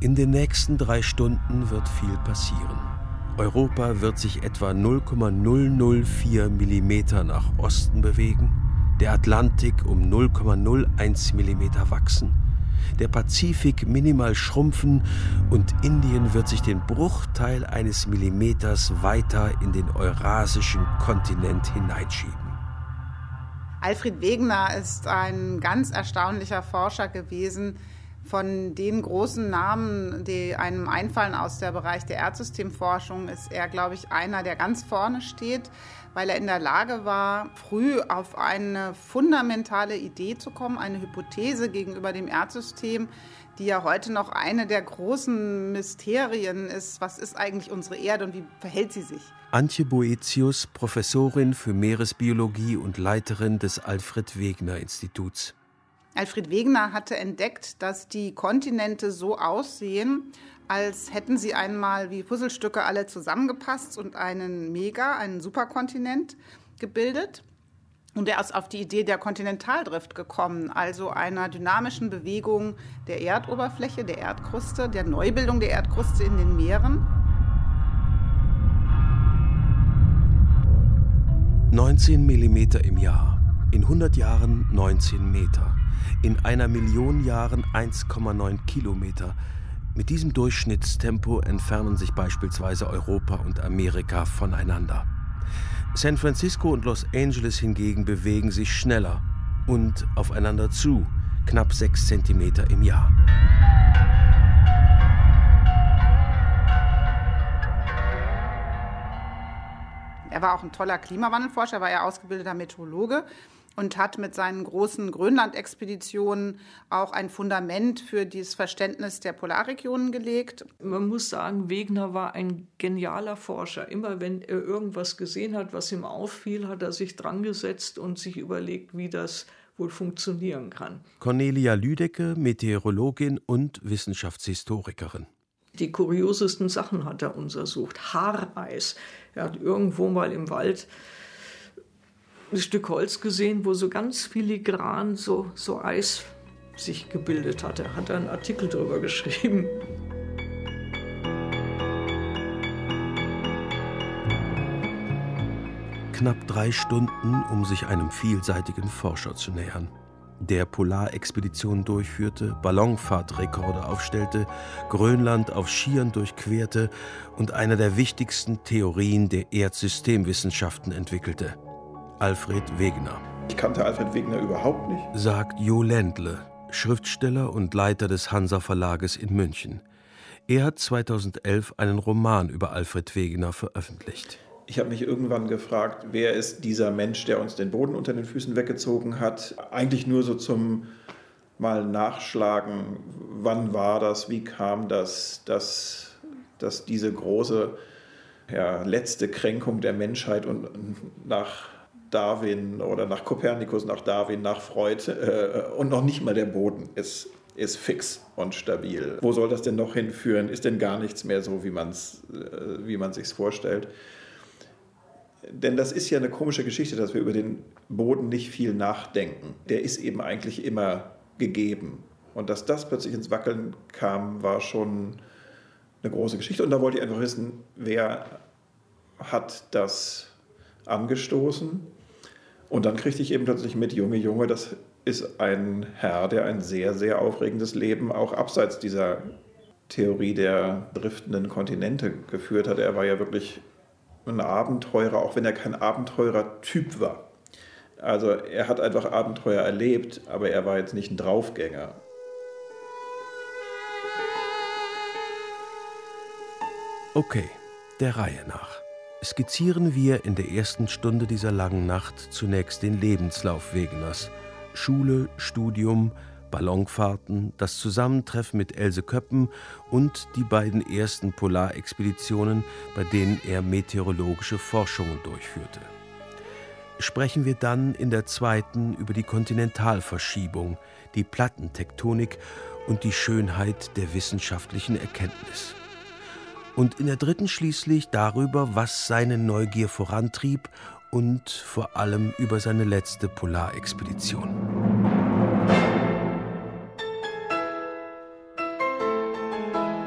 In den nächsten 3 Stunden wird viel passieren. Europa wird sich etwa 0,004 mm nach Osten bewegen, der Atlantik um 0,01 mm wachsen, der Pazifik minimal schrumpfen und Indien wird sich den Bruchteil eines Millimeters weiter in den eurasischen Kontinent hineinschieben. Alfred Wegener ist ein ganz erstaunlicher Forscher gewesen. Von den großen Namen, die einem einfallen aus dem Bereich der Erdsystemforschung, ist er, glaube ich, einer, der ganz vorne steht, weil er in der Lage war, früh auf eine fundamentale Idee zu kommen, eine Hypothese gegenüber dem Erdsystem, die ja heute noch eine der großen Mysterien ist. Was ist eigentlich unsere Erde und wie verhält sie sich? Antje Boetius, Professorin für Meeresbiologie und Leiterin des Alfred Wegener Instituts. Alfred Wegener hatte entdeckt, dass die Kontinente so aussehen, als hätten sie einmal wie Puzzlestücke alle zusammengepasst und einen Superkontinent gebildet. Und er ist auf die Idee der Kontinentaldrift gekommen, also einer dynamischen Bewegung der Erdoberfläche, der Erdkruste, der Neubildung der Erdkruste in den Meeren. 19 Millimeter im Jahr, in 100 Jahren 19 Meter, in 1 Million Jahren 1,9 Kilometer. Mit diesem Durchschnittstempo entfernen sich beispielsweise Europa und Amerika voneinander. San Francisco und Los Angeles hingegen bewegen sich schneller und aufeinander zu, knapp 6 Zentimeter im Jahr. Er war auch ein toller Klimawandelforscher, er war ja ausgebildeter Meteorologe und hat mit seinen großen Grönland-Expeditionen auch ein Fundament für dieses Verständnis der Polarregionen gelegt. Man muss sagen, Wegener war ein genialer Forscher. Immer wenn er irgendwas gesehen hat, was ihm auffiel, hat er sich dran gesetzt und sich überlegt, wie das wohl funktionieren kann. Cornelia Lüdecke, Meteorologin und Wissenschaftshistorikerin. Die kuriosesten Sachen hat er untersucht. Haareis. Er hat irgendwo mal im Wald ein Stück Holz gesehen, wo so ganz filigran so Eis sich gebildet hatte. Er hat einen Artikel darüber geschrieben. Knapp 3 Stunden, um sich einem vielseitigen Forscher zu nähern, der Polarexpeditionen durchführte, Ballonfahrtrekorde aufstellte, Grönland auf Skiern durchquerte und eine der wichtigsten Theorien der Erdsystemwissenschaften entwickelte. Alfred Wegener. Ich kannte Alfred Wegener überhaupt nicht, sagt Jo Ländle, Schriftsteller und Leiter des Hansa-Verlages in München. Er hat 2011 einen Roman über Alfred Wegener veröffentlicht. Ich habe mich irgendwann gefragt, wer ist dieser Mensch, der uns den Boden unter den Füßen weggezogen hat? Eigentlich nur so zum mal nachschlagen, wann war das, wie kam das, dass diese große letzte Kränkung der Menschheit und nach Darwin oder nach Kopernikus, nach Darwin, nach Freud und noch nicht mal der Boden ist fix und stabil. Wo soll das denn noch hinführen? Ist denn gar nichts mehr so, wie man sich's vorstellt? Denn das ist ja eine komische Geschichte, dass wir über den Boden nicht viel nachdenken. Der ist eben eigentlich immer gegeben. Und dass das plötzlich ins Wackeln kam, war schon eine große Geschichte. Und da wollte ich einfach wissen, wer hat das angestoßen? Und dann kriegte ich eben plötzlich mit, Junge, das ist ein Herr, der ein sehr, sehr aufregendes Leben auch abseits dieser Theorie der driftenden Kontinente geführt hat. Er war ja wirklich ein Abenteurer, auch wenn er kein Abenteurertyp war. Also er hat einfach Abenteuer erlebt, aber er war jetzt nicht ein Draufgänger. Okay, der Reihe nach. Skizzieren wir in der ersten Stunde dieser langen Nacht zunächst den Lebenslauf Wegeners. Schule, Studium, Ballonfahrten, das Zusammentreffen mit Else Köppen und die beiden ersten Polarexpeditionen, bei denen er meteorologische Forschungen durchführte. Sprechen wir dann in der zweiten über die Kontinentalverschiebung, die Plattentektonik und die Schönheit der wissenschaftlichen Erkenntnis. Und in der dritten schließlich darüber, was seine Neugier vorantrieb und vor allem über seine letzte Polarexpedition.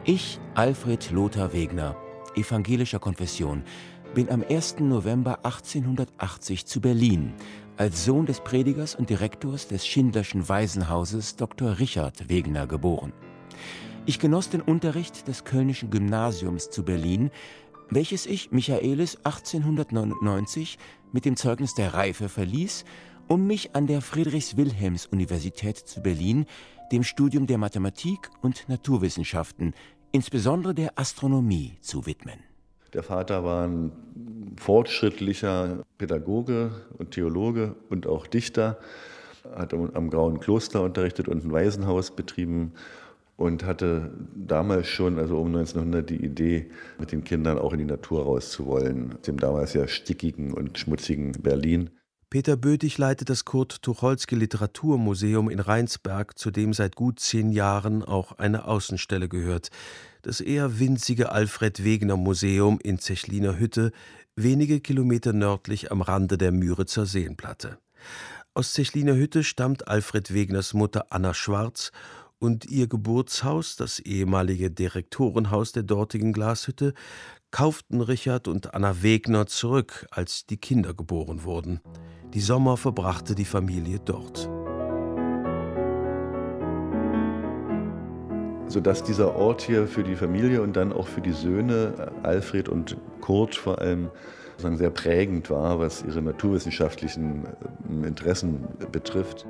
Ich, Alfred Lothar Wegner, evangelischer Konfession, bin am 1. November 1880 zu Berlin als Sohn des Predigers und Direktors des Schindlerschen Waisenhauses Dr. Richard Wegner geboren. Ich genoss den Unterricht des Kölnischen Gymnasiums zu Berlin, welches ich, Michaelis, 1899 mit dem Zeugnis der Reife verließ, um mich an der Friedrich-Wilhelms-Universität zu Berlin dem Studium der Mathematik und Naturwissenschaften, insbesondere der Astronomie, zu widmen. Der Vater war ein fortschrittlicher Pädagoge und Theologe und auch Dichter, hat am Grauen Kloster unterrichtet und ein Waisenhaus betrieben und hatte damals schon, also um 1900, die Idee, mit den Kindern auch in die Natur raus zu wollen, dem damals ja stickigen und schmutzigen Berlin. Peter Bötig leitet das Kurt-Tucholsky-Literaturmuseum in Rheinsberg, zu dem seit gut 10 Jahren auch eine Außenstelle gehört. Das eher winzige Alfred-Wegener-Museum in Zechliner Hütte, wenige Kilometer nördlich am Rande der Müritzer Seenplatte. Aus Zechliner Hütte stammt Alfred Wegeners Mutter Anna Schwarz und ihr Geburtshaus, das ehemalige Direktorenhaus der dortigen Glashütte, kauften Richard und Anna Wegner zurück, als die Kinder geboren wurden. Die Sommer verbrachte die Familie dort. Sodass dieser Ort hier für die Familie und dann auch für die Söhne, Alfred und Kurt vor allem, sehr prägend war, was ihre naturwissenschaftlichen Interessen betrifft.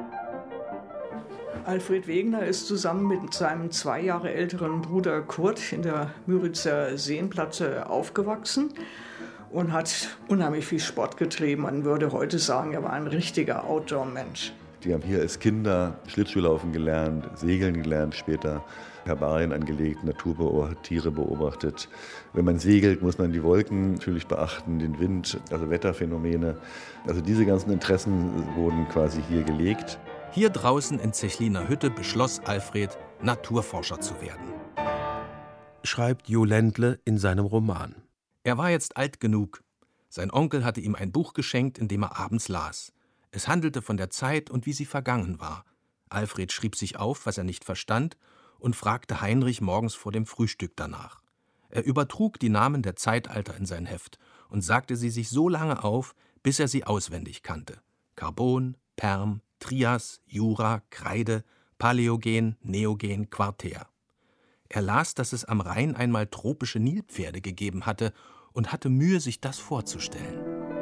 Alfred Wegener ist zusammen mit seinem 2 Jahre älteren Bruder Kurt in der Müritzer Seenplatte aufgewachsen und hat unheimlich viel Sport getrieben. Man würde heute sagen, er war ein richtiger Outdoor-Mensch. Die haben hier als Kinder Schlittschuhlaufen gelernt, Segeln gelernt, später Herbarien angelegt, Tiere beobachtet. Wenn man segelt, muss man die Wolken natürlich beachten, den Wind, also Wetterphänomene. Also diese ganzen Interessen wurden quasi hier gelegt. Hier draußen in Zechliner Hütte beschloss Alfred, Naturforscher zu werden. Schreibt Jo Ländle in seinem Roman. Er war jetzt alt genug. Sein Onkel hatte ihm ein Buch geschenkt, in dem er abends las. Es handelte von der Zeit und wie sie vergangen war. Alfred schrieb sich auf, was er nicht verstand, und fragte Heinrich morgens vor dem Frühstück danach. Er übertrug die Namen der Zeitalter in sein Heft und sagte sie sich so lange auf, bis er sie auswendig kannte. Karbon, Perm, Trias, Jura, Kreide, Paläogen, Neogen, Quartär. Er las, dass es am Rhein einmal tropische Nilpferde gegeben hatte und hatte Mühe, sich das vorzustellen.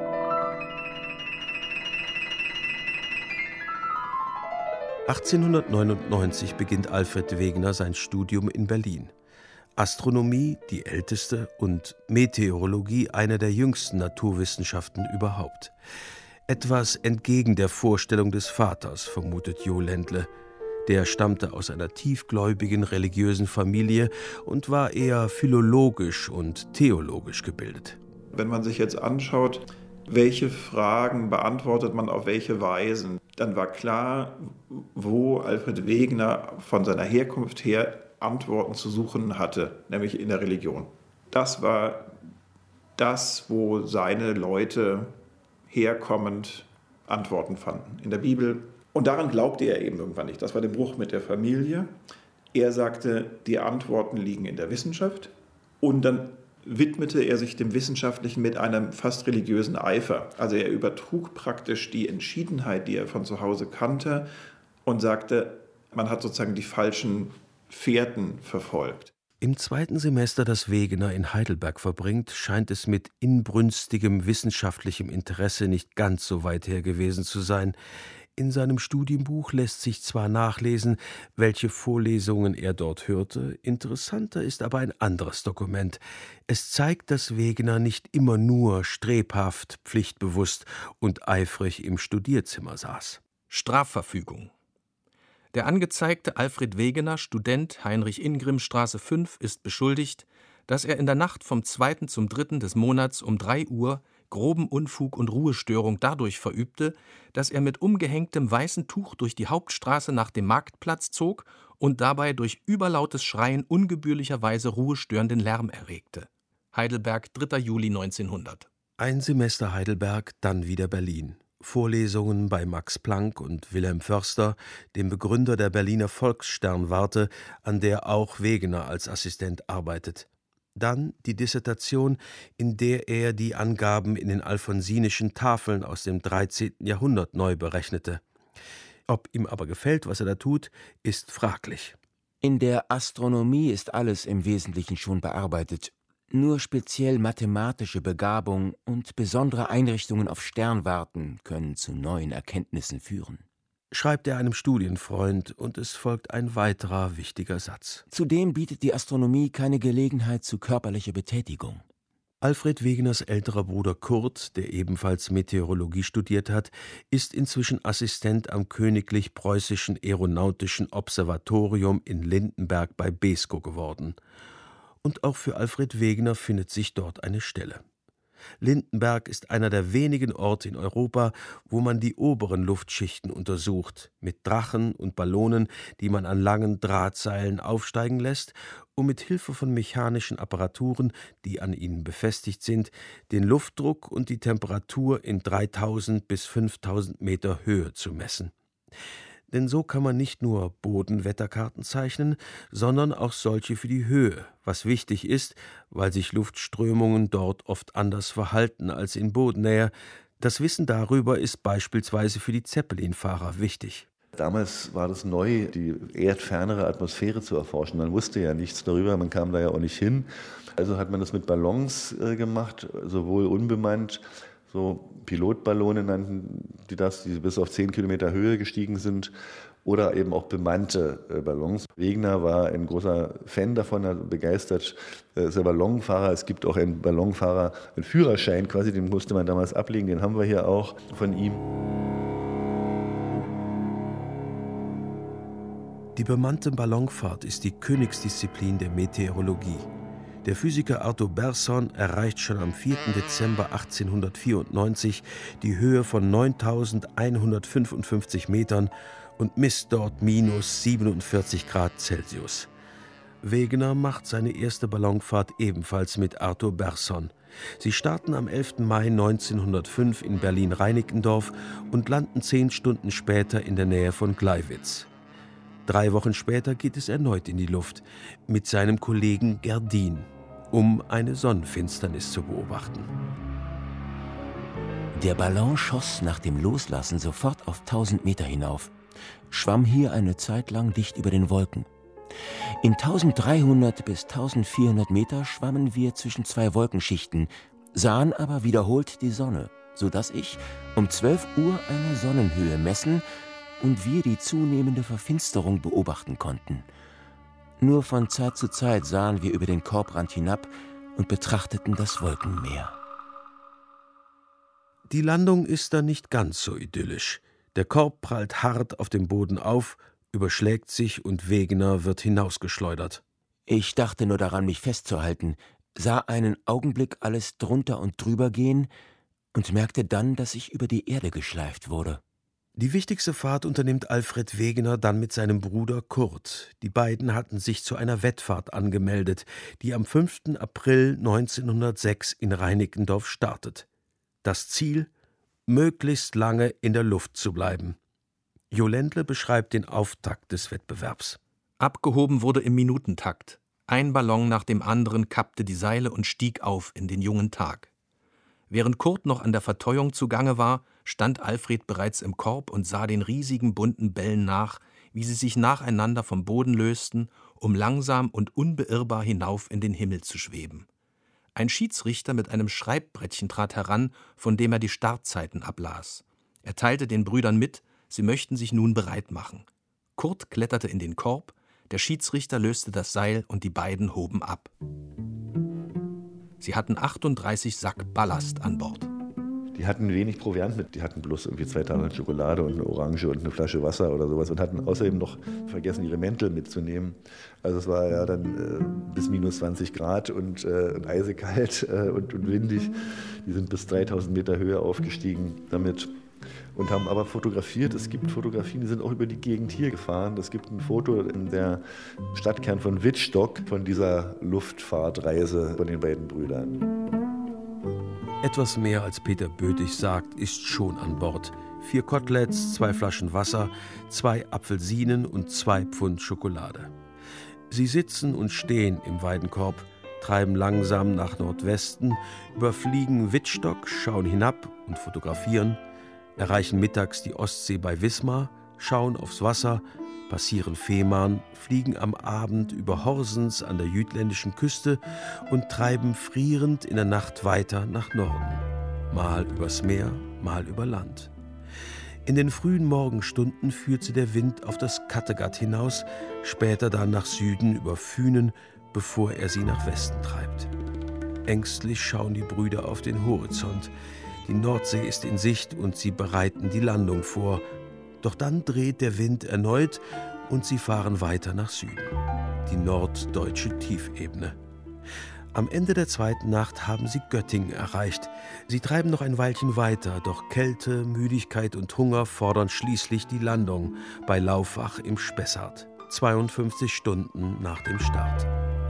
(1899) beginnt Alfred Wegener sein Studium in Berlin. Astronomie, die älteste, und Meteorologie, eine der jüngsten Naturwissenschaften überhaupt. Etwas entgegen der Vorstellung des Vaters, vermutet Jo Ländle. Der stammte aus einer tiefgläubigen religiösen Familie und war eher philologisch und theologisch gebildet. Wenn man sich jetzt anschaut, welche Fragen beantwortet man auf welche Weisen, dann war klar, wo Alfred Wegener von seiner Herkunft her Antworten zu suchen hatte, nämlich in der Religion. Das war das, wo seine Leute herkommend Antworten fanden in der Bibel. Und daran glaubte er eben irgendwann nicht. Das war der Bruch mit der Familie. Er sagte, die Antworten liegen in der Wissenschaft. Und dann widmete er sich dem Wissenschaftlichen mit einem fast religiösen Eifer. Also er übertrug praktisch die Entschiedenheit, die er von zu Hause kannte, und sagte, man hat sozusagen die falschen Fährten verfolgt. Im 2. Semester, das Wegener in Heidelberg verbringt, scheint es mit inbrünstigem wissenschaftlichem Interesse nicht ganz so weit her gewesen zu sein. In seinem Studienbuch lässt sich zwar nachlesen, welche Vorlesungen er dort hörte, interessanter ist aber ein anderes Dokument. Es zeigt, dass Wegener nicht immer nur strebhaft, pflichtbewusst und eifrig im Studierzimmer saß. Strafverfügung. Der angezeigte Alfred Wegener, Student, Heinrich-Ingrimm-Straße 5, ist beschuldigt, dass er in der Nacht vom 2. zum 3. des Monats um 3 Uhr groben Unfug und Ruhestörung dadurch verübte, dass er mit umgehängtem weißen Tuch durch die Hauptstraße nach dem Marktplatz zog und dabei durch überlautes Schreien ungebührlicherweise ruhestörenden Lärm erregte. Heidelberg, 3. Juli 1900. Ein Semester Heidelberg, dann wieder Berlin. Vorlesungen bei Max Planck und Wilhelm Förster, dem Begründer der Berliner Volkssternwarte, an der auch Wegener als Assistent arbeitet. Dann die Dissertation, in der er die Angaben in den alfonsinischen Tafeln aus dem 13. Jahrhundert neu berechnete. Ob ihm aber gefällt, was er da tut, ist fraglich. In der Astronomie ist alles im Wesentlichen schon bearbeitet. Nur speziell mathematische Begabung und besondere Einrichtungen auf Sternwarten können zu neuen Erkenntnissen führen. Schreibt er einem Studienfreund, und es folgt ein weiterer wichtiger Satz. Zudem bietet die Astronomie keine Gelegenheit zu körperlicher Betätigung. Alfred Wegeners älterer Bruder Kurt, der ebenfalls Meteorologie studiert hat, ist inzwischen Assistent am Königlich Preußischen Aeronautischen Observatorium in Lindenberg bei Beeskow geworden. Und auch für Alfred Wegener findet sich dort eine Stelle. Lindenberg ist einer der wenigen Orte in Europa, wo man die oberen Luftschichten untersucht, mit Drachen und Ballonen, die man an langen Drahtseilen aufsteigen lässt, um mit Hilfe von mechanischen Apparaturen, die an ihnen befestigt sind, den Luftdruck und die Temperatur in 3000 bis 5000 Meter Höhe zu messen. Denn so kann man nicht nur Bodenwetterkarten zeichnen, sondern auch solche für die Höhe, was wichtig ist, weil sich Luftströmungen dort oft anders verhalten als in Bodennähe. Das Wissen darüber ist beispielsweise für die Zeppelin-Fahrer wichtig. Damals war das neu, die erdfernere Atmosphäre zu erforschen. Man wusste ja nichts darüber, man kam da ja auch nicht hin. Also hat man das mit Ballons gemacht, sowohl unbemannt, so Pilotballone nannten die das, die bis auf 10 Kilometer Höhe gestiegen sind, oder eben auch bemannte Ballons. Wegener war ein großer Fan davon, begeistert, ist ein Ballonfahrer. Es gibt auch einen Ballonfahrer, einen Führerschein quasi, den musste man damals ablegen, den haben wir hier auch von ihm. Die bemannte Ballonfahrt ist die Königsdisziplin der Meteorologie. Der Physiker Arthur Bergson erreicht schon am 4. Dezember 1894 die Höhe von 9.155 Metern und misst dort minus 47 Grad Celsius. Wegener macht seine erste Ballonfahrt ebenfalls mit Arthur Bergson. Sie starten am 11. Mai 1905 in Berlin-Reinickendorf und landen 10 Stunden später in der Nähe von Gleiwitz. 3 Wochen später geht es erneut in die Luft mit seinem Kollegen Gerdin, um eine Sonnenfinsternis zu beobachten. Der Ballon schoss nach dem Loslassen sofort auf 1000 Meter hinauf, schwamm hier eine Zeit lang dicht über den Wolken. In 1300 bis 1400 Meter schwammen wir zwischen 2 Wolkenschichten, sahen aber wiederholt die Sonne, sodass ich um 12 Uhr eine Sonnenhöhe messen und wir die zunehmende Verfinsterung beobachten konnten. Nur von Zeit zu Zeit sahen wir über den Korbrand hinab und betrachteten das Wolkenmeer. Die Landung ist dann nicht ganz so idyllisch. Der Korb prallt hart auf dem Boden auf, überschlägt sich und Wegener wird hinausgeschleudert. Ich dachte nur daran, mich festzuhalten, sah einen Augenblick alles drunter und drüber gehen und merkte dann, dass ich über die Erde geschleift wurde. Die wichtigste Fahrt unternimmt Alfred Wegener dann mit seinem Bruder Kurt. Die beiden hatten sich zu einer Wettfahrt angemeldet, die am 5. April 1906 in Reinickendorf startet. Das Ziel: möglichst lange in der Luft zu bleiben. Jo Ländle beschreibt den Auftakt des Wettbewerbs. Abgehoben wurde im Minutentakt. Ein Ballon nach dem anderen kappte die Seile und stieg auf in den jungen Tag. Während Kurt noch an der Verteuung zugange war, stand Alfred bereits im Korb und sah den riesigen bunten Bällen nach, wie sie sich nacheinander vom Boden lösten, um langsam und unbeirrbar hinauf in den Himmel zu schweben. Ein Schiedsrichter mit einem Schreibbrettchen trat heran, von dem er die Startzeiten ablas. Er teilte den Brüdern mit, sie möchten sich nun bereit machen. Kurt kletterte in den Korb, der Schiedsrichter löste das Seil und die beiden hoben ab. Sie hatten 38 Sack Ballast an Bord. Die hatten wenig Proviant mit, die hatten bloß irgendwie 2 Tafeln Schokolade und eine Orange und eine Flasche Wasser oder sowas und hatten außerdem noch vergessen, ihre Mäntel mitzunehmen. Also es war ja dann bis minus 20 Grad und eisekalt und windig. Die sind bis 3000 Meter Höhe aufgestiegen damit und haben aber fotografiert. Es gibt Fotografien, die sind auch über die Gegend hier gefahren. Es gibt ein Foto in der Stadtkern von Wittstock von dieser Luftfahrtreise von den beiden Brüdern. Etwas mehr als Peter Bötig sagt, ist schon an Bord. 4 Koteletts, 2 Flaschen Wasser, 2 Apfelsinen und 2 Pfund Schokolade. Sie sitzen und stehen im Weidenkorb, treiben langsam nach Nordwesten, überfliegen Wittstock, schauen hinab und fotografieren, erreichen mittags die Ostsee bei Wismar, schauen aufs Wasser, passieren Fehmarn, fliegen am Abend über Horsens an der jütländischen Küste und treiben frierend in der Nacht weiter nach Norden. Mal übers Meer, mal über Land. In den frühen Morgenstunden führt sie der Wind auf das Kattegat hinaus, später dann nach Süden über Fünen, bevor er sie nach Westen treibt. Ängstlich schauen die Brüder auf den Horizont. Die Nordsee ist in Sicht und sie bereiten die Landung vor. Doch dann dreht der Wind erneut und sie fahren weiter nach Süden. Die norddeutsche Tiefebene. Am Ende der 2. Nacht haben sie Göttingen erreicht. Sie treiben noch ein Weilchen weiter, doch Kälte, Müdigkeit und Hunger fordern schließlich die Landung bei Laufach im Spessart. 52 Stunden nach dem Start.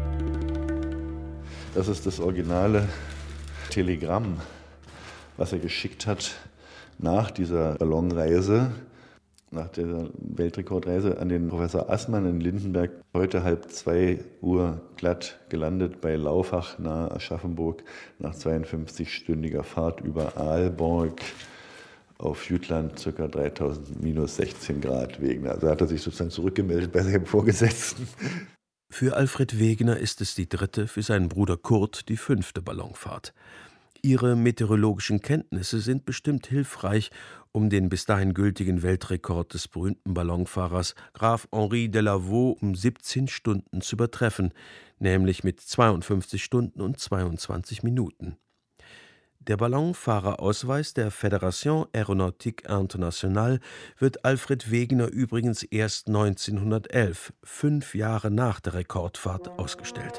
Das ist das originale Telegramm, was er geschickt hat nach dieser Ballonreise, nach der Weltrekordreise an den Professor Assmann in Lindenberg. Heute 1:30 glatt gelandet bei Laufach nahe Aschaffenburg nach 52-stündiger Fahrt über Aalborg auf Jütland, ca. 3000 minus 16 Grad Wegener. Also hat er sich sozusagen zurückgemeldet bei seinem Vorgesetzten. Für Alfred Wegener ist es die 3., für seinen Bruder Kurt die 5. Ballonfahrt. Ihre meteorologischen Kenntnisse sind bestimmt hilfreich, um den bis dahin gültigen Weltrekord des berühmten Ballonfahrers Graf Henri de Lavaux um 17 Stunden zu übertreffen, nämlich mit 52 Stunden und 22 Minuten. Der Ballonfahrerausweis der Fédération Aéronautique Internationale wird Alfred Wegener übrigens erst 1911, 5 Jahre nach der Rekordfahrt, ausgestellt.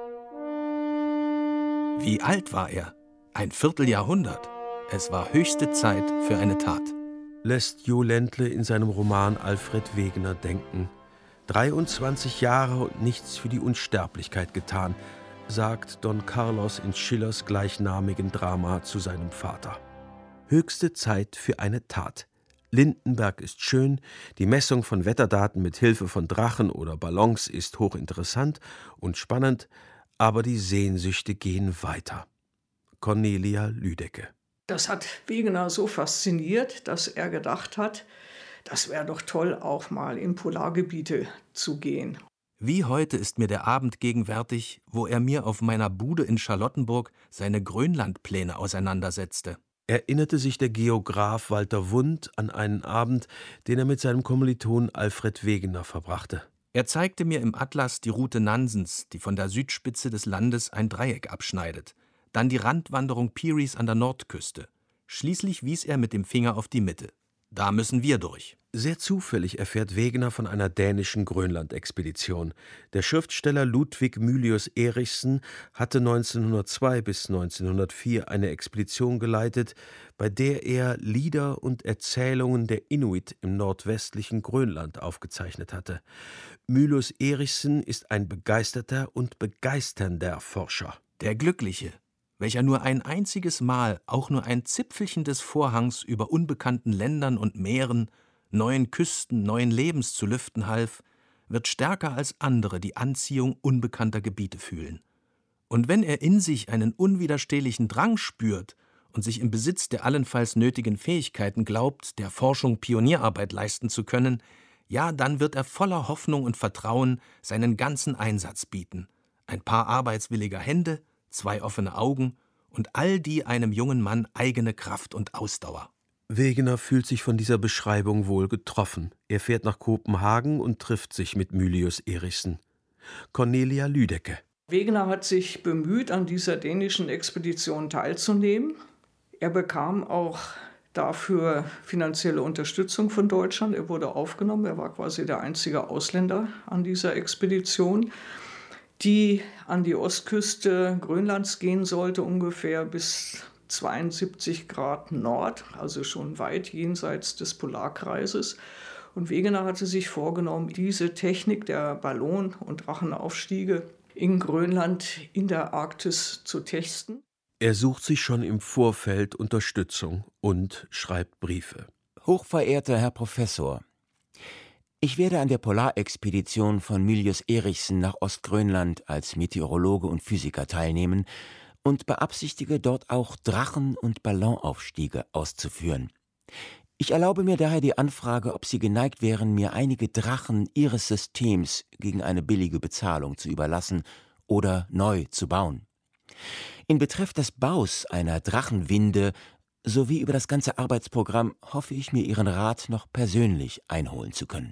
Wie alt war er? Ein Vierteljahrhundert. Es war höchste Zeit für eine Tat. Lässt Jo Ländle in seinem Roman Alfred Wegener denken. 23 Jahre und nichts für die Unsterblichkeit getan, sagt Don Carlos in Schillers gleichnamigen Drama zu seinem Vater. Höchste Zeit für eine Tat. Lindenberg ist schön, die Messung von Wetterdaten mit Hilfe von Drachen oder Ballons ist hochinteressant und spannend, aber die Sehnsüchte gehen weiter. Cornelia Lüdecke. Das hat Wegener so fasziniert, dass er gedacht hat, das wäre doch toll, auch mal in Polargebiete zu gehen. Wie heute ist mir der Abend gegenwärtig, wo er mir auf meiner Bude in Charlottenburg seine Grönlandpläne auseinandersetzte. Erinnerte sich der Geograf Walter Wundt an einen Abend, den er mit seinem Kommiliton Alfred Wegener verbrachte. Er zeigte mir im Atlas die Route Nansens, die von der Südspitze des Landes ein Dreieck abschneidet. Dann die Randwanderung Peary's an der Nordküste. Schließlich wies er mit dem Finger auf die Mitte. Da müssen wir durch. Sehr zufällig erfährt Wegener von einer dänischen Grönland-Expedition. Der Schriftsteller Ludwig Mylius Erichsen hatte 1902 bis 1904 eine Expedition geleitet, bei der er Lieder und Erzählungen der Inuit im nordwestlichen Grönland aufgezeichnet hatte. Mylius Erichsen ist ein begeisterter und begeisternder Forscher. Der Glückliche, welcher nur ein einziges Mal auch nur ein Zipfelchen des Vorhangs über unbekannten Ländern und Meeren, neuen Küsten, neuen Lebens zu lüften half, wird stärker als andere die Anziehung unbekannter Gebiete fühlen. Und wenn er in sich einen unwiderstehlichen Drang spürt und sich im Besitz der allenfalls nötigen Fähigkeiten glaubt, der Forschung Pionierarbeit leisten zu können, ja, dann wird er voller Hoffnung und Vertrauen seinen ganzen Einsatz bieten. Ein paar arbeitswilliger Hände, 2 offene Augen und all die einem jungen Mann eigene Kraft und Ausdauer. Wegener fühlt sich von dieser Beschreibung wohl getroffen. Er fährt nach Kopenhagen und trifft sich mit Mylius Erichsen. Cornelia Lüdecke. Wegener hat sich bemüht, an dieser dänischen Expedition teilzunehmen. Er bekam auch dafür finanzielle Unterstützung von Deutschland. Er wurde aufgenommen. Er war quasi der einzige Ausländer an dieser Expedition, die an die Ostküste Grönlands gehen sollte, ungefähr bis 72 Grad Nord, also schon weit jenseits des Polarkreises. Und Wegener hatte sich vorgenommen, diese Technik der Ballon- und Drachenaufstiege in Grönland, in der Arktis zu testen. Er sucht sich schon im Vorfeld Unterstützung und schreibt Briefe. Hochverehrter Herr Professor, ich werde an der Polarexpedition von Mylius Erichsen nach Ostgrönland als Meteorologe und Physiker teilnehmen und beabsichtige dort auch Drachen- und Ballonaufstiege auszuführen. Ich erlaube mir daher die Anfrage, ob Sie geneigt wären, mir einige Drachen Ihres Systems gegen eine billige Bezahlung zu überlassen oder neu zu bauen. In Betreff des Baus einer Drachenwinde sowie über das ganze Arbeitsprogramm hoffe ich mir Ihren Rat noch persönlich einholen zu können.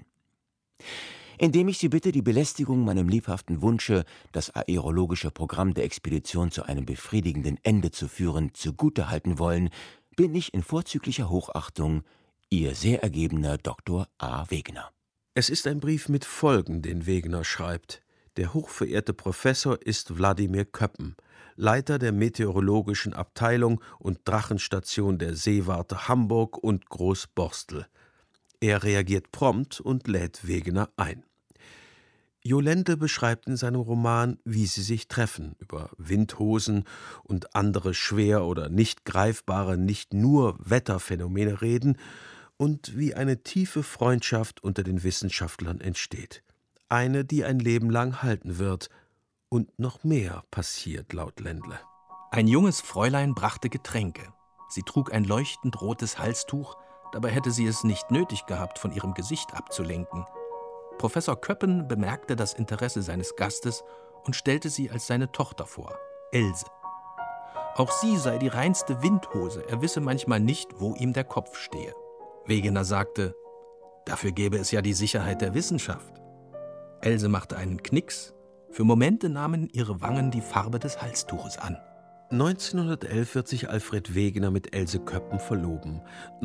Indem ich Sie bitte, die Belästigung meinem lebhaften Wunsche, das aerologische Programm der Expedition zu einem befriedigenden Ende zu führen, zugutehalten wollen, bin ich in vorzüglicher Hochachtung Ihr sehr ergebener Dr. A. Wegener. Es ist ein Brief mit Folgen, den Wegener schreibt. Der hochverehrte Professor ist Wladimir Köppen, Leiter der meteorologischen Abteilung und Drachenstation der Seewarte Hamburg und Großborstel. Er reagiert prompt und lädt Wegener ein. Jolente beschreibt in seinem Roman, wie sie sich treffen, über Windhosen und andere schwer oder nicht greifbare, nicht nur Wetterphänomene reden und wie eine tiefe Freundschaft unter den Wissenschaftlern entsteht. Eine, die ein Leben lang halten wird. Und noch mehr passiert laut Ländle. Ein junges Fräulein brachte Getränke. Sie trug ein leuchtend rotes Halstuch, dabei hätte sie es nicht nötig gehabt, von ihrem Gesicht abzulenken. Professor Köppen bemerkte das Interesse seines Gastes und stellte sie als seine Tochter vor, Else. Auch sie sei die reinste Windhose, er wisse manchmal nicht, wo ihm der Kopf stehe. Wegener sagte, dafür gäbe es ja die Sicherheit der Wissenschaft. Else machte einen Knicks. Für Momente nahmen ihre Wangen die Farbe des Halstuches an. 1911 wird sich Alfred Wegener mit Else Köppen verloben.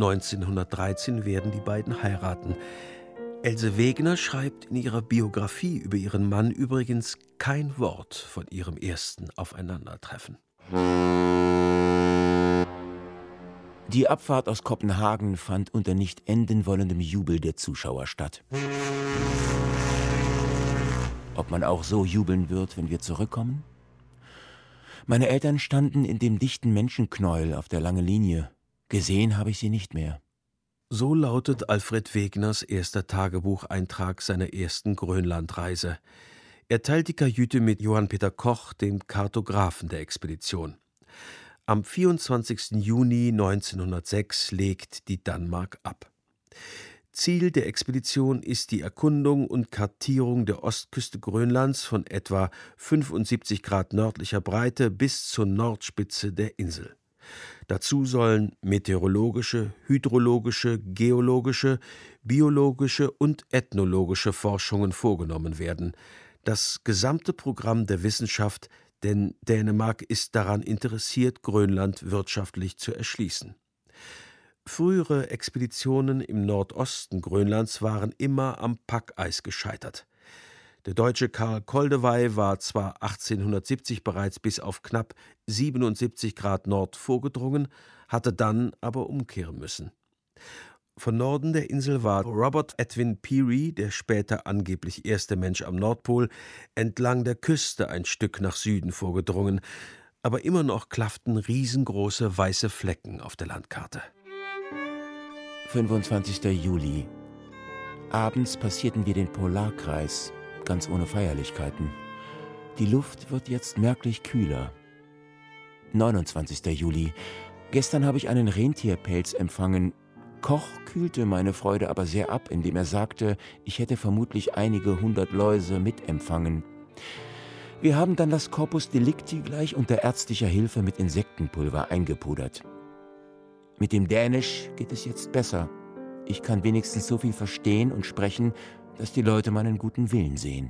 1913 werden die beiden heiraten. Else Wegener schreibt in ihrer Biografie über ihren Mann übrigens kein Wort von ihrem ersten Aufeinandertreffen. Die Abfahrt aus Kopenhagen fand unter nicht enden wollendem Jubel der Zuschauer statt. Ob man auch so jubeln wird, wenn wir zurückkommen? Meine Eltern standen in dem dichten Menschenknäuel auf der langen Linie. Gesehen habe ich sie nicht mehr. So lautet Alfred Wegeners erster Tagebucheintrag seiner ersten Grönlandreise. Er teilt die Kajüte mit Johann Peter Koch, dem Kartografen der Expedition. Am 24. Juni 1906 legt die Danmark ab. Ziel der Expedition ist die Erkundung und Kartierung der Ostküste Grönlands von etwa 75 Grad nördlicher Breite bis zur Nordspitze der Insel. Dazu sollen meteorologische, hydrologische, geologische, biologische und ethnologische Forschungen vorgenommen werden. Das gesamte Programm der Wissenschaft, denn Dänemark ist daran interessiert, Grönland wirtschaftlich zu erschließen. Frühere Expeditionen im Nordosten Grönlands waren immer am Packeis gescheitert. Der Deutsche Karl Koldewey war zwar 1870 bereits bis auf knapp 77 Grad Nord vorgedrungen, hatte dann aber umkehren müssen. Von Norden der Insel war Robert Edwin Peary, der später angeblich erste Mensch am Nordpol, entlang der Küste ein Stück nach Süden vorgedrungen, aber immer noch klafften riesengroße weiße Flecken auf der Landkarte. 25. Juli. Abends passierten wir den Polarkreis, ganz ohne Feierlichkeiten. Die Luft wird jetzt merklich kühler. 29. Juli. Gestern habe ich einen Rentierpelz empfangen. Koch kühlte meine Freude aber sehr ab, indem er sagte, ich hätte vermutlich einige 100 Läuse mitempfangen. Wir haben dann das Corpus Delicti gleich unter ärztlicher Hilfe mit Insektenpulver eingepudert. Mit dem Dänisch geht es jetzt besser. Ich kann wenigstens so viel verstehen und sprechen, dass die Leute meinen guten Willen sehen.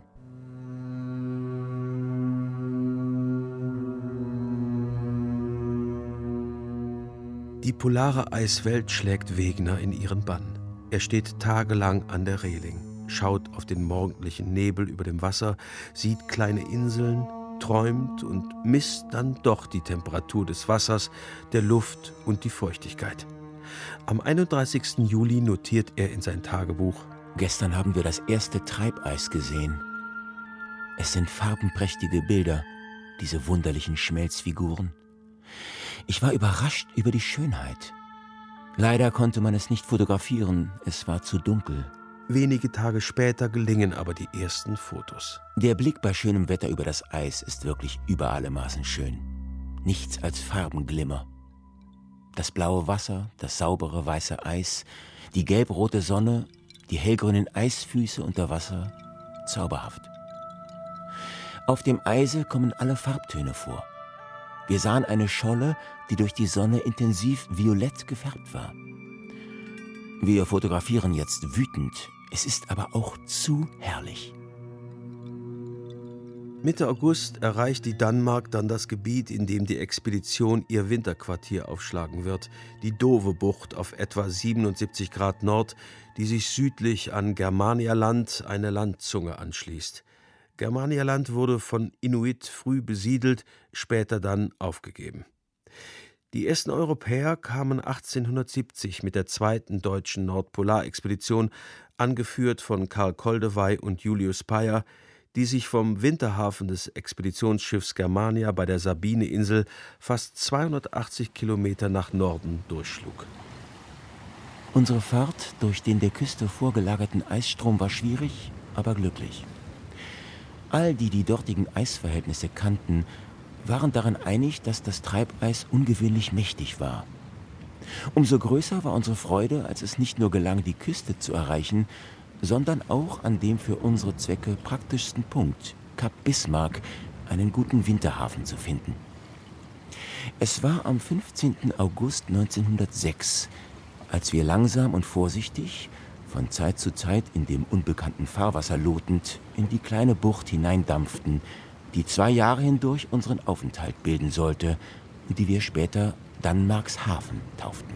Die polare Eiswelt schlägt Wegener in ihren Bann. Er steht tagelang an der Reling, schaut auf den morgendlichen Nebel über dem Wasser, sieht kleine Inseln, träumt und misst dann doch die Temperatur des Wassers, der Luft und die Feuchtigkeit. Am 31. Juli notiert er in sein Tagebuch: Gestern haben wir das erste Treibeis gesehen. Es sind farbenprächtige Bilder, diese wunderlichen Schmelzfiguren. Ich war überrascht über die Schönheit. Leider konnte man es nicht fotografieren, es war zu dunkel. Wenige Tage später gelingen aber die ersten Fotos. Der Blick bei schönem Wetter über das Eis ist wirklich über alle Maßen schön. Nichts als Farbenglimmer. Das blaue Wasser, das saubere weiße Eis, die gelb-rote Sonne, die hellgrünen Eisfüße unter Wasser, zauberhaft. Auf dem Eise kommen alle Farbtöne vor. Wir sahen eine Scholle, die durch die Sonne intensiv violett gefärbt war. Wir fotografieren jetzt wütend, es ist aber auch zu herrlich. Mitte August erreicht die Danmark dann das Gebiet, in dem die Expedition ihr Winterquartier aufschlagen wird, die Dove-Bucht auf etwa 77 Grad Nord, die sich südlich an Germanialand, eine Landzunge, anschließt. Germanialand wurde von Inuit früh besiedelt, später dann aufgegeben. Die ersten Europäer kamen 1870 mit der zweiten deutschen Nordpolarexpedition, angeführt von Karl Koldewey und Julius Payer, die sich vom Winterhafen des Expeditionsschiffs Germania bei der Sabine-Insel fast 280 Kilometer nach Norden durchschlug. Unsere Fahrt durch den der Küste vorgelagerten Eisstrom war schwierig, aber glücklich. All die dortigen Eisverhältnisse kannten, waren darin einig, dass das Treibeis ungewöhnlich mächtig war. Umso größer war unsere Freude, als es nicht nur gelang, die Küste zu erreichen, sondern auch an dem für unsere Zwecke praktischsten Punkt, Kap Bismarck, einen guten Winterhafen zu finden. Es war am 15. August 1906, als wir langsam und vorsichtig, von Zeit zu Zeit in dem unbekannten Fahrwasser lotend, in die kleine Bucht hineindampften, die 2 Jahre hindurch unseren Aufenthalt bilden sollte und die wir später Danmarks Hafen tauften.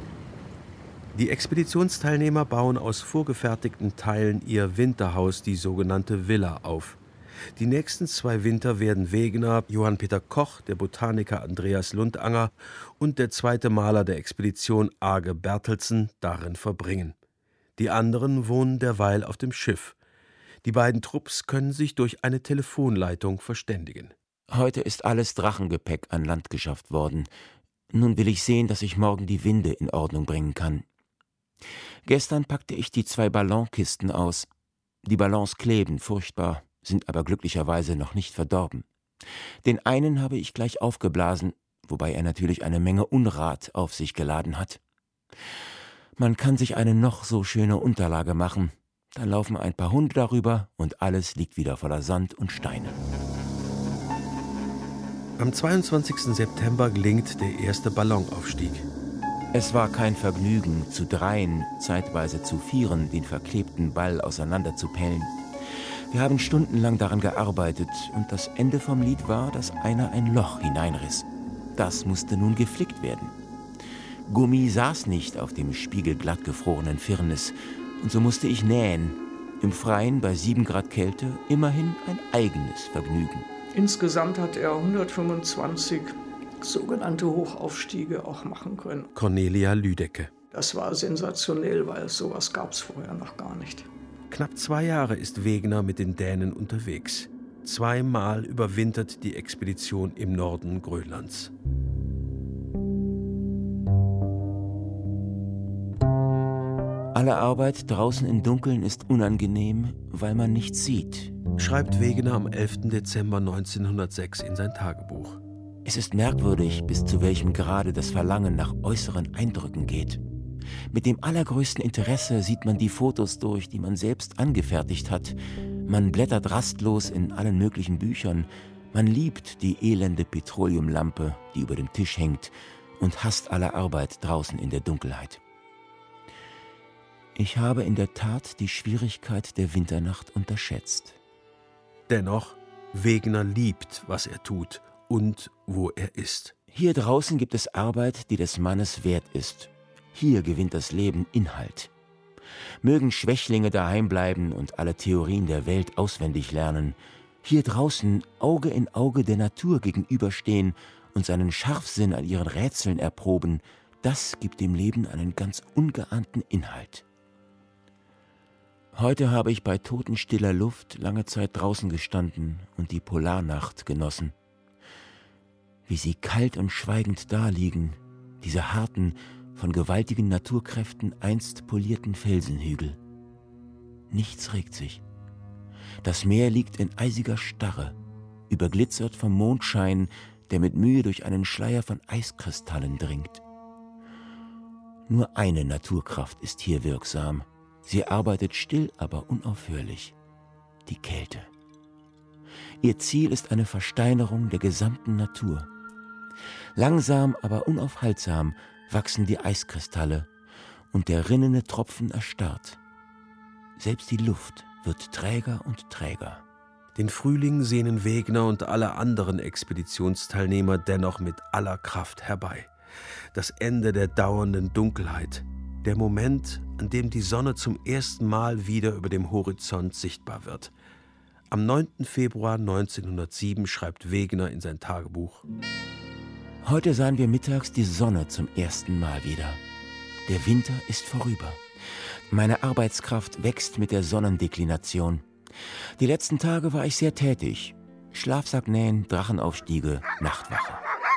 Die Expeditionsteilnehmer bauen aus vorgefertigten Teilen ihr Winterhaus, die sogenannte Villa, auf. Die nächsten 2 Winter werden Wegener, Johann Peter Koch, der Botaniker Andreas Lundanger und der zweite Maler der Expedition Age Bertelsen darin verbringen. Die anderen wohnen derweil auf dem Schiff. Die beiden Trupps können sich durch eine Telefonleitung verständigen. Heute ist alles Drachengepäck an Land geschafft worden. Nun will ich sehen, dass ich morgen die Winde in Ordnung bringen kann. Gestern packte ich die 2 Ballonkisten aus. Die Ballons kleben furchtbar, sind aber glücklicherweise noch nicht verdorben. Den einen habe ich gleich aufgeblasen, wobei er natürlich eine Menge Unrat auf sich geladen hat. Man kann sich eine noch so schöne Unterlage machen, dann laufen ein paar Hunde darüber und alles liegt wieder voller Sand und Steine. Am 22. September gelingt der erste Ballonaufstieg. Es war kein Vergnügen, zu 3, zeitweise zu 4 den verklebten Ball auseinanderzupellen. Wir haben stundenlang daran gearbeitet und das Ende vom Lied war, dass einer ein Loch hineinriss. Das musste nun geflickt werden. Gummi saß nicht auf dem spiegelglatt gefrorenen Firnis und so musste ich nähen. Im Freien bei 7 Grad Kälte immerhin ein eigenes Vergnügen. Insgesamt hat er 125 sogenannte Hochaufstiege auch machen können. Cornelia Lüdecke. Das war sensationell, weil sowas gab es vorher noch gar nicht. Knapp 2 Jahre ist Wegener mit den Dänen unterwegs. 2-mal überwintert die Expedition im Norden Grönlands. Alle Arbeit draußen im Dunkeln ist unangenehm, weil man nichts sieht, schreibt Wegener am 11. Dezember 1906 in sein Tagebuch. Es ist merkwürdig, bis zu welchem Grade das Verlangen nach äußeren Eindrücken geht. Mit dem allergrößten Interesse sieht man die Fotos durch, die man selbst angefertigt hat. Man blättert rastlos in allen möglichen Büchern. Man liebt die elende Petroleumlampe, die über dem Tisch hängt, und hasst alle Arbeit draußen in der Dunkelheit. Ich habe in der Tat die Schwierigkeit der Winternacht unterschätzt. Dennoch, Wegener liebt, was er tut und wo er ist. Hier draußen gibt es Arbeit, die des Mannes wert ist. Hier gewinnt das Leben Inhalt. Mögen Schwächlinge daheim bleiben und alle Theorien der Welt auswendig lernen. Hier draußen Auge in Auge der Natur gegenüberstehen und seinen Scharfsinn an ihren Rätseln erproben. Das gibt dem Leben einen ganz ungeahnten Inhalt. Heute habe ich bei totenstiller Luft lange Zeit draußen gestanden und die Polarnacht genossen. wie sie kalt und schweigend daliegen, diese harten, von gewaltigen Naturkräften einst polierten Felsenhügel. Nichts regt sich. Das Meer liegt in eisiger Starre, überglitzert vom Mondschein, der mit Mühe durch einen Schleier von Eiskristallen dringt. Nur eine Naturkraft ist hier wirksam. Sie arbeitet still, aber unaufhörlich: die Kälte. Ihr Ziel ist eine Versteinerung der gesamten Natur. Langsam, aber unaufhaltsam wachsen die Eiskristalle und der rinnende Tropfen erstarrt. Selbst die Luft wird träger und träger. Den Frühling sehnen Wegener und alle anderen Expeditionsteilnehmer dennoch mit aller Kraft herbei. Das Ende der dauernden Dunkelheit, der Moment, an dem die Sonne zum ersten Mal wieder über dem Horizont sichtbar wird. Am 9. Februar 1907 schreibt Wegener in sein Tagebuch: Heute sahen wir mittags die Sonne zum ersten Mal wieder. Der Winter ist vorüber. Meine Arbeitskraft wächst mit der Sonnendeklination. Die letzten Tage war ich sehr tätig. Schlafsacknähen, Drachenaufstiege, Nachtwache.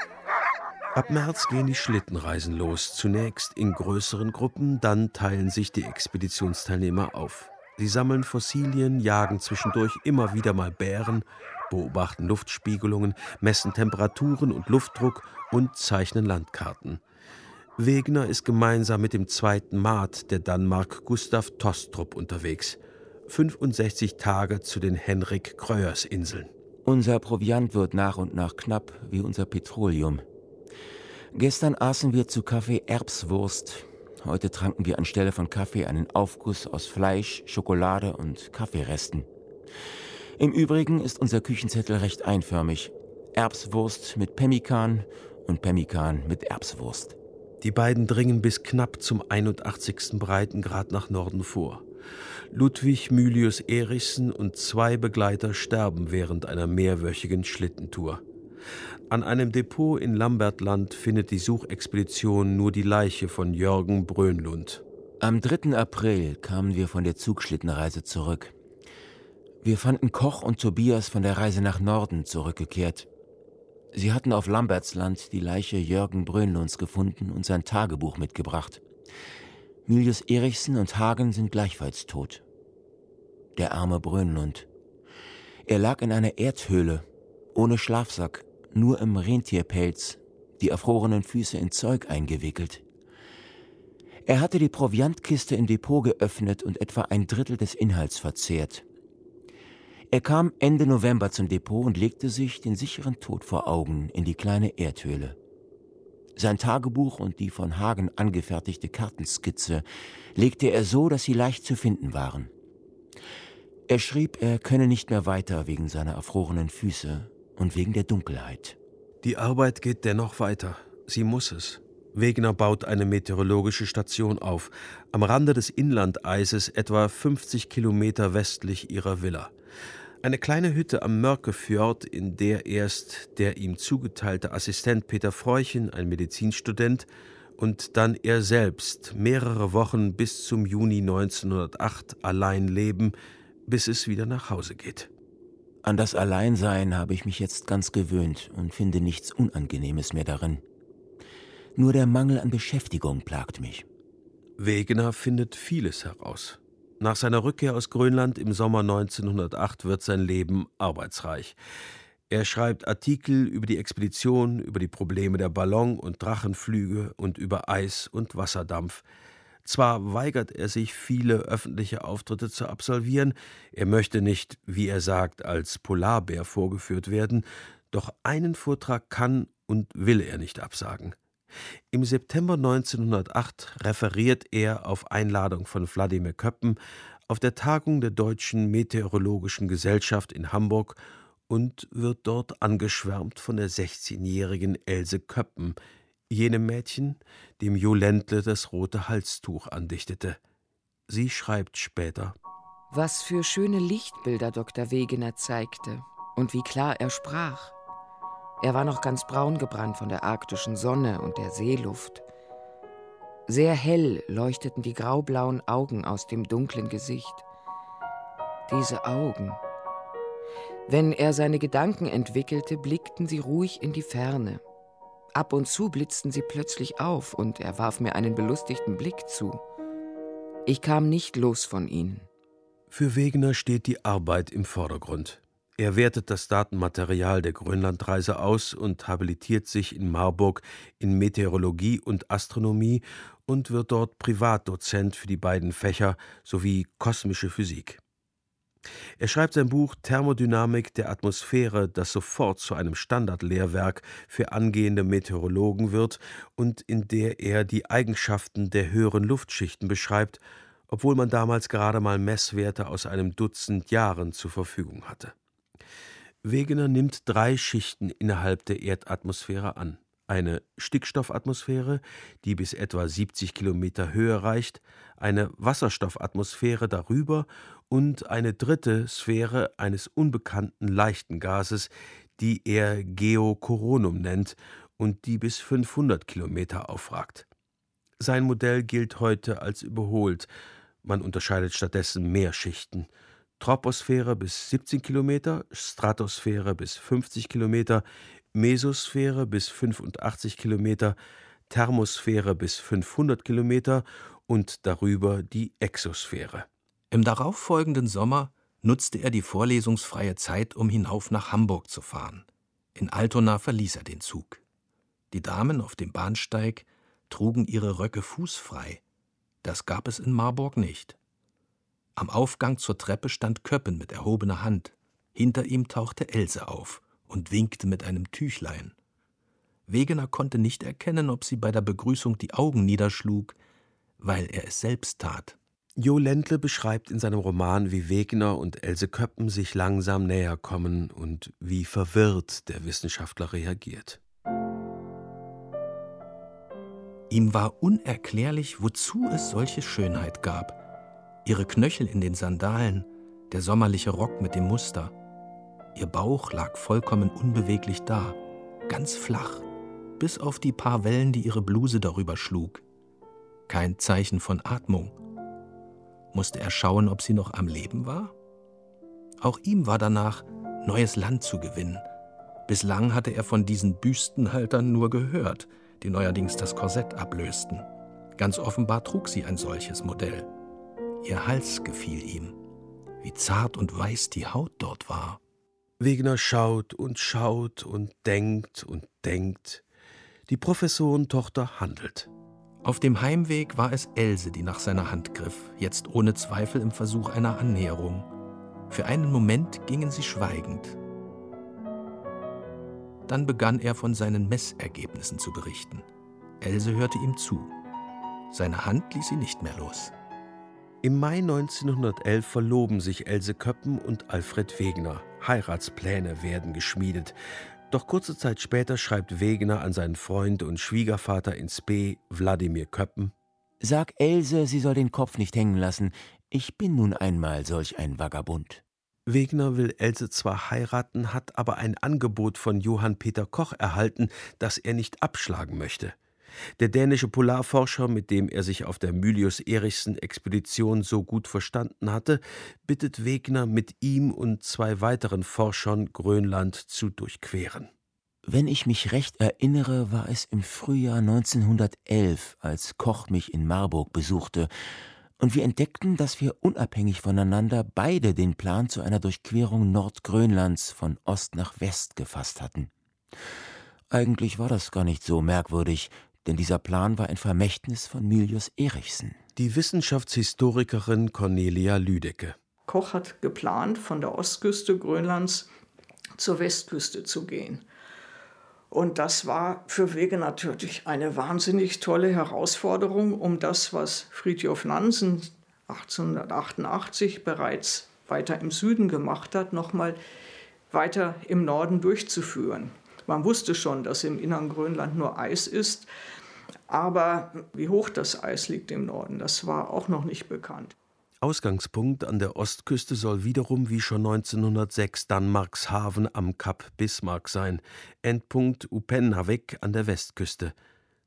Ab März gehen die Schlittenreisen los, zunächst in größeren Gruppen, dann teilen sich die Expeditionsteilnehmer auf. Sie sammeln Fossilien, jagen zwischendurch immer wieder mal Bären, beobachten Luftspiegelungen, messen Temperaturen und Luftdruck und zeichnen Landkarten. Wegener ist gemeinsam mit dem 2. Mat der Danmark Gustav Tostrup unterwegs. 65 Tage zu den Henrik-Krøyers-Inseln. Unser Proviant wird nach und nach knapp, wie unser Petroleum. Gestern aßen wir zu Kaffee Erbswurst. Heute tranken wir anstelle von Kaffee einen Aufguss aus Fleisch, Schokolade und Kaffeeresten. Im Übrigen ist unser Küchenzettel recht einförmig. Erbswurst mit Pemmikan und Pemmikan mit Erbswurst. Die beiden dringen bis knapp zum 81. Breitengrad nach Norden vor. Ludwig Mylius Erichsen und 2 Begleiter sterben während einer mehrwöchigen Schlittentour. An einem Depot in Lambertland findet die Suchexpedition nur die Leiche von Jörgen Brönlund. Am 3. April kamen wir von der Zugschlittenreise zurück. Wir fanden Koch und Tobias von der Reise nach Norden zurückgekehrt. Sie hatten auf Lambertsland die Leiche Jörgen Brönlunds gefunden und sein Tagebuch mitgebracht. Mylius Erichsen und Hagen sind gleichfalls tot. Der arme Brönlund. Er lag in einer Erdhöhle, ohne Schlafsack, nur im Rentierpelz, die erfrorenen Füße in Zeug eingewickelt. Er hatte die Proviantkiste im Depot geöffnet und etwa 1/3 des Inhalts verzehrt. Er kam Ende November zum Depot und legte sich den sicheren Tod vor Augen in die kleine Erdhöhle. Sein Tagebuch und die von Hagen angefertigte Kartenskizze legte er so, dass sie leicht zu finden waren. Er schrieb, er könne nicht mehr weiter wegen seiner erfrorenen Füße und wegen der Dunkelheit. Die Arbeit geht dennoch weiter. Sie muss es. Wegener baut eine meteorologische Station auf, am Rande des Inlandeises, etwa 50 Kilometer westlich ihrer Villa. Eine kleine Hütte am Mörkefjord, in der erst der ihm zugeteilte Assistent Peter Freuchen, ein Medizinstudent, und dann er selbst mehrere Wochen bis zum Juni 1908 allein leben, bis es wieder nach Hause geht. An das Alleinsein habe ich mich jetzt ganz gewöhnt und finde nichts Unangenehmes mehr darin. Nur der Mangel an Beschäftigung plagt mich. Wegener findet vieles heraus. Nach seiner Rückkehr aus Grönland im Sommer 1908 wird sein Leben arbeitsreich. Er schreibt Artikel über die Expedition, über die Probleme der Ballon- und Drachenflüge und über Eis- und Wasserdampf. Zwar weigert er sich, viele öffentliche Auftritte zu absolvieren, er möchte nicht, wie er sagt, als Polarbär vorgeführt werden, doch einen Vortrag kann und will er nicht absagen. Im September 1908 referiert er auf Einladung von Wladimir Köppen auf der Tagung der Deutschen Meteorologischen Gesellschaft in Hamburg und wird dort angeschwärmt von der 16-jährigen Else Köppen, jenem Mädchen, dem Jo Ländle das rote Halstuch andichtete. Sie schreibt später: Was für schöne Lichtbilder Dr. Wegener zeigte und wie klar er sprach. Er war noch ganz braun gebrannt von der arktischen Sonne und der Seeluft. Sehr hell leuchteten die graublauen Augen aus dem dunklen Gesicht. Diese Augen. Wenn er seine Gedanken entwickelte, blickten sie ruhig in die Ferne. Ab und zu blitzten sie plötzlich auf und er warf mir einen belustigten Blick zu. Ich kam nicht los von ihnen. Für Wegener steht die Arbeit im Vordergrund. Er wertet das Datenmaterial der Grönlandreise aus und habilitiert sich in Marburg in Meteorologie und Astronomie und wird dort Privatdozent für die beiden Fächer sowie kosmische Physik. Er schreibt sein Buch Thermodynamik der Atmosphäre, das sofort zu einem Standardlehrwerk für angehende Meteorologen wird und in der er die Eigenschaften der höheren Luftschichten beschreibt, obwohl man damals gerade mal Messwerte aus einem Dutzend Jahren zur Verfügung hatte. Wegener nimmt 3 Schichten innerhalb der Erdatmosphäre an. Eine Stickstoffatmosphäre, die bis etwa 70 Kilometer Höhe reicht, eine Wasserstoffatmosphäre darüber und eine dritte Sphäre eines unbekannten leichten Gases, die er Geocoronum nennt und die bis 500 Kilometer aufragt. Sein Modell gilt heute als überholt. Man unterscheidet stattdessen mehr Schichten. Troposphäre bis 17 Kilometer, Stratosphäre bis 50 Kilometer, Mesosphäre bis 85 Kilometer, Thermosphäre bis 500 Kilometer und darüber die Exosphäre. Im darauffolgenden Sommer nutzte er die vorlesungsfreie Zeit, um hinauf nach Hamburg zu fahren. In Altona verließ er den Zug. Die Damen auf dem Bahnsteig trugen ihre Röcke fußfrei. Das gab es in Marburg nicht. Am Aufgang zur Treppe stand Köppen mit erhobener Hand. Hinter ihm tauchte Else auf und winkte mit einem Tüchlein. Wegener konnte nicht erkennen, ob sie bei der Begrüßung die Augen niederschlug, weil er es selbst tat. Jo Ländle beschreibt in seinem Roman, wie Wegener und Else Köppen sich langsam näher kommen und wie verwirrt der Wissenschaftler reagiert. Ihm war unerklärlich, wozu es solche Schönheit gab. Ihre Knöchel in den Sandalen, der sommerliche Rock mit dem Muster. Ihr Bauch lag vollkommen unbeweglich da, ganz flach, bis auf die paar Wellen, die ihre Bluse darüber schlug. Kein Zeichen von Atmung. Musste er schauen, ob sie noch am Leben war? Auch ihm war danach, neues Land zu gewinnen. Bislang hatte er von diesen Büstenhaltern nur gehört, die neuerdings das Korsett ablösten. Ganz offenbar trug sie ein solches Modell. Ihr Hals gefiel ihm. Wie zart und weiß die Haut dort war. Wegener schaut und denkt und denkt. Die Professorentochter handelt. Auf dem Heimweg war es Else, die nach seiner Hand griff, jetzt ohne Zweifel im Versuch einer Annäherung. Für einen Moment gingen sie schweigend. Dann begann er von seinen Messergebnissen zu berichten. Else hörte ihm zu. Seine Hand ließ sie nicht mehr los. Im Mai 1911 verloben sich Else Köppen und Alfred Wegener. Heiratspläne werden geschmiedet. Doch kurze Zeit später schreibt Wegener an seinen Freund und Schwiegervater in Spee, Wladimir Köppen: »Sag Else, sie soll den Kopf nicht hängen lassen. Ich bin nun einmal solch ein Vagabund.« Wegener will Else zwar heiraten, hat aber ein Angebot von Johann Peter Koch erhalten, das er nicht abschlagen möchte. Der dänische Polarforscher, mit dem er sich auf der Mylius-Erichsen-Expedition so gut verstanden hatte, bittet Wegener, mit ihm und 2 weiteren Forschern Grönland zu durchqueren. Wenn ich mich recht erinnere, war es im Frühjahr 1911, als Koch mich in Marburg besuchte, und wir entdeckten, dass wir unabhängig voneinander beide den Plan zu einer Durchquerung Nordgrönlands von Ost nach West gefasst hatten. Eigentlich war das gar nicht so merkwürdig, denn dieser Plan war ein Vermächtnis von Mylius Erichsen. Die Wissenschaftshistorikerin Cornelia Lüdecke. Koch hat geplant, von der Ostküste Grönlands zur Westküste zu gehen. Und das war für Wegener natürlich eine wahnsinnig tolle Herausforderung, um das, was Fridtjof Nansen 1888 bereits weiter im Süden gemacht hat, nochmal weiter im Norden durchzuführen. Man wusste schon, dass im Innern Grönland nur Eis ist, aber wie hoch das Eis liegt im Norden, das war auch noch nicht bekannt. Ausgangspunkt an der Ostküste soll wiederum wie schon 1906 Danmarkshaven am Kap Bismarck sein, Endpunkt Upernavik an der Westküste.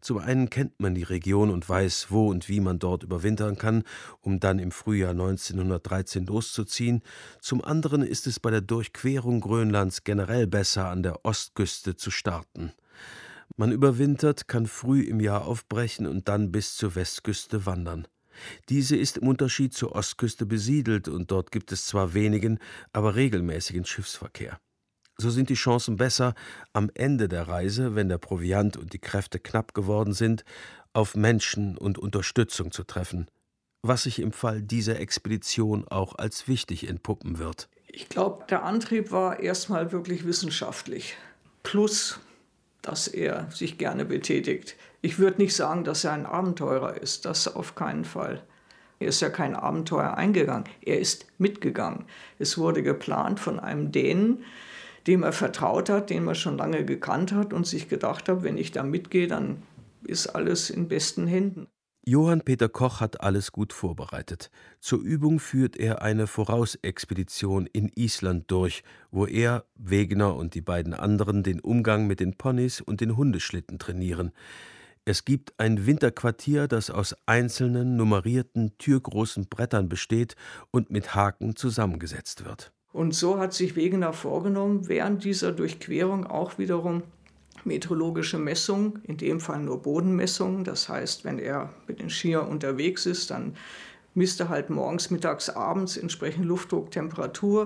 Zum einen kennt man die Region und weiß, wo und wie man dort überwintern kann, um dann im Frühjahr 1913 loszuziehen. Zum anderen ist es bei der Durchquerung Grönlands generell besser, an der Ostküste zu starten. Man überwintert, kann früh im Jahr aufbrechen und dann bis zur Westküste wandern. Diese ist im Unterschied zur Ostküste besiedelt und dort gibt es zwar wenigen, aber regelmäßigen Schiffsverkehr. So sind die Chancen besser, am Ende der Reise, wenn der Proviant und die Kräfte knapp geworden sind, auf Menschen und Unterstützung zu treffen, was sich im Fall dieser Expedition auch als wichtig entpuppen wird. Ich glaube, der Antrieb war erstmal wirklich wissenschaftlich, plus, dass er sich gerne betätigt. Ich würde nicht sagen, dass er ein Abenteurer ist, das auf keinen Fall. Er ist ja kein Abenteuer eingegangen, er ist mitgegangen. Es wurde geplant von einem Dänen, dem er vertraut hat, den er schon lange gekannt hat und sich gedacht hat, wenn ich da mitgehe, dann ist alles in besten Händen. Johann Peter Koch hat alles gut vorbereitet. Zur Übung führt er eine Vorausexpedition in Island durch, wo er, Wegener und die beiden anderen den Umgang mit den Ponys und den Hundeschlitten trainieren. Es gibt ein Winterquartier, das aus einzelnen, nummerierten, türgroßen Brettern besteht und mit Haken zusammengesetzt wird. Und so hat sich Wegener vorgenommen, während dieser Durchquerung auch wiederum meteorologische Messungen, in dem Fall nur Bodenmessungen. Das heißt, wenn er mit den Skiern unterwegs ist, dann misst er halt morgens, mittags, abends entsprechend Luftdruck, Temperatur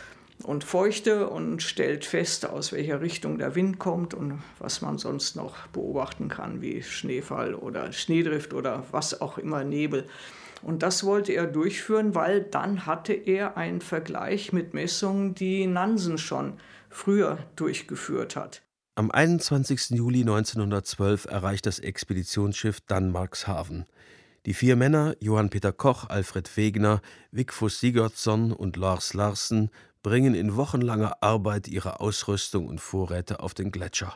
und Feuchte und stellt fest, aus welcher Richtung der Wind kommt und was man sonst noch beobachten kann, wie Schneefall oder Schneedrift oder was auch immer, Nebel. Und das wollte er durchführen, weil dann hatte er einen Vergleich mit Messungen, die Nansen schon früher durchgeführt hat. Am 21. Juli 1912 erreicht das Expeditionsschiff Danmarkshaven. Die 4 Männer, Johann Peter Koch, Alfred Wegener, Vigfús Sigurdsson und Lars Larsen, bringen in wochenlanger Arbeit ihre Ausrüstung und Vorräte auf den Gletscher.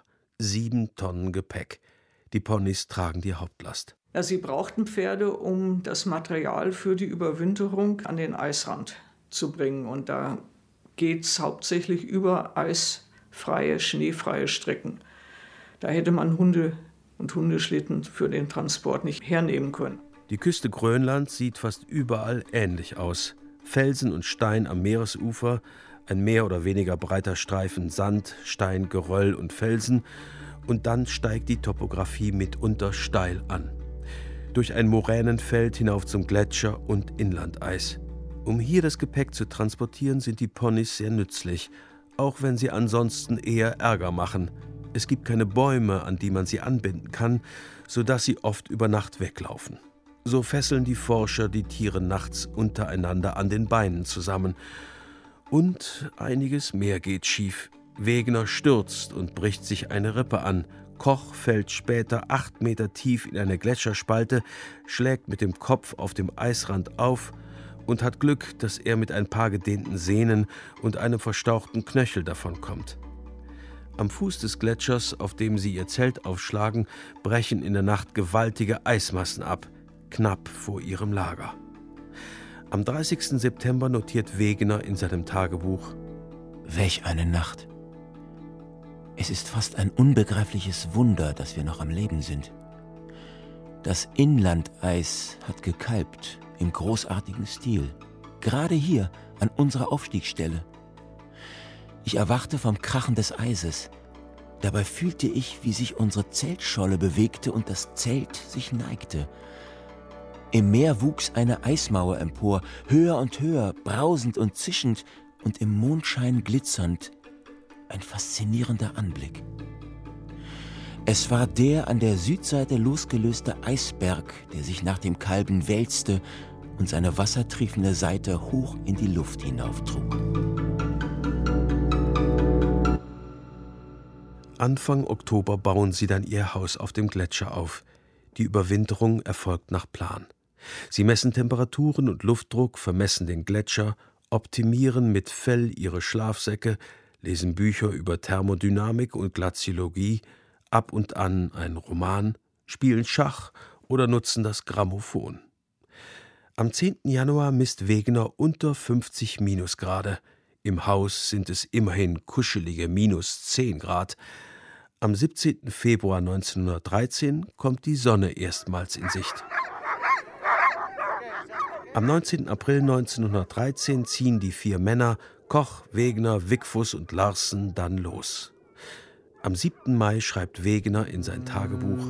7 Tonnen Gepäck. Die Ponys tragen die Hauptlast. Ja, sie brauchten Pferde, um das Material für die Überwinterung an den Eisrand zu bringen. Und da geht es hauptsächlich über eisfreie, schneefreie Strecken. Da hätte man Hunde und Hundeschlitten für den Transport nicht hernehmen können. Die Küste Grönlands sieht fast überall ähnlich aus. Felsen und Stein am Meeresufer, ein mehr oder weniger breiter Streifen Sand, Stein, Geröll und Felsen. Und dann steigt die Topographie mitunter steil an. Durch ein Moränenfeld hinauf zum Gletscher und Inlandeis. Um hier das Gepäck zu transportieren, sind die Ponys sehr nützlich, auch wenn sie ansonsten eher Ärger machen. Es gibt keine Bäume, an die man sie anbinden kann, sodass sie oft über Nacht weglaufen. So fesseln die Forscher die Tiere nachts untereinander an den Beinen zusammen. Und einiges mehr geht schief. Wegener stürzt und bricht sich eine Rippe an. Koch fällt später 8 Meter tief in eine Gletscherspalte, schlägt mit dem Kopf auf dem Eisrand auf und hat Glück, dass er mit ein paar gedehnten Sehnen und einem verstauchten Knöchel davonkommt. Am Fuß des Gletschers, auf dem sie ihr Zelt aufschlagen, brechen in der Nacht gewaltige Eismassen ab, knapp vor ihrem Lager. Am 30. September notiert Wegener in seinem Tagebuch: Welch eine Nacht! Es ist fast ein unbegreifliches Wunder, dass wir noch am Leben sind. Das Inlandeis hat gekalbt im großartigen Stil, gerade hier an unserer Aufstiegsstelle. Ich erwachte vom Krachen des Eises. Dabei fühlte ich, wie sich unsere Zeltscholle bewegte und das Zelt sich neigte. Im Meer wuchs eine Eismauer empor, höher und höher, brausend und zischend und im Mondschein glitzernd. Ein faszinierender Anblick. Es war der an der Südseite losgelöste Eisberg, der sich nach dem Kalben wälzte und seine wassertriefende Seite hoch in die Luft hinauftrug. Anfang Oktober bauen sie dann ihr Haus auf dem Gletscher auf. Die Überwinterung erfolgt nach Plan. Sie messen Temperaturen und Luftdruck, vermessen den Gletscher, optimieren mit Fell ihre Schlafsäcke, lesen Bücher über Thermodynamik und Glaziologie, ab und an einen Roman, spielen Schach oder nutzen das Grammophon. Am 10. Januar misst Wegener unter 50 Minusgrade. Im Haus sind es immerhin kuschelige -10 Grad. Am 17. Februar 1913 kommt die Sonne erstmals in Sicht. Am 19. April 1913 ziehen die 4 Männer, Koch, Wegener, Wickfuss und Larsen, dann los. Am 7. Mai schreibt Wegener in sein Tagebuch: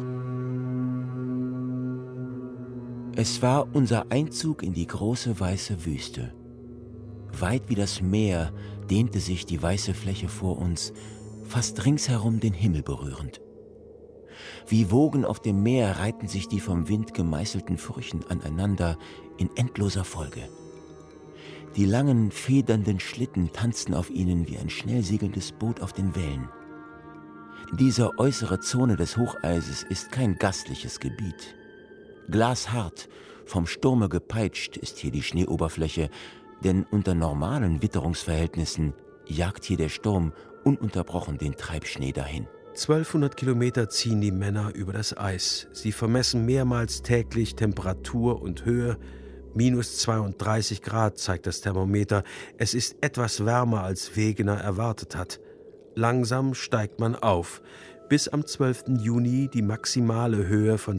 Es war unser Einzug in die große weiße Wüste. Weit wie das Meer dehnte sich die weiße Fläche vor uns, fast ringsherum den Himmel berührend. Wie Wogen auf dem Meer reihten sich die vom Wind gemeißelten Furchen aneinander in endloser Folge. Die langen, federnden Schlitten tanzten auf ihnen wie ein schnell segelndes Boot auf den Wellen. Diese äußere Zone des Hocheises ist kein gastliches Gebiet. Glashart, vom Sturme gepeitscht ist hier die Schneeoberfläche, denn unter normalen Witterungsverhältnissen jagt hier der Sturm ununterbrochen den Treibschnee dahin. 1200 Kilometer ziehen die Männer über das Eis. Sie vermessen mehrmals täglich Temperatur und Höhe. Minus 32 Grad zeigt das Thermometer. Es ist etwas wärmer, als Wegener erwartet hat. Langsam steigt man auf, bis am 12. Juni die maximale Höhe von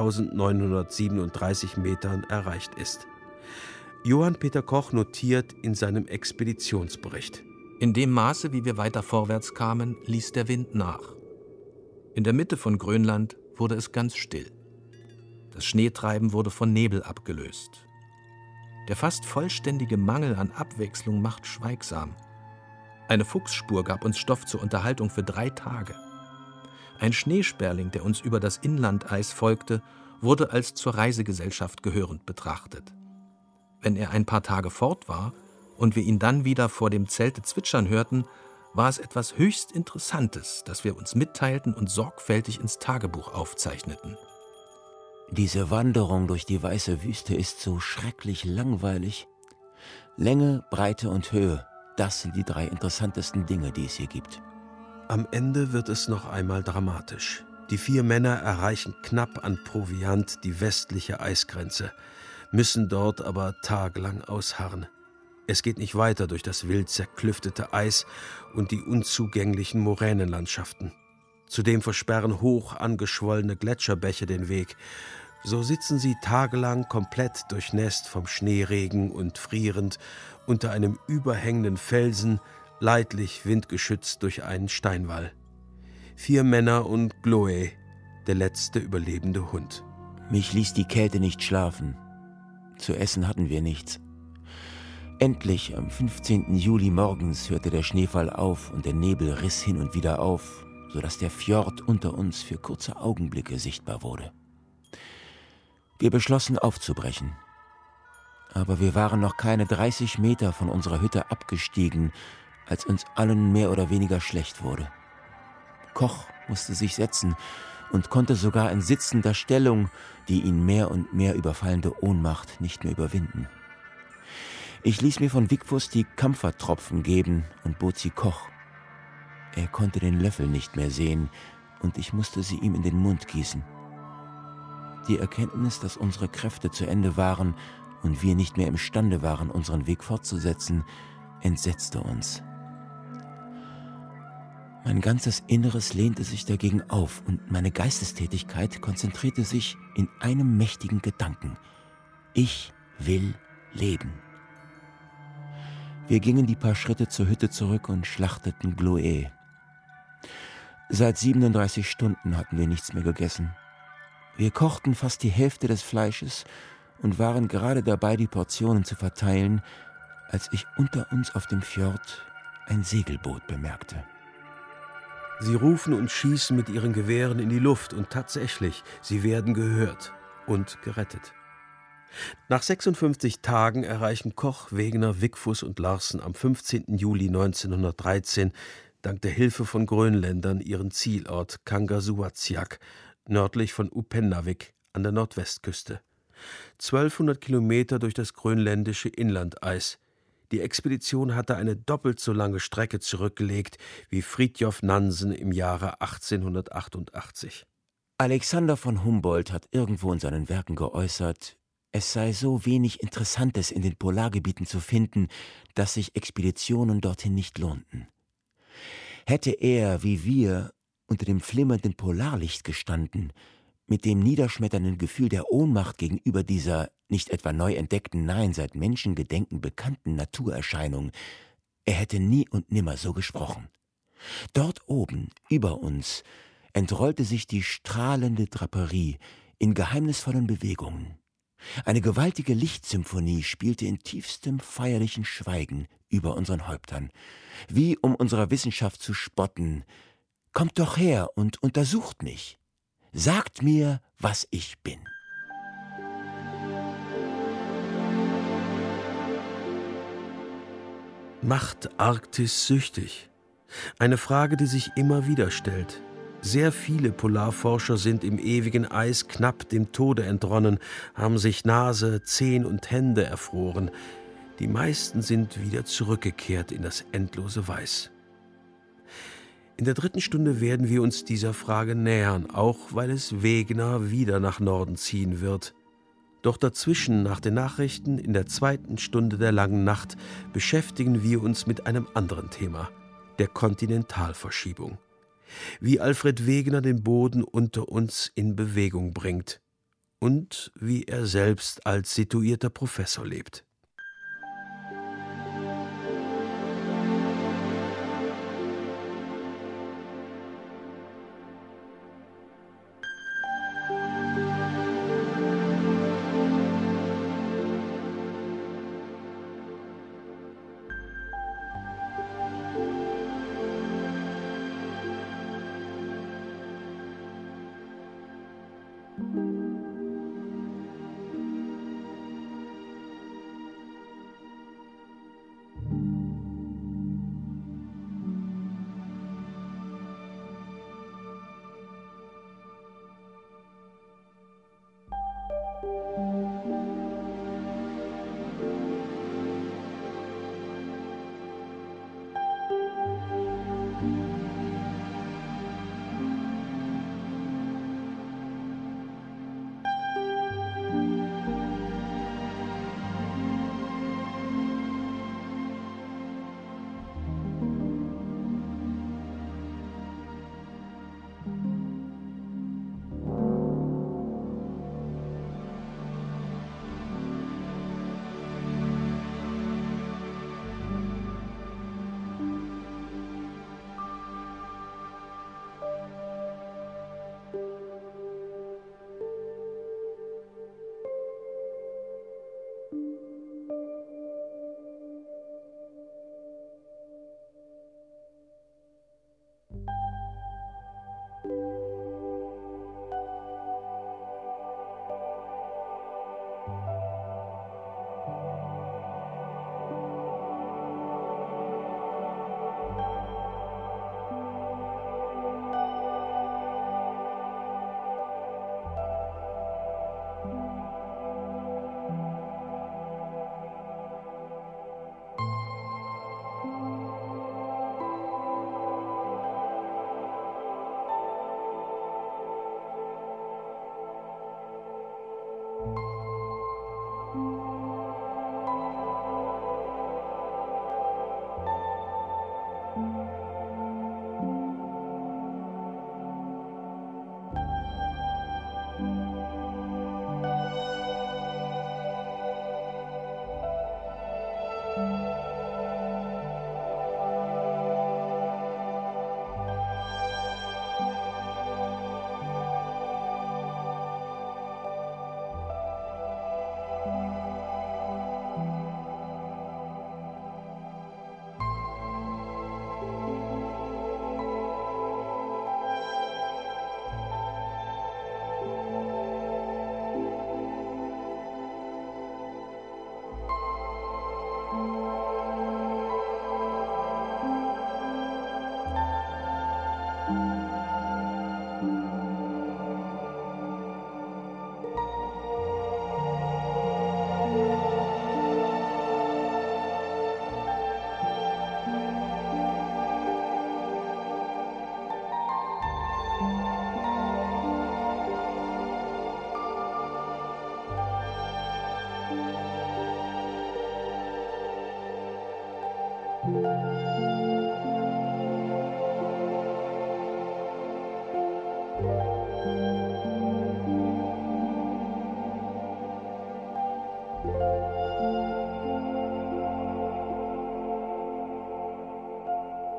2937 Metern erreicht ist. Johann Peter Koch notiert in seinem Expeditionsbericht: In dem Maße, wie wir weiter vorwärts kamen, ließ der Wind nach. In der Mitte von Grönland wurde es ganz still. Das Schneetreiben wurde von Nebel abgelöst. Der fast vollständige Mangel an Abwechslung macht schweigsam. Eine Fuchsspur gab uns Stoff zur Unterhaltung für 3 Tage. Ein Schneesperling, der uns über das Inlandeis folgte, wurde als zur Reisegesellschaft gehörend betrachtet. Wenn er ein paar Tage fort war und wir ihn dann wieder vor dem Zelte zwitschern hörten, war es etwas höchst Interessantes, das wir uns mitteilten und sorgfältig ins Tagebuch aufzeichneten. Diese Wanderung durch die weiße Wüste ist so schrecklich langweilig. Länge, Breite und Höhe, das sind die 3 interessantesten Dinge, die es hier gibt. Am Ende wird es noch einmal dramatisch. Die 4 Männer erreichen knapp an Proviant die westliche Eisgrenze, müssen dort aber tagelang ausharren. Es geht nicht weiter durch das wild zerklüftete Eis und die unzugänglichen Moränenlandschaften. Zudem versperren hoch angeschwollene Gletscherbäche den Weg. So sitzen sie tagelang komplett durchnässt vom Schneeregen und frierend unter einem überhängenden Felsen, leidlich windgeschützt durch einen Steinwall. 4 Männer und Chloe, der letzte überlebende Hund. Mich ließ die Kälte nicht schlafen. Zu essen hatten wir nichts. Endlich, am 15. Juli morgens, hörte der Schneefall auf und der Nebel riss hin und wieder auf, sodass der Fjord unter uns für kurze Augenblicke sichtbar wurde. Wir beschlossen aufzubrechen. Aber wir waren noch keine 30 Meter von unserer Hütte abgestiegen, als uns allen mehr oder weniger schlecht wurde. Koch musste sich setzen und konnte sogar in sitzender Stellung die ihn mehr und mehr überfallende Ohnmacht nicht mehr überwinden. Ich ließ mir von Wickfuss die Kampfertropfen geben und bot sie Koch. Er konnte den Löffel nicht mehr sehen und ich musste sie ihm in den Mund gießen. Die Erkenntnis, dass unsere Kräfte zu Ende waren und wir nicht mehr imstande waren, unseren Weg fortzusetzen, entsetzte uns. Mein ganzes Inneres lehnte sich dagegen auf und meine Geistestätigkeit konzentrierte sich in einem mächtigen Gedanken: Ich will leben. Wir gingen die paar Schritte zur Hütte zurück und schlachteten Chloe. Seit 37 Stunden hatten wir nichts mehr gegessen. Wir kochten fast die Hälfte des Fleisches und waren gerade dabei, die Portionen zu verteilen, als ich unter uns auf dem Fjord ein Segelboot bemerkte. Sie rufen und schießen mit ihren Gewehren in die Luft und tatsächlich, sie werden gehört und gerettet. Nach 56 Tagen erreichen Koch, Wegener, Wickfuss und Larsen am 15. Juli 1913 dank der Hilfe von Grönländern ihren Zielort Kangersuatsiaq, nördlich von Upernavik an der Nordwestküste. 1200 Kilometer durch das grönländische Inlandeis. Die Expedition hatte eine doppelt so lange Strecke zurückgelegt wie Fridtjof Nansen im Jahre 1888. Alexander von Humboldt hat irgendwo in seinen Werken geäußert, es sei so wenig Interessantes in den Polargebieten zu finden, dass sich Expeditionen dorthin nicht lohnten. Hätte er, wie wir, unter dem flimmernden Polarlicht gestanden, mit dem niederschmetternden Gefühl der Ohnmacht gegenüber dieser nicht etwa neu entdeckten, nein, seit Menschengedenken bekannten Naturerscheinung, er hätte nie und nimmer so gesprochen. Dort oben, über uns, entrollte sich die strahlende Draperie in geheimnisvollen Bewegungen. Eine gewaltige Lichtsymphonie spielte in tiefstem feierlichen Schweigen über unseren Häuptern, wie um unserer Wissenschaft zu spotten. Kommt doch her und untersucht mich. Sagt mir, was ich bin. Macht Arktis süchtig? Eine Frage, die sich immer wieder stellt. Sehr viele Polarforscher sind im ewigen Eis knapp dem Tode entronnen, haben sich Nase, Zehen und Hände erfroren. Die meisten sind wieder zurückgekehrt in das endlose Weiß. In der 3. Stunde werden wir uns dieser Frage nähern, auch weil es Wegener wieder nach Norden ziehen wird. Doch dazwischen, nach den Nachrichten, in der 2. Stunde der langen Nacht, beschäftigen wir uns mit einem anderen Thema, der Kontinentalverschiebung. Wie Alfred Wegener den Boden unter uns in Bewegung bringt und wie er selbst als situierter Professor lebt.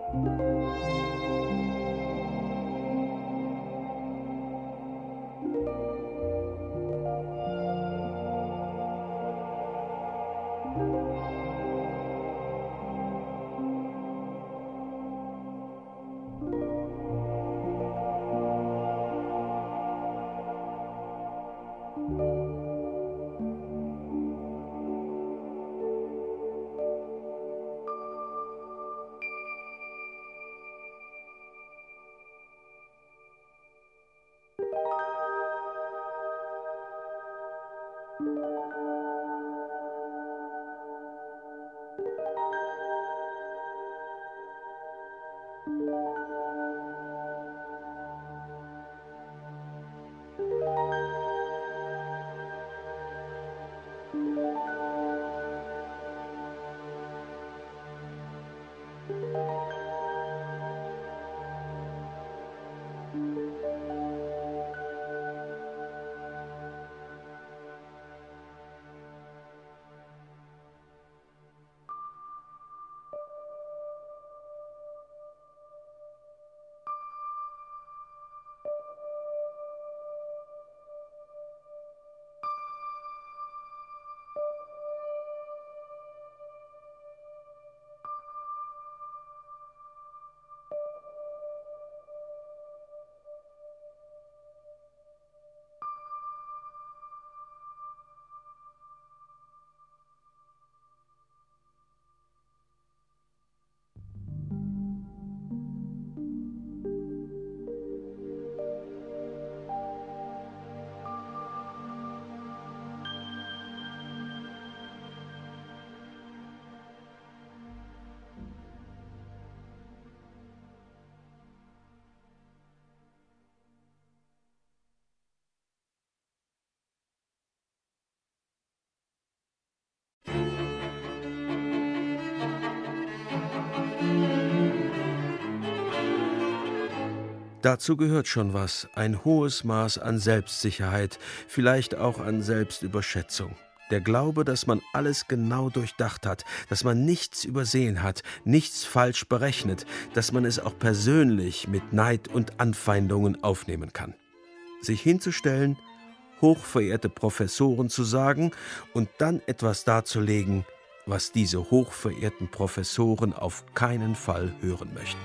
Dazu gehört schon was, ein hohes Maß an Selbstsicherheit, vielleicht auch an Selbstüberschätzung. Der Glaube, dass man alles genau durchdacht hat, dass man nichts übersehen hat, nichts falsch berechnet, dass man es auch persönlich mit Neid und Anfeindungen aufnehmen kann. Sich hinzustellen, hochverehrte Professoren zu sagen und dann etwas darzulegen, was diese hochverehrten Professoren auf keinen Fall hören möchten.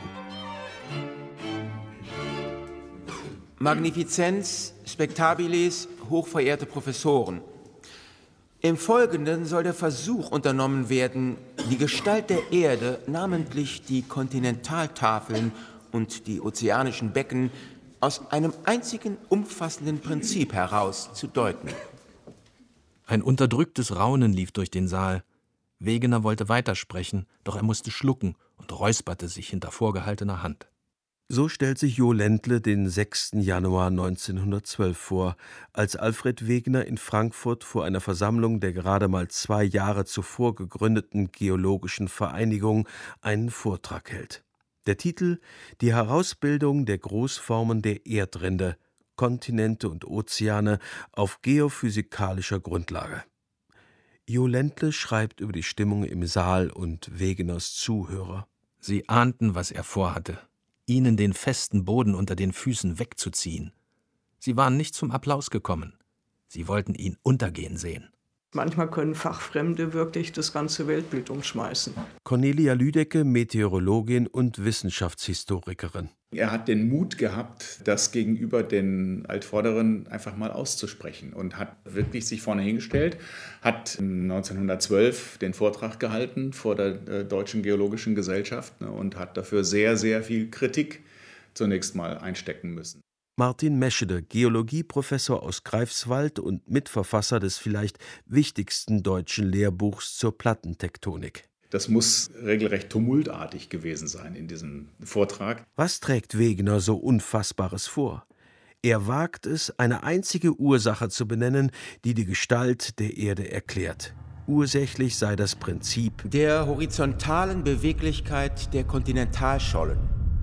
Magnificenz, Spectabilis, hochverehrte Professoren. Im Folgenden soll der Versuch unternommen werden, die Gestalt der Erde, namentlich die Kontinentaltafeln und die ozeanischen Becken, aus einem einzigen umfassenden Prinzip heraus zu deuten. Ein unterdrücktes Raunen lief durch den Saal. Wegener wollte weitersprechen, doch er musste schlucken und räusperte sich hinter vorgehaltener Hand. So stellt sich Jo Ländle den 6. Januar 1912 vor, als Alfred Wegener in Frankfurt vor einer Versammlung der gerade mal 2 Jahre zuvor gegründeten Geologischen Vereinigung einen Vortrag hält. Der Titel: Die Herausbildung der Großformen der Erdrinde, Kontinente und Ozeane auf geophysikalischer Grundlage. Jo Ländle schreibt über die Stimmung im Saal und Wegeners Zuhörer. Sie ahnten, was er vorhatte: ihnen den festen Boden unter den Füßen wegzuziehen. Sie waren nicht zum Applaus gekommen. Sie wollten ihn untergehen sehen. Manchmal können Fachfremde wirklich das ganze Weltbild umschmeißen. Cornelia Lüdecke, Meteorologin und Wissenschaftshistorikerin. Er hat den Mut gehabt, das gegenüber den Altvorderen einfach mal auszusprechen und hat wirklich sich vorne hingestellt, hat 1912 den Vortrag gehalten vor der Deutschen Geologischen Gesellschaft und hat dafür sehr, sehr viel Kritik zunächst mal einstecken müssen. Martin Meschede, Geologieprofessor aus Greifswald und Mitverfasser des vielleicht wichtigsten deutschen Lehrbuchs zur Plattentektonik. Das muss regelrecht tumultartig gewesen sein in diesem Vortrag. Was trägt Wegener so Unfassbares vor? Er wagt es, eine einzige Ursache zu benennen, die die Gestalt der Erde erklärt. Ursächlich sei das Prinzip der horizontalen Beweglichkeit der Kontinentalschollen.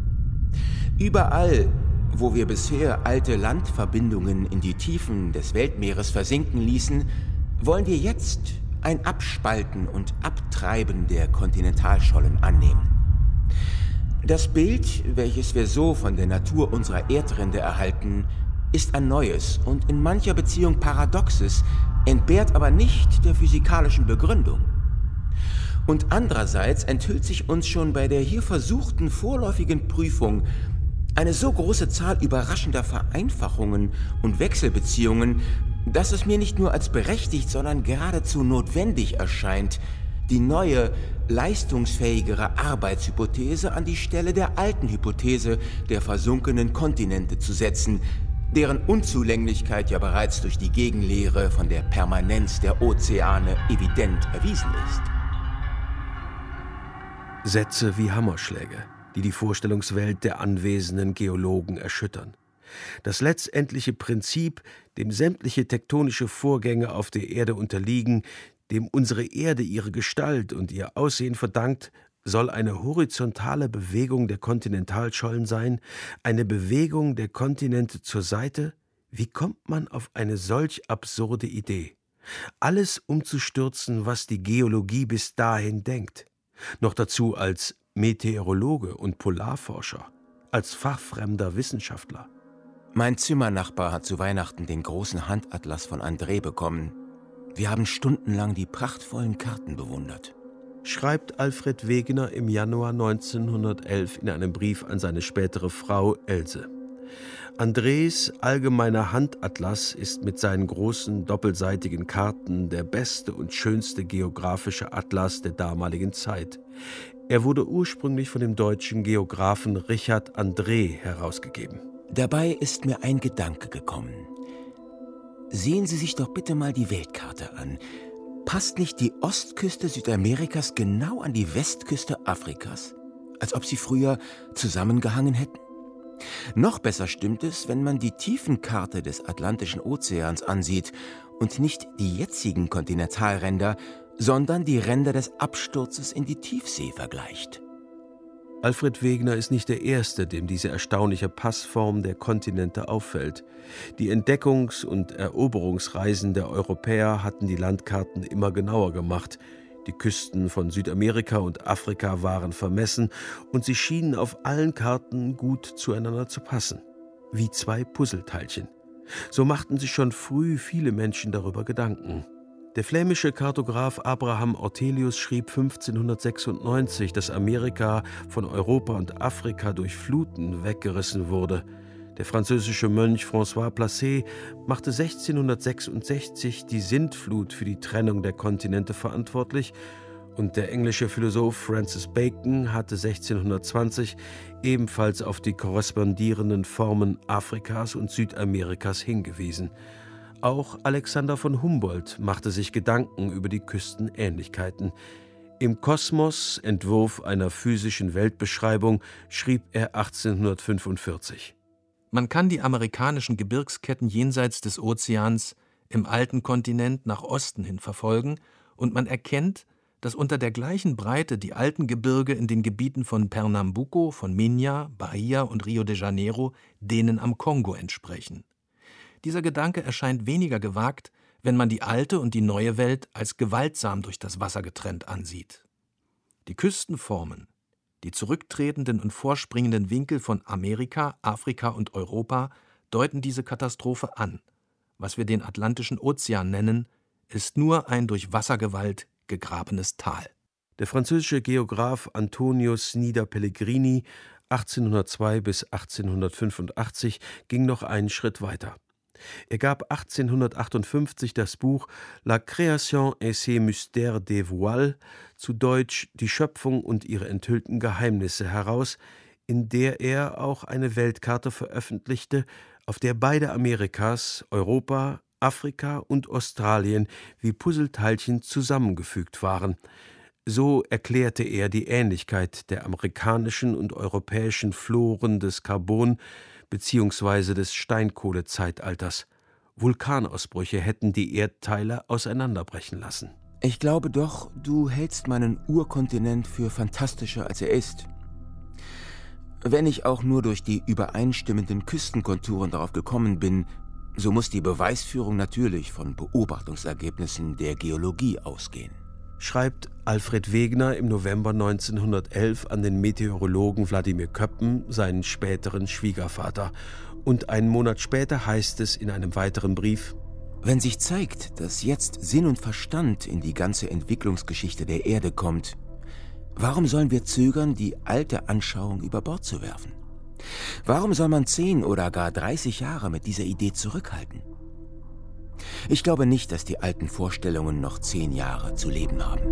Überall, wo wir bisher alte Landverbindungen in die Tiefen des Weltmeeres versinken ließen, wollen wir jetzt ein Abspalten und Abtreiben der Kontinentalschollen annehmen. Das Bild, welches wir so von der Natur unserer Erdrinde erhalten, ist ein neues und in mancher Beziehung paradoxes, entbehrt aber nicht der physikalischen Begründung. Und andererseits enthüllt sich uns schon bei der hier versuchten vorläufigen Prüfung eine so große Zahl überraschender Vereinfachungen und Wechselbeziehungen, dass es mir nicht nur als berechtigt, sondern geradezu notwendig erscheint, die neue, leistungsfähigere Arbeitshypothese an die Stelle der alten Hypothese der versunkenen Kontinente zu setzen, deren Unzulänglichkeit ja bereits durch die Gegenlehre von der Permanenz der Ozeane evident erwiesen ist. Sätze wie Hammerschläge, die die Vorstellungswelt der anwesenden Geologen erschüttern. Das letztendliche Prinzip, dem sämtliche tektonische Vorgänge auf der Erde unterliegen, dem unsere Erde ihre Gestalt und ihr Aussehen verdankt, soll eine horizontale Bewegung der Kontinentalschollen sein, eine Bewegung der Kontinente zur Seite? Wie kommt man auf eine solch absurde Idee? Alles umzustürzen, was die Geologie bis dahin denkt. Noch dazu als Meteorologe und Polarforscher, als fachfremder Wissenschaftler. Mein Zimmernachbar hat zu Weihnachten den großen Handatlas von André bekommen. Wir haben stundenlang die prachtvollen Karten bewundert. Schreibt Alfred Wegener im Januar 1911 in einem Brief an seine spätere Frau Else. Andrés allgemeiner Handatlas ist mit seinen großen doppelseitigen Karten der beste und schönste geografische Atlas der damaligen Zeit. Er wurde ursprünglich von dem deutschen Geographen Richard André herausgegeben. Dabei ist mir ein Gedanke gekommen. Sehen Sie sich doch bitte mal die Weltkarte an. Passt nicht die Ostküste Südamerikas genau an die Westküste Afrikas? Als ob sie früher zusammengehangen hätten? Noch besser stimmt es, wenn man die Tiefenkarte des Atlantischen Ozeans ansieht und nicht die jetzigen Kontinentalränder, sondern die Ränder des Absturzes in die Tiefsee vergleicht. Alfred Wegener ist nicht der Erste, dem diese erstaunliche Passform der Kontinente auffällt. Die Entdeckungs- und Eroberungsreisen der Europäer hatten die Landkarten immer genauer gemacht. Die Küsten von Südamerika und Afrika waren vermessen und sie schienen auf allen Karten gut zueinander zu passen. Wie zwei Puzzleteilchen. So machten sich schon früh viele Menschen darüber Gedanken. Der flämische Kartograf Abraham Ortelius schrieb 1596, dass Amerika von Europa und Afrika durch Fluten weggerissen wurde. Der französische Mönch François Placé machte 1666 die Sintflut für die Trennung der Kontinente verantwortlich und der englische Philosoph Francis Bacon hatte 1620 ebenfalls auf die korrespondierenden Formen Afrikas und Südamerikas hingewiesen. Auch Alexander von Humboldt machte sich Gedanken über die Küstenähnlichkeiten. Im Kosmos, Entwurf einer physischen Weltbeschreibung, schrieb er 1845. Man kann die amerikanischen Gebirgsketten jenseits des Ozeans im alten Kontinent nach Osten hin verfolgen und man erkennt, dass unter der gleichen Breite die alten Gebirge in den Gebieten von Pernambuco, von Minya, Bahia und Rio de Janeiro denen am Kongo entsprechen. Dieser Gedanke erscheint weniger gewagt, wenn man die alte und die neue Welt als gewaltsam durch das Wasser getrennt ansieht. Die Küstenformen, die zurücktretenden und vorspringenden Winkel von Amerika, Afrika und Europa deuten diese Katastrophe an. Was wir den Atlantischen Ozean nennen, ist nur ein durch Wassergewalt gegrabenes Tal. Der französische Geograph Antonius Nida Pellegrini 1802 bis 1885 ging noch einen Schritt weiter. Er gab 1858 das Buch La création et ses mystères des voiles, zu Deutsch Die Schöpfung und ihre enthüllten Geheimnisse, heraus, in der er auch eine Weltkarte veröffentlichte, auf der beide Amerikas, Europa, Afrika und Australien wie Puzzleteilchen zusammengefügt waren. So erklärte er die Ähnlichkeit der amerikanischen und europäischen Floren des Karbon- bzw. des Steinkohlezeitalters. Vulkanausbrüche hätten die Erdteile auseinanderbrechen lassen. Ich glaube doch, du hältst meinen Urkontinent für fantastischer, als er ist. Wenn ich auch nur durch die übereinstimmenden Küstenkonturen darauf gekommen bin, so muss die Beweisführung natürlich von Beobachtungsergebnissen der Geologie ausgehen. schreibt Alfred Wegener im November 1911 an den Meteorologen Wladimir Köppen, seinen späteren Schwiegervater. Und einen Monat später heißt es in einem weiteren Brief: Wenn sich zeigt, dass jetzt Sinn und Verstand in die ganze Entwicklungsgeschichte der Erde kommt, warum sollen wir zögern, die alte Anschauung über Bord zu werfen? Warum soll man 10 oder gar 30 Jahre mit dieser Idee zurückhalten? Ich glaube nicht, dass die alten Vorstellungen noch 10 Jahre zu leben haben.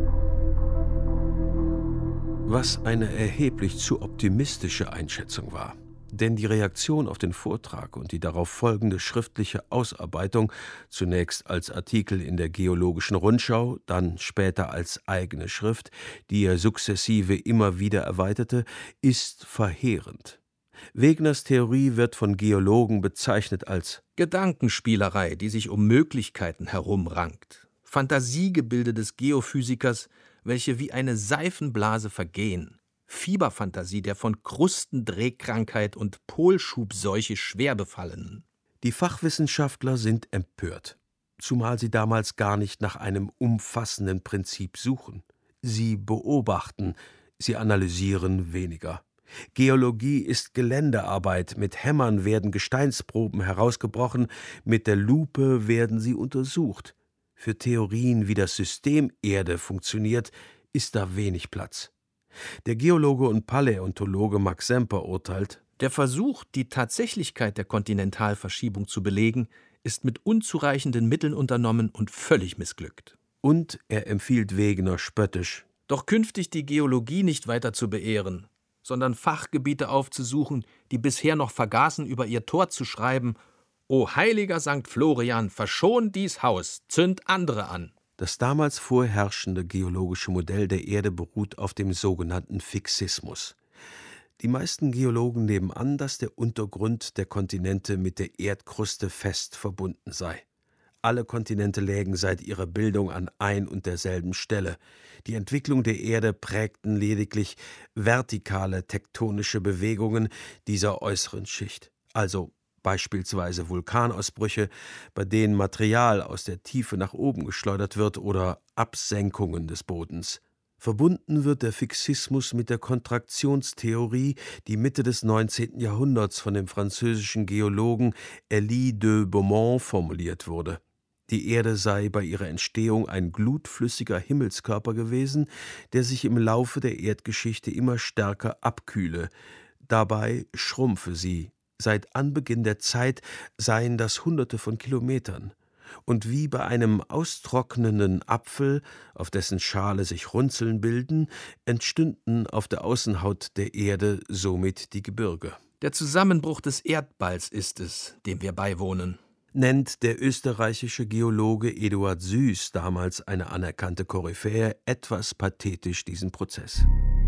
Was eine erheblich zu optimistische Einschätzung war. Denn die Reaktion auf den Vortrag und die darauf folgende schriftliche Ausarbeitung, zunächst als Artikel in der Geologischen Rundschau, dann später als eigene Schrift, die er sukzessive immer wieder erweiterte, ist verheerend. Wegeners Theorie wird von Geologen bezeichnet als Gedankenspielerei, die sich um Möglichkeiten herumrankt. Fantasiegebilde des Geophysikers, welche wie eine Seifenblase vergehen. Fieberfantasie der von Krustendrehkrankheit und Polschubseuche schwer Befallenen. Die Fachwissenschaftler sind empört, zumal sie damals gar nicht nach einem umfassenden Prinzip suchen. Sie beobachten, sie analysieren weniger. Geologie ist Geländearbeit, mit Hämmern werden Gesteinsproben herausgebrochen, mit der Lupe werden sie untersucht. Für Theorien, wie das System Erde funktioniert, ist da wenig Platz. Der Geologe und Paläontologe Max Semper urteilt: Der Versuch, die Tatsächlichkeit der Kontinentalverschiebung zu belegen, ist mit unzureichenden Mitteln unternommen und völlig missglückt. Und er empfiehlt Wegener spöttisch: Doch künftig die Geologie nicht weiter zu beehren, sondern Fachgebiete aufzusuchen, die bisher noch vergaßen, über ihr Tor zu schreiben: O heiliger St. Florian, verschon dies Haus, zünd andere an. Das damals vorherrschende geologische Modell der Erde beruht auf dem sogenannten Fixismus. Die meisten Geologen nehmen an, dass der Untergrund der Kontinente mit der Erdkruste fest verbunden sei. Alle Kontinente lägen seit ihrer Bildung an ein und derselben Stelle. Die Entwicklung der Erde prägten lediglich vertikale tektonische Bewegungen dieser äußeren Schicht, also beispielsweise Vulkanausbrüche, bei denen Material aus der Tiefe nach oben geschleudert wird, oder Absenkungen des Bodens. Verbunden wird der Fixismus mit der Kontraktionstheorie, die Mitte des 19. Jahrhunderts von dem französischen Geologen Élie de Beaumont formuliert wurde. Die Erde sei bei ihrer Entstehung ein glutflüssiger Himmelskörper gewesen, der sich im Laufe der Erdgeschichte immer stärker abkühle. Dabei schrumpfe sie. Seit Anbeginn der Zeit seien das Hunderte von Kilometern. Und wie bei einem austrocknenden Apfel, auf dessen Schale sich Runzeln bilden, entstünden auf der Außenhaut der Erde somit die Gebirge. Der Zusammenbruch des Erdballs ist es, dem wir beiwohnen, nennt der österreichische Geologe Eduard Süß, damals eine anerkannte Koryphäe, etwas pathetisch diesen Prozess.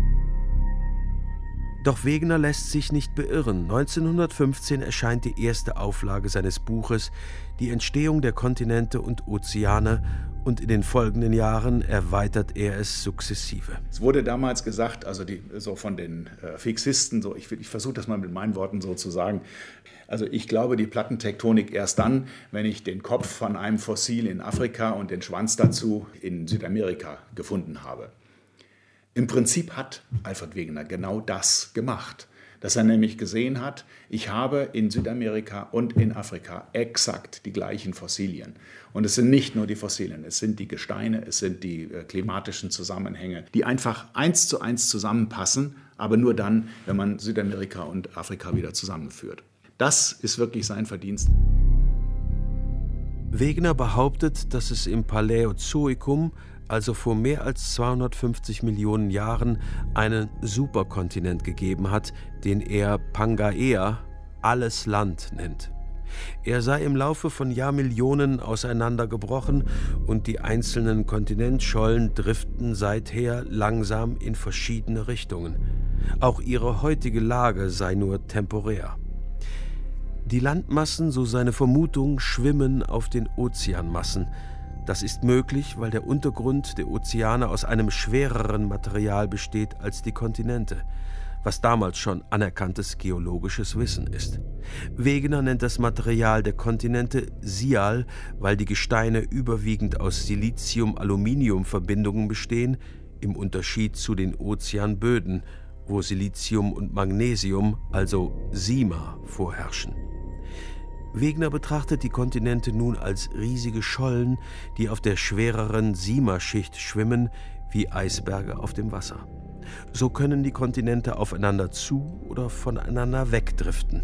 Doch Wegener lässt sich nicht beirren. 1915 erscheint die erste Auflage seines Buches »Die Entstehung der Kontinente und Ozeane«, und in den folgenden Jahren erweitert er es sukzessive. Es wurde damals gesagt, also so von den Fixisten, so ich versuche das mal mit meinen Worten so zu sagen, also ich glaube die Plattentektonik erst dann, wenn ich den Kopf von einem Fossil in Afrika und den Schwanz dazu in Südamerika gefunden habe. Im Prinzip hat Alfred Wegener genau das gemacht, dass er nämlich gesehen hat, ich habe in Südamerika und in Afrika exakt die gleichen Fossilien. Und es sind nicht nur die Fossilien, es sind die Gesteine, es sind die klimatischen Zusammenhänge, die einfach 1:1 zusammenpassen, aber nur dann, wenn man Südamerika und Afrika wieder zusammenführt. Das ist wirklich sein Verdienst. Wegener behauptet, dass es im Paläozoikum, also vor mehr als 250 Millionen Jahren, einen Superkontinent gegeben hat, den er Pangaea, alles Land, nennt. Er sei im Laufe von Jahrmillionen auseinandergebrochen und die einzelnen Kontinentschollen driften seither langsam in verschiedene Richtungen. Auch ihre heutige Lage sei nur temporär. Die Landmassen, so seine Vermutung, schwimmen auf den Ozeanmassen. Das ist möglich, weil der Untergrund der Ozeane aus einem schwereren Material besteht als die Kontinente. was damals schon anerkanntes geologisches Wissen ist. Wegener nennt das Material der Kontinente Sial, weil die Gesteine überwiegend aus Silizium-Aluminium-Verbindungen bestehen, im Unterschied zu den Ozeanböden, wo Silizium und Magnesium, also Sima, vorherrschen. Wegener betrachtet die Kontinente nun als riesige Schollen, die auf der schwereren Sima-Schicht schwimmen, wie Eisberge auf dem Wasser. So können die Kontinente aufeinander zu oder voneinander wegdriften.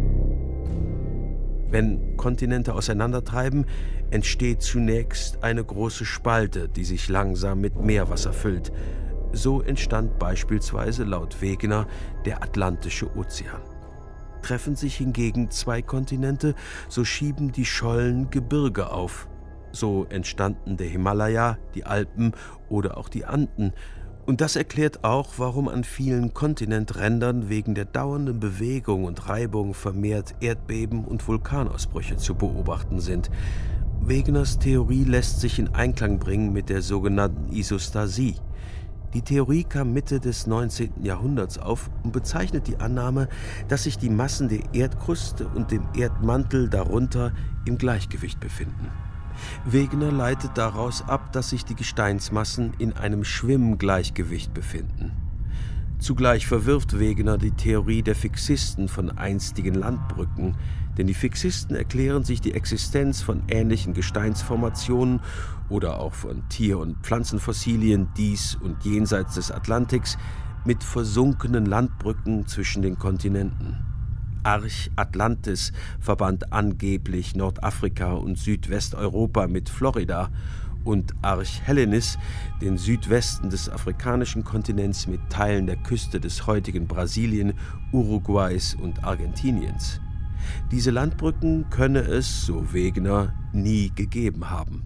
Wenn Kontinente auseinandertreiben, entsteht zunächst eine große Spalte, die sich langsam mit Meerwasser füllt. So entstand beispielsweise laut Wegener der Atlantische Ozean. Treffen sich hingegen zwei Kontinente, so schieben die Schollen Gebirge auf. So entstanden der Himalaya, die Alpen oder auch die Anden. Und das erklärt auch, warum an vielen Kontinenträndern wegen der dauernden Bewegung und Reibung vermehrt Erdbeben und Vulkanausbrüche zu beobachten sind. Wegeners Theorie lässt sich in Einklang bringen mit der sogenannten Isostasie. Die Theorie kam Mitte des 19. Jahrhunderts auf und bezeichnet die Annahme, dass sich die Massen der Erdkruste und dem Erdmantel darunter im Gleichgewicht befinden. Wegener leitet daraus ab, dass sich die Gesteinsmassen in einem Schwimmgleichgewicht befinden. Zugleich verwirft Wegener die Theorie der Fixisten von einstigen Landbrücken, denn die Fixisten erklären sich die Existenz von ähnlichen Gesteinsformationen oder auch von Tier- und Pflanzenfossilien dies und jenseits des Atlantiks mit versunkenen Landbrücken zwischen den Kontinenten. Arch Atlantis verband angeblich Nordafrika und Südwesteuropa mit Florida und Arch Hellenis den Südwesten des afrikanischen Kontinents mit Teilen der Küste des heutigen Brasilien, Uruguays und Argentiniens. Diese Landbrücken könne es, so Wegener, nie gegeben haben.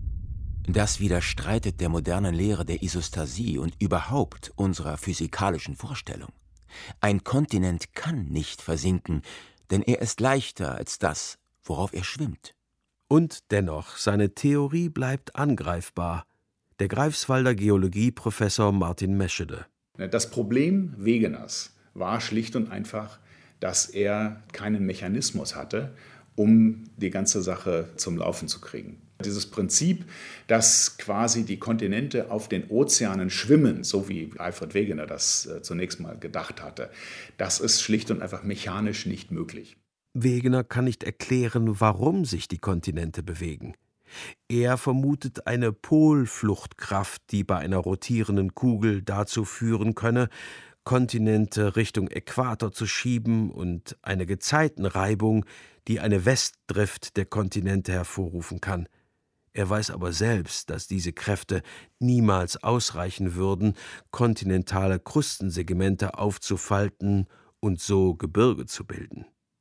Das widerstreitet der modernen Lehre der Isostasie und überhaupt unserer physikalischen Vorstellung. Ein Kontinent kann nicht versinken, denn er ist leichter als das, worauf er schwimmt. Und dennoch, seine Theorie bleibt angreifbar. Der Greifswalder Geologieprofessor Martin Meschede. Das Problem Wegeners war schlicht und einfach, dass er keinen Mechanismus hatte, um die ganze Sache zum Laufen zu kriegen. Dieses Prinzip, dass quasi die Kontinente auf den Ozeanen schwimmen, so wie Alfred Wegener das zunächst mal gedacht hatte, das ist schlicht und einfach mechanisch nicht möglich. Wegener kann nicht erklären, warum sich die Kontinente bewegen. Er vermutet eine Polfluchtkraft, die bei einer rotierenden Kugel dazu führen könne, Kontinente Richtung Äquator zu schieben und eine Gezeitenreibung, die eine Westdrift der Kontinente hervorrufen kann. Er weiß aber selbst, dass diese Kräfte niemals ausreichen würden, kontinentale Krustensegmente aufzufalten und so Gebirge zu bilden.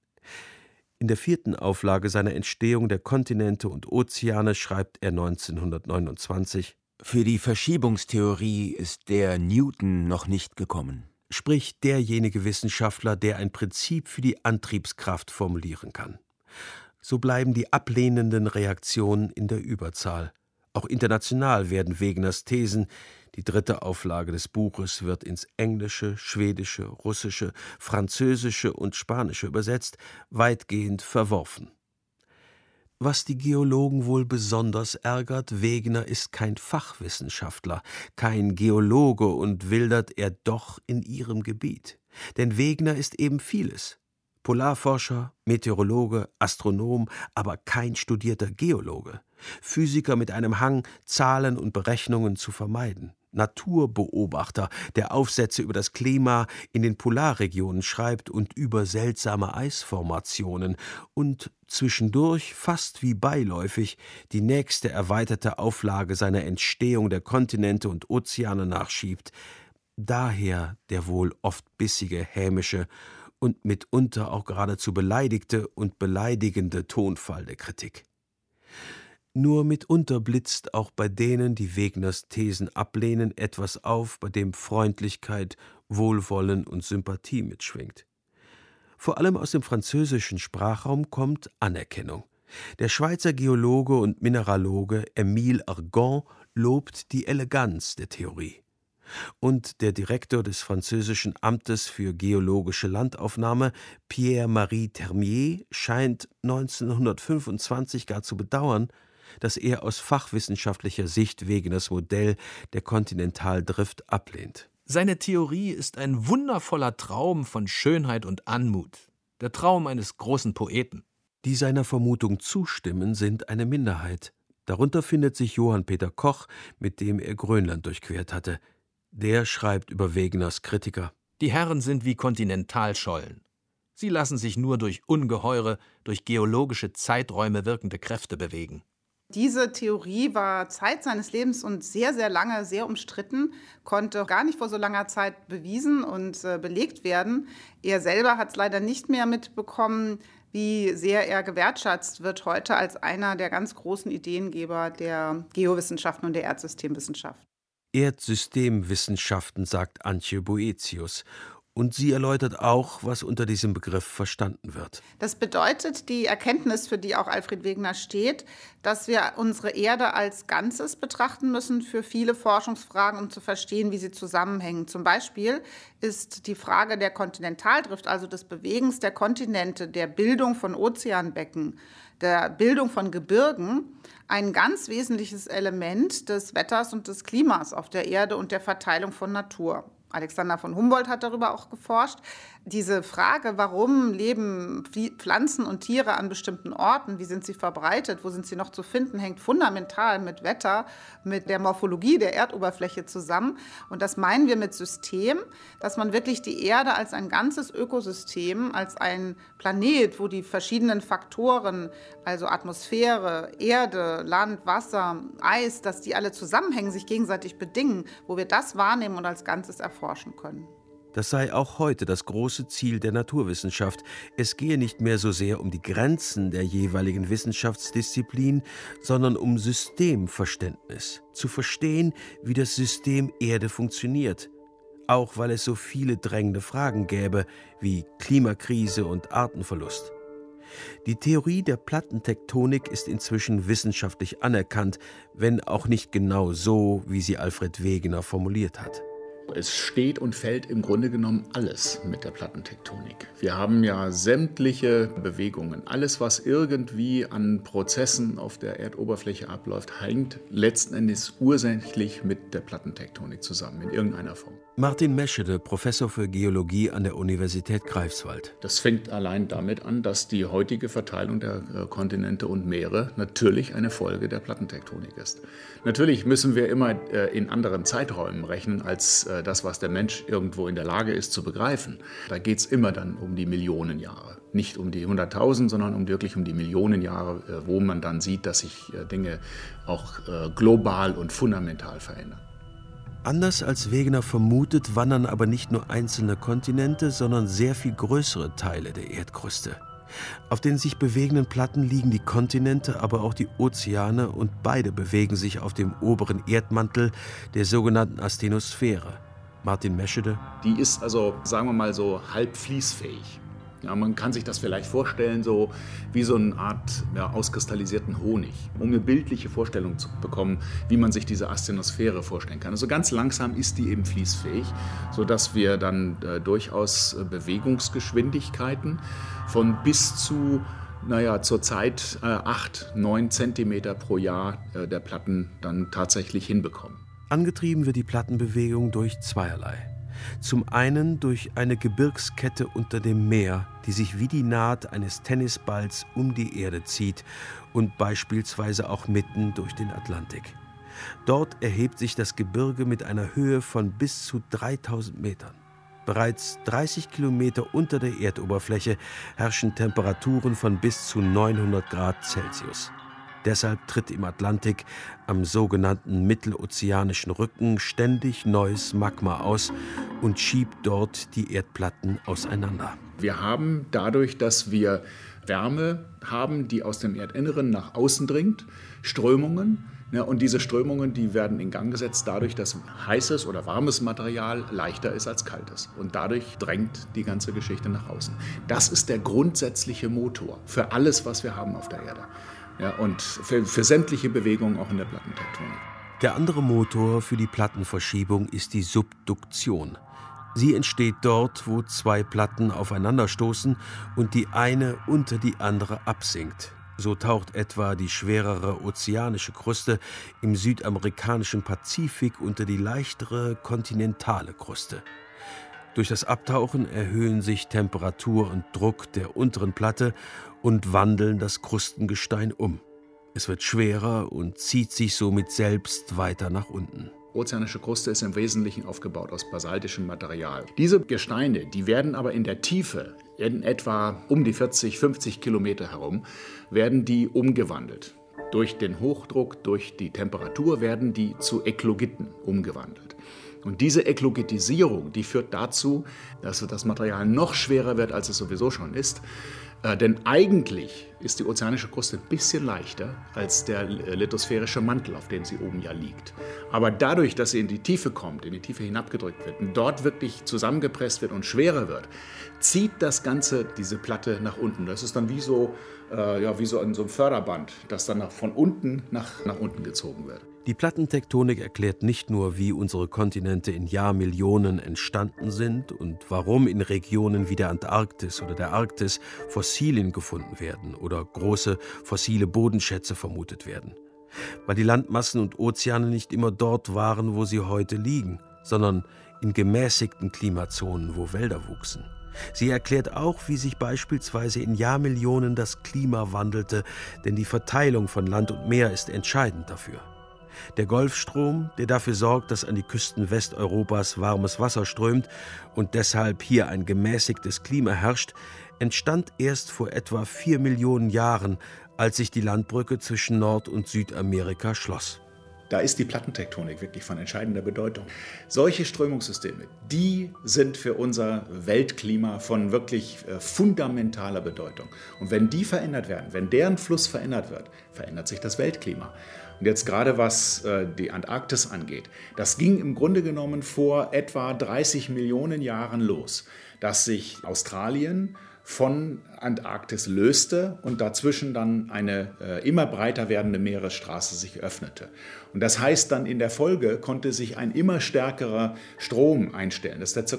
In der 4. Auflage seiner Entstehung der Kontinente und Ozeane schreibt er 1929: Für die Verschiebungstheorie ist der Newton noch nicht gekommen. Spricht derjenige Wissenschaftler, der ein Prinzip für die Antriebskraft formulieren kann. So bleiben die ablehnenden Reaktionen in der Überzahl. Auch international werden Wegeners Thesen, die 3. Auflage des Buches wird ins Englische, Schwedische, Russische, Französische und Spanische übersetzt, weitgehend verworfen. Was die Geologen wohl besonders ärgert, Wegener ist kein Fachwissenschaftler, kein Geologe und wildert er doch in ihrem Gebiet. Denn Wegener ist eben vieles. Polarforscher, Meteorologe, Astronom, aber kein studierter Geologe. Physiker mit einem Hang, Zahlen und Berechnungen zu vermeiden. Naturbeobachter, der Aufsätze über das Klima in den Polarregionen schreibt und über seltsame Eisformationen und zwischendurch, fast wie beiläufig, die nächste erweiterte Auflage seiner Entstehung der Kontinente und Ozeane nachschiebt. Daher der wohl oft bissige, hämische und mitunter auch geradezu beleidigte und beleidigende Tonfall der Kritik. Nur mitunter blitzt auch bei denen, die Wegeners Thesen ablehnen, etwas auf, bei dem Freundlichkeit, Wohlwollen und Sympathie mitschwingt. Vor allem aus dem französischen Sprachraum kommt Anerkennung. Der Schweizer Geologe und Mineraloge Émile Argan lobt die Eleganz der Theorie. Und der Direktor des französischen Amtes für geologische Landaufnahme, Pierre-Marie Termier, scheint 1925 gar zu bedauern, dass er aus fachwissenschaftlicher Sicht Wegeners Modell der Kontinentaldrift ablehnt. Seine Theorie ist ein wundervoller Traum von Schönheit und Anmut, der Traum eines großen Poeten. Die seiner Vermutung zustimmen, sind eine Minderheit. Darunter findet sich Johann Peter Koch, mit dem er Grönland durchquert hatte. Der schreibt über Wegeners Kritiker: Die Herren sind wie Kontinentalschollen. Sie lassen sich nur durch ungeheure, durch geologische Zeiträume wirkende Kräfte bewegen. Diese Theorie war Zeit seines Lebens und sehr, sehr lange sehr umstritten, konnte gar nicht vor so langer Zeit bewiesen und belegt werden. Er selber hat es leider nicht mehr mitbekommen, wie sehr er gewertschätzt wird heute als einer der ganz großen Ideengeber der Geowissenschaften und der Erdsystemwissenschaft. Erdsystemwissenschaften, sagt Antje Boetius. Und sie erläutert auch, was unter diesem Begriff verstanden wird. Das bedeutet die Erkenntnis, für die auch Alfred Wegener steht, dass wir unsere Erde als Ganzes betrachten müssen für viele Forschungsfragen, um zu verstehen, wie sie zusammenhängen. Zum Beispiel ist die Frage der Kontinentaldrift, also des Bewegens der Kontinente, der Bildung von Ozeanbecken, der Bildung von Gebirgen, ein ganz wesentliches Element des Wetters und des Klimas auf der Erde und der Verteilung von Natur. Alexander von Humboldt hat darüber auch geforscht. Diese Frage, warum leben Pflanzen und Tiere an bestimmten Orten, wie sind sie verbreitet, wo sind sie noch zu finden, hängt fundamental mit Wetter, mit der Morphologie der Erdoberfläche zusammen. Und das meinen wir mit System, dass man wirklich die Erde als ein ganzes Ökosystem, als ein Planet, wo die verschiedenen Faktoren, also Atmosphäre, Erde, Land, Wasser, Eis, dass die alle zusammenhängen, sich gegenseitig bedingen, wo wir das wahrnehmen und als Ganzes erforschen können. Das sei auch heute das große Ziel der Naturwissenschaft. Es gehe nicht mehr so sehr um die Grenzen der jeweiligen Wissenschaftsdisziplin, sondern um Systemverständnis. Zu verstehen, wie das System Erde funktioniert. Auch weil es so viele drängende Fragen gäbe, wie Klimakrise und Artenverlust. Die Theorie der Plattentektonik ist inzwischen wissenschaftlich anerkannt, wenn auch nicht genau so, wie sie Alfred Wegener formuliert hat. Es steht und fällt im Grunde genommen alles mit der Plattentektonik. Wir haben ja sämtliche Bewegungen. Alles, was irgendwie an Prozessen auf der Erdoberfläche abläuft, hängt letzten Endes ursächlich mit der Plattentektonik zusammen, in irgendeiner Form. Martin Meschede, Professor für Geologie an der Universität Greifswald. Das fängt allein damit an, dass die heutige Verteilung der Kontinente und Meere natürlich eine Folge der Plattentektonik ist. Natürlich müssen wir immer in anderen Zeiträumen rechnen als das, was der Mensch irgendwo in der Lage ist zu begreifen. Da geht es immer dann um die Millionen Jahre. Nicht um die 100.000, sondern wirklich um die Millionen Jahre, wo man dann sieht, dass sich Dinge auch global und fundamental verändern. Anders als Wegener vermutet, wandern aber nicht nur einzelne Kontinente, sondern sehr viel größere Teile der Erdkruste. Auf den sich bewegenden Platten liegen die Kontinente, aber auch die Ozeane, und beide bewegen sich auf dem oberen Erdmantel der sogenannten Asthenosphäre. Martin Meschede. Die ist also, sagen wir mal so, halb fließfähig. Ja, man kann sich das vielleicht vorstellen, so wie so eine Art auskristallisierten Honig, um eine bildliche Vorstellung zu bekommen, wie man sich diese Asthenosphäre vorstellen kann. Also ganz langsam ist die eben fließfähig, sodass wir dann durchaus Bewegungsgeschwindigkeiten von bis zu, zurzeit 8-9 Zentimeter pro Jahr der Platten dann tatsächlich hinbekommen. Angetrieben wird die Plattenbewegung durch zweierlei. Zum einen durch eine Gebirgskette unter dem Meer, die sich wie die Naht eines Tennisballs um die Erde zieht und beispielsweise auch mitten durch den Atlantik. Dort erhebt sich das Gebirge mit einer Höhe von bis zu 3000 Metern. Bereits 30 Kilometer unter der Erdoberfläche herrschen Temperaturen von bis zu 900 Grad Celsius. Deshalb tritt im Atlantik, am sogenannten Mittelozeanischen Rücken, ständig neues Magma aus und schiebt dort die Erdplatten auseinander. Wir haben dadurch, dass wir Wärme haben, die aus dem Erdinneren nach außen dringt, Strömungen. Und diese Strömungen, die werden in Gang gesetzt dadurch, dass heißes oder warmes Material leichter ist als kaltes. Und dadurch drängt die ganze Geschichte nach außen. Das ist der grundsätzliche Motor für alles, was wir haben auf der Erde. Ja, und für sämtliche Bewegungen auch in der Plattentektonik. Der andere Motor für die Plattenverschiebung ist die Subduktion. Sie entsteht dort, wo zwei Platten aufeinanderstoßen und die eine unter die andere absinkt. So taucht etwa die schwerere ozeanische Kruste im südamerikanischen Pazifik unter die leichtere kontinentale Kruste. Durch das Abtauchen erhöhen sich Temperatur und Druck der unteren Platte und wandeln das Krustengestein um. Es wird schwerer und zieht sich somit selbst weiter nach unten. Ozeanische Kruste ist im Wesentlichen aufgebaut aus basaltischem Material. Diese Gesteine, die werden aber in der Tiefe, in etwa um die 40, 50 Kilometer herum, werden die umgewandelt. Durch den Hochdruck, durch die Temperatur werden die zu Eklogiten umgewandelt. Und diese Eklogitisierung, die führt dazu, dass das Material noch schwerer wird, als es sowieso schon ist. Denn eigentlich ist die ozeanische Kruste ein bisschen leichter als der lithosphärische Mantel, auf dem sie oben ja liegt. Aber dadurch, dass sie in die Tiefe kommt, in die Tiefe hinabgedrückt wird und dort wirklich zusammengepresst wird und schwerer wird, zieht das Ganze diese Platte nach unten. Das ist dann wie so in so einem Förderband, das dann von unten nach unten gezogen wird. Die Plattentektonik erklärt nicht nur, wie unsere Kontinente in Jahrmillionen entstanden sind und warum in Regionen wie der Antarktis oder der Arktis Fossilien gefunden werden oder große fossile Bodenschätze vermutet werden. Weil die Landmassen und Ozeane nicht immer dort waren, wo sie heute liegen, sondern in gemäßigten Klimazonen, wo Wälder wuchsen. Sie erklärt auch, wie sich beispielsweise in Jahrmillionen das Klima wandelte, denn die Verteilung von Land und Meer ist entscheidend dafür. Der Golfstrom, der dafür sorgt, dass an die Küsten Westeuropas warmes Wasser strömt und deshalb hier ein gemäßigtes Klima herrscht, entstand erst vor etwa 4 Millionen Jahren, als sich die Landbrücke zwischen Nord- und Südamerika schloss. Da ist die Plattentektonik wirklich von entscheidender Bedeutung. Solche Strömungssysteme, die sind für unser Weltklima von wirklich fundamentaler Bedeutung. Und wenn die verändert werden, wenn deren Fluss verändert wird, verändert sich das Weltklima. Und jetzt gerade was die Antarktis angeht, das ging im Grunde genommen vor etwa 30 Millionen Jahren los, dass sich Australien von Antarktis löste und dazwischen dann eine immer breiter werdende Meeresstraße sich öffnete. Und das heißt dann in der Folge konnte sich ein immer stärkerer Strom einstellen. Das ist der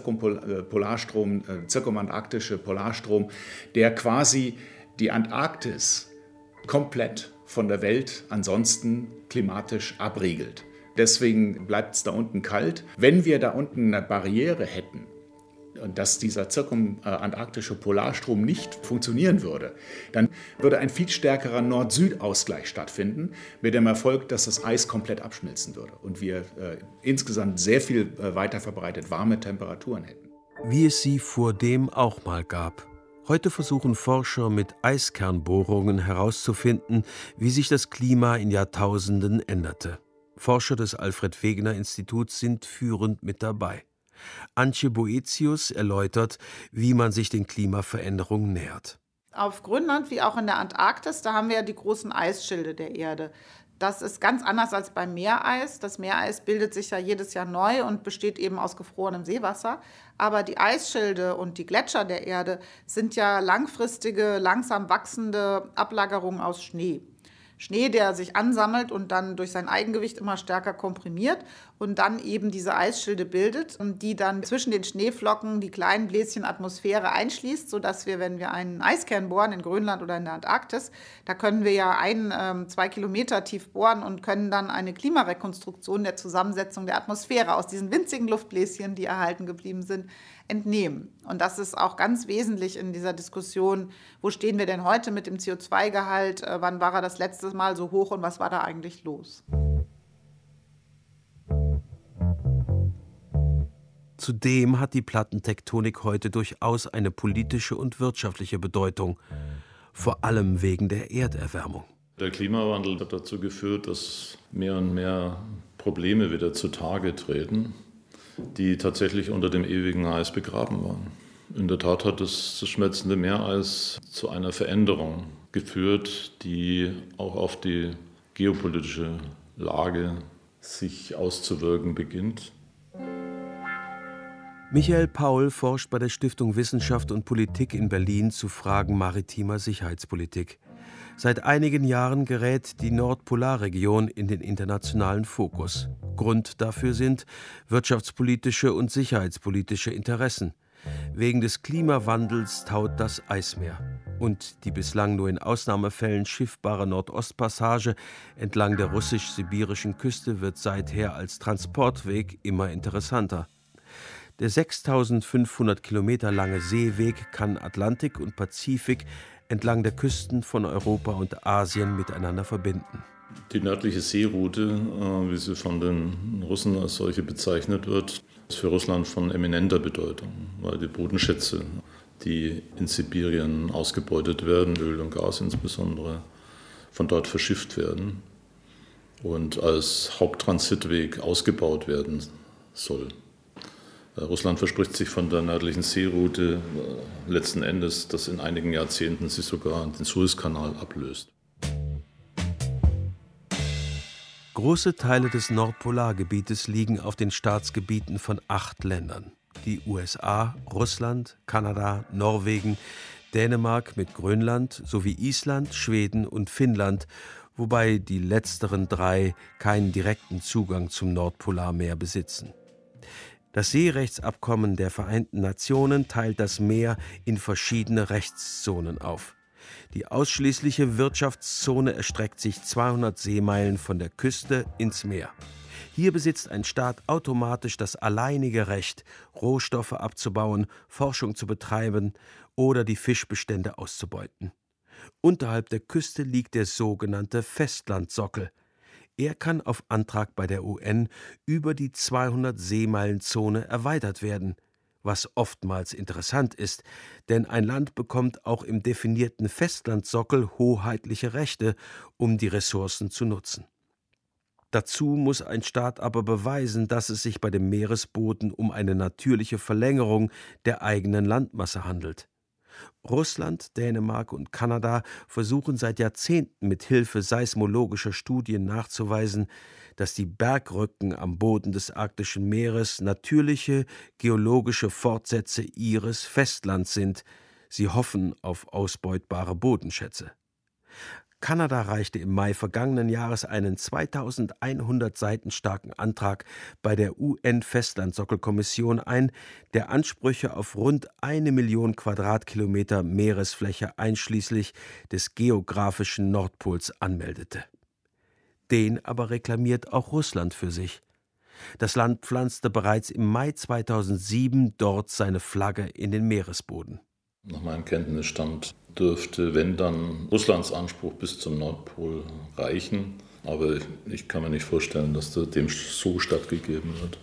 zirkumantarktische Polarstrom, der quasi die Antarktis komplett von der Welt ansonsten klimatisch abriegelt. Deswegen bleibt es da unten kalt. Wenn wir da unten eine Barriere hätten, und dass dieser zirkumantarktische Polarstrom nicht funktionieren würde, dann würde ein viel stärkerer Nord-Süd-Ausgleich stattfinden, mit dem Erfolg, dass das Eis komplett abschmilzen würde und wir insgesamt sehr viel weiter verbreitet warme Temperaturen hätten. Wie es sie vordem auch mal gab. Heute versuchen Forscher mit Eiskernbohrungen herauszufinden, wie sich das Klima in Jahrtausenden änderte. Forscher des Alfred-Wegener-Instituts sind führend mit dabei. Antje Boetius erläutert, wie man sich den Klimaveränderungen nähert. Auf Grönland wie auch in der Antarktis, da haben wir ja die großen Eisschilde der Erde. Das ist ganz anders als beim Meereis. Das Meereis bildet sich ja jedes Jahr neu und besteht eben aus gefrorenem Seewasser. Aber die Eisschilde und die Gletscher der Erde sind ja langfristige, langsam wachsende Ablagerungen aus Schnee. Schnee, der sich ansammelt und dann durch sein Eigengewicht immer stärker komprimiert und dann eben diese Eisschilde bildet, die dann zwischen den Schneeflocken die kleinen Bläschen Atmosphäre einschließt, sodass wir, wenn wir einen Eiskern bohren in Grönland oder in der Antarktis, da können wir ja 2 Kilometer tief bohren und können dann eine Klimarekonstruktion der Zusammensetzung der Atmosphäre aus diesen winzigen Luftbläschen, die erhalten geblieben sind, entnehmen. Und das ist auch ganz wesentlich in dieser Diskussion, wo stehen wir denn heute mit dem CO2-Gehalt, wann war er das letzte Mal so hoch und was war da eigentlich los? Zudem hat die Plattentektonik heute durchaus eine politische und wirtschaftliche Bedeutung, vor allem wegen der Erderwärmung. Der Klimawandel hat dazu geführt, dass mehr und mehr Probleme wieder zutage treten, die tatsächlich unter dem ewigen Eis begraben waren. In der Tat hat das schmelzende Meereis zu einer Veränderung geführt, die auch auf die geopolitische Lage sich auszuwirken beginnt. Michael Paul forscht bei der Stiftung Wissenschaft und Politik in Berlin zu Fragen maritimer Sicherheitspolitik. Seit einigen Jahren gerät die Nordpolarregion in den internationalen Fokus. Grund dafür sind wirtschaftspolitische und sicherheitspolitische Interessen. Wegen des Klimawandels taut das Eismeer. Und die bislang nur in Ausnahmefällen schiffbare Nordostpassage entlang der russisch-sibirischen Küste wird seither als Transportweg immer interessanter. Der 6.500 Kilometer lange Seeweg kann Atlantik und Pazifik entlang der Küsten von Europa und Asien miteinander verbinden. Die nördliche Seeroute, wie sie von den Russen als solche bezeichnet wird, ist für Russland von eminenter Bedeutung, weil die Bodenschätze, die in Sibirien ausgebeutet werden, Öl und Gas insbesondere, von dort verschifft werden und als Haupttransitweg ausgebaut werden soll. Russland verspricht sich von der nördlichen Seeroute letzten Endes, dass in einigen Jahrzehnten sich sogar den Suezkanal ablöst. Große Teile des Nordpolargebietes liegen auf den Staatsgebieten von 8 Ländern. Die USA, Russland, Kanada, Norwegen, Dänemark mit Grönland sowie Island, Schweden und Finnland, wobei die letzteren 3 keinen direkten Zugang zum Nordpolarmeer besitzen. Das Seerechtsabkommen der Vereinten Nationen teilt das Meer in verschiedene Rechtszonen auf. Die ausschließliche Wirtschaftszone erstreckt sich 200 Seemeilen von der Küste ins Meer. Hier besitzt ein Staat automatisch das alleinige Recht, Rohstoffe abzubauen, Forschung zu betreiben oder die Fischbestände auszubeuten. Unterhalb der Küste liegt der sogenannte Festlandsockel. Er kann auf Antrag bei der UN über die 200-Seemeilen-Zone erweitert werden, was oftmals interessant ist, denn ein Land bekommt auch im definierten Festlandsockel hoheitliche Rechte, um die Ressourcen zu nutzen. Dazu muss ein Staat aber beweisen, dass es sich bei dem Meeresboden um eine natürliche Verlängerung der eigenen Landmasse handelt. Russland, Dänemark und Kanada versuchen seit Jahrzehnten mit Hilfe seismologischer Studien nachzuweisen, dass die Bergrücken am Boden des Arktischen Meeres natürliche geologische Fortsätze ihres Festlands sind. Sie hoffen auf ausbeutbare Bodenschätze. Kanada reichte im Mai vergangenen Jahres einen 2100 Seiten starken Antrag bei der UN-Festlandsockelkommission ein, der Ansprüche auf rund 1 Million Quadratkilometer Meeresfläche einschließlich des geografischen Nordpols anmeldete. Den aber reklamiert auch Russland für sich. Das Land pflanzte bereits im Mai 2007 dort seine Flagge in den Meeresboden. Nach meinem Kenntnisstand dürfte, wenn dann, Russlands Anspruch bis zum Nordpol reichen. Aber ich kann mir nicht vorstellen, dass dem so stattgegeben wird.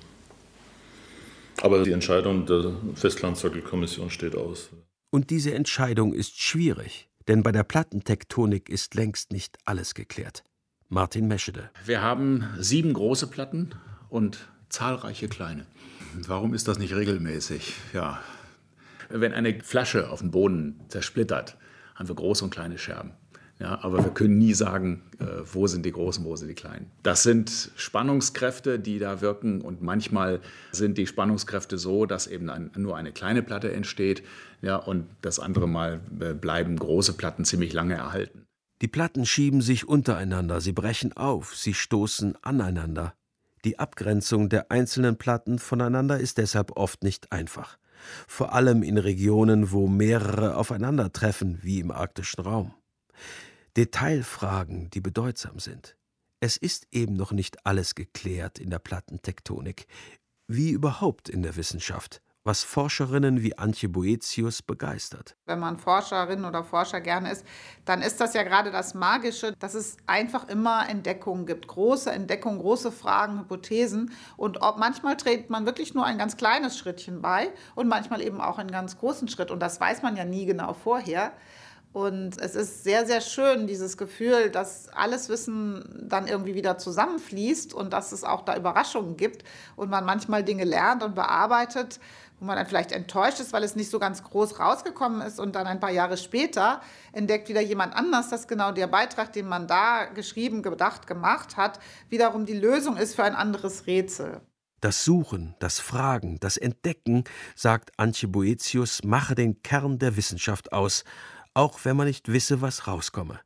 Aber die Entscheidung der Festlandsockelkommission steht aus. Und diese Entscheidung ist schwierig, denn bei der Plattentektonik ist längst nicht alles geklärt. Martin Meschede. Wir haben 7 große Platten und zahlreiche kleine. Warum ist das nicht regelmäßig? Ja. Wenn eine Flasche auf dem Boden zersplittert, haben wir große und kleine Scherben. Ja, aber wir können nie sagen, wo sind die großen, wo sind die kleinen. Das sind Spannungskräfte, die da wirken. Und manchmal sind die Spannungskräfte so, dass eben nur eine kleine Platte entsteht. Ja, und das andere Mal bleiben große Platten ziemlich lange erhalten. Die Platten schieben sich untereinander, sie brechen auf, sie stoßen aneinander. Die Abgrenzung der einzelnen Platten voneinander ist deshalb oft nicht einfach. Vor allem in Regionen, wo mehrere aufeinandertreffen, wie im arktischen Raum. Detailfragen, die bedeutsam sind. Es ist eben noch nicht alles geklärt in der Plattentektonik, wie überhaupt in der Wissenschaft, was Forscherinnen wie Antje Boetius begeistert. Wenn man Forscherin oder Forscher gerne ist, dann ist das ja gerade das Magische, dass es einfach immer Entdeckungen gibt. Große Entdeckungen, große Fragen, Hypothesen. Und manchmal trägt man wirklich nur ein ganz kleines Schrittchen bei und manchmal eben auch einen ganz großen Schritt. Und das weiß man ja nie genau vorher. Und es ist sehr, sehr schön, dieses Gefühl, dass alles Wissen dann irgendwie wieder zusammenfließt und dass es auch da Überraschungen gibt und man manchmal Dinge lernt und bearbeitet, wo man dann vielleicht enttäuscht ist, weil es nicht so ganz groß rausgekommen ist und dann ein paar Jahre später entdeckt wieder jemand anders, dass genau der Beitrag, den man da geschrieben, gedacht, gemacht hat, wiederum die Lösung ist für ein anderes Rätsel. Das Suchen, das Fragen, das Entdecken, sagt Antje Boetius, mache den Kern der Wissenschaft aus, auch wenn man nicht wisse, was rauskomme.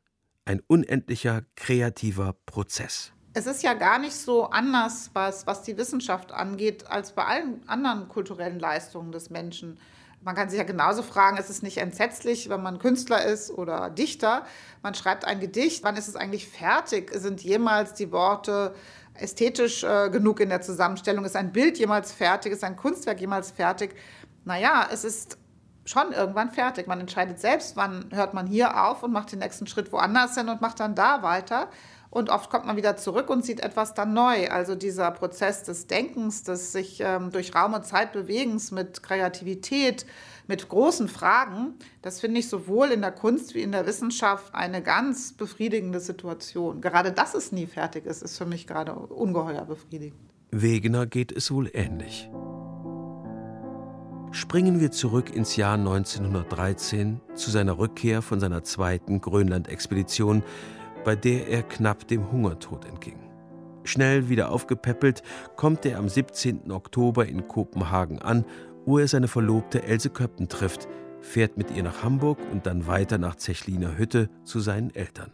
Ein unendlicher kreativer Prozess. Es ist ja gar nicht so anders, was die Wissenschaft angeht, als bei allen anderen kulturellen Leistungen des Menschen. Man kann sich ja genauso fragen, ist es nicht entsetzlich, wenn man Künstler ist oder Dichter? Man schreibt ein Gedicht, wann ist es eigentlich fertig? Sind jemals die Worte ästhetisch genug in der Zusammenstellung? Ist ein Bild jemals fertig? Ist ein Kunstwerk jemals fertig? Naja, es ist schon irgendwann fertig. Man entscheidet selbst, wann hört man hier auf und macht den nächsten Schritt woanders hin und macht dann da weiter. Und oft kommt man wieder zurück und sieht etwas dann neu. Also dieser Prozess des Denkens, des sich durch Raum und Zeit Bewegens mit Kreativität, mit großen Fragen, das finde ich sowohl in der Kunst wie in der Wissenschaft eine ganz befriedigende Situation. Gerade dass es nie fertig ist für mich gerade ungeheuer befriedigend. Wegener geht es wohl ähnlich. Springen wir zurück ins Jahr 1913 zu seiner Rückkehr von seiner zweiten Grönland-Expedition, bei der er knapp dem Hungertod entging. Schnell wieder aufgepäppelt, kommt er am 17. Oktober in Kopenhagen an, wo er seine Verlobte Else Köppen trifft, fährt mit ihr nach Hamburg und dann weiter nach Zechliner Hütte zu seinen Eltern.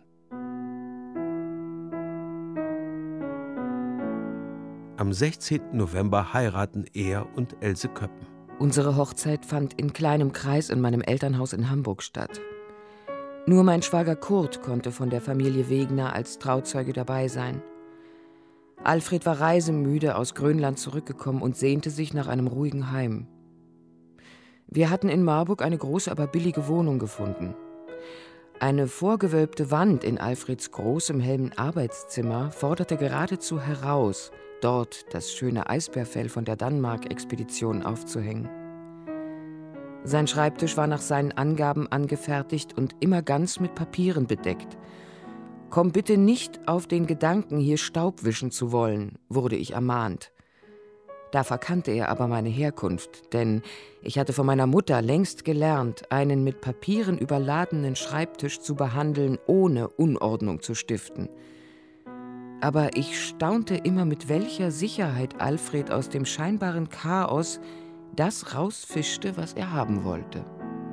Am 16. November heiraten er und Else Köppen. Unsere Hochzeit fand in kleinem Kreis in meinem Elternhaus in Hamburg statt. Nur mein Schwager Kurt konnte von der Familie Wegener als Trauzeuge dabei sein. Alfred war reisemüde aus Grönland zurückgekommen und sehnte sich nach einem ruhigen Heim. Wir hatten in Marburg eine große, aber billige Wohnung gefunden. Eine vorgewölbte Wand in Alfreds großem, hellen Arbeitszimmer forderte geradezu heraus, dort das schöne Eisbärfell von der Danmark-Expedition aufzuhängen. Sein Schreibtisch war nach seinen Angaben angefertigt und immer ganz mit Papieren bedeckt. »Komm bitte nicht auf den Gedanken, hier Staub wischen zu wollen«, wurde ich ermahnt. Da verkannte er aber meine Herkunft, denn ich hatte von meiner Mutter längst gelernt, einen mit Papieren überladenen Schreibtisch zu behandeln, ohne Unordnung zu stiften. Aber ich staunte immer, mit welcher Sicherheit Alfred aus dem scheinbaren Chaos das rausfischte, was er haben wollte.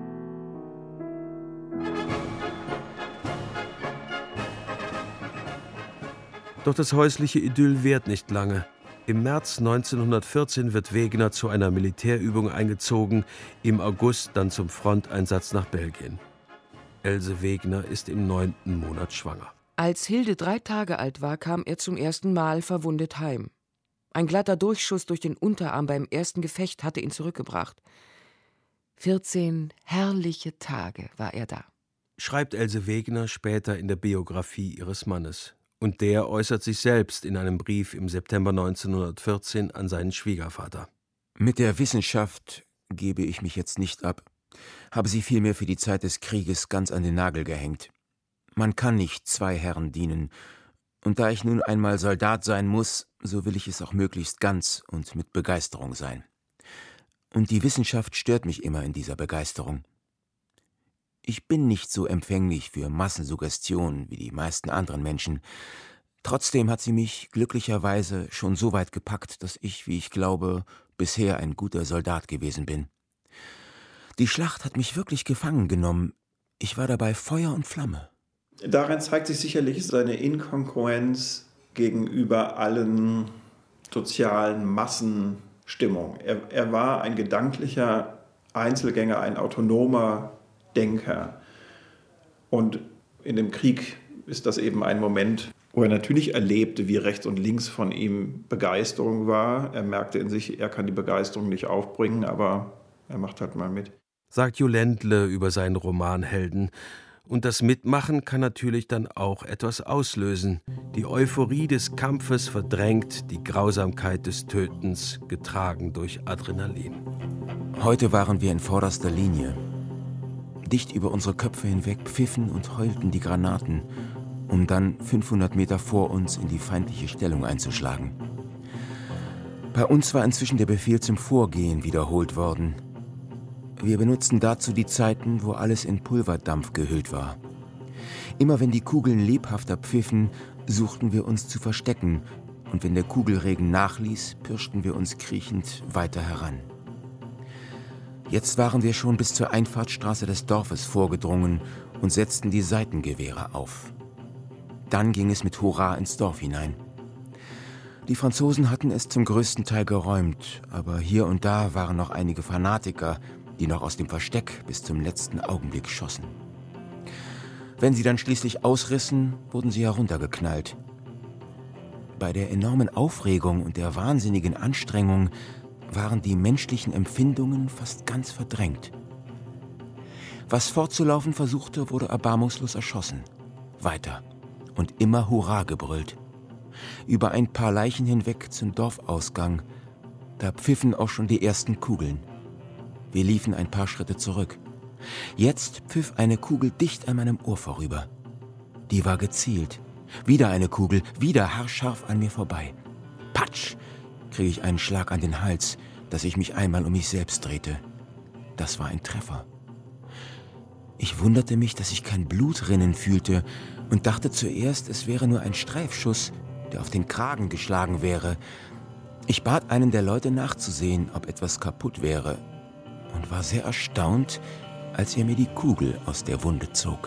Doch das häusliche Idyll währt nicht lange. Im März 1914 wird Wegener zu einer Militärübung eingezogen, im August dann zum Fronteinsatz nach Belgien. Else Wegener ist im 9. Monat schwanger. Als Hilde 3 Tage alt war, kam er zum ersten Mal verwundet heim. Ein glatter Durchschuss durch den Unterarm beim ersten Gefecht hatte ihn zurückgebracht. 14 herrliche Tage war er da. Schreibt Else Wegener später in der Biografie ihres Mannes. Und der äußert sich selbst in einem Brief im September 1914 an seinen Schwiegervater. Mit der Wissenschaft gebe ich mich jetzt nicht ab, habe sie vielmehr für die Zeit des Krieges ganz an den Nagel gehängt. Man kann nicht 2 Herren dienen. Und da ich nun einmal Soldat sein muss, so will ich es auch möglichst ganz und mit Begeisterung sein. Und die Wissenschaft stört mich immer in dieser Begeisterung. Ich bin nicht so empfänglich für Massensuggestion wie die meisten anderen Menschen. Trotzdem hat sie mich glücklicherweise schon so weit gepackt, dass ich, wie ich glaube, bisher ein guter Soldat gewesen bin. Die Schlacht hat mich wirklich gefangen genommen. Ich war dabei Feuer und Flamme. Darin zeigt sich sicherlich seine Inkongruenz gegenüber allen sozialen Massenstimmungen. Er war ein gedanklicher Einzelgänger, ein autonomer Denker. Und in dem Krieg ist das eben ein Moment, wo er natürlich erlebte, wie rechts und links von ihm Begeisterung war. Er merkte in sich, er kann die Begeisterung nicht aufbringen, aber er macht halt mal mit. Sagt Jo Ländle über seinen Roman Helden. Und das Mitmachen kann natürlich dann auch etwas auslösen. Die Euphorie des Kampfes verdrängt die Grausamkeit des Tötens, getragen durch Adrenalin. Heute waren wir in vorderster Linie. Dicht über unsere Köpfe hinweg pfiffen und heulten die Granaten, um dann 500 Meter vor uns in die feindliche Stellung einzuschlagen. Bei uns war inzwischen der Befehl zum Vorgehen wiederholt worden. Wir benutzten dazu die Zeiten, wo alles in Pulverdampf gehüllt war. Immer wenn die Kugeln lebhafter pfiffen, suchten wir uns zu verstecken, und wenn der Kugelregen nachließ, pirschten wir uns kriechend weiter heran. Jetzt waren wir schon bis zur Einfahrtsstraße des Dorfes vorgedrungen und setzten die Seitengewehre auf. Dann ging es mit Hurra ins Dorf hinein. Die Franzosen hatten es zum größten Teil geräumt, aber hier und da waren noch einige Fanatiker, die noch aus dem Versteck bis zum letzten Augenblick schossen. Wenn sie dann schließlich ausrissen, wurden sie heruntergeknallt. Bei der enormen Aufregung und der wahnsinnigen Anstrengung waren die menschlichen Empfindungen fast ganz verdrängt. Was fortzulaufen versuchte, wurde erbarmungslos erschossen. Weiter und immer Hurra gebrüllt. Über ein paar Leichen hinweg zum Dorfausgang. Da pfiffen auch schon die ersten Kugeln. Wir liefen ein paar Schritte zurück. Jetzt pfiff eine Kugel dicht an meinem Ohr vorüber. Die war gezielt. Wieder eine Kugel, wieder haarscharf an mir vorbei. Patsch! Kriege ich einen Schlag an den Hals, dass ich mich einmal um mich selbst drehte. Das war ein Treffer. Ich wunderte mich, dass ich kein Blut rinnen fühlte und dachte zuerst, es wäre nur ein Streifschuss, der auf den Kragen geschlagen wäre. Ich bat einen der Leute nachzusehen, ob etwas kaputt wäre, und war sehr erstaunt, als er mir die Kugel aus der Wunde zog.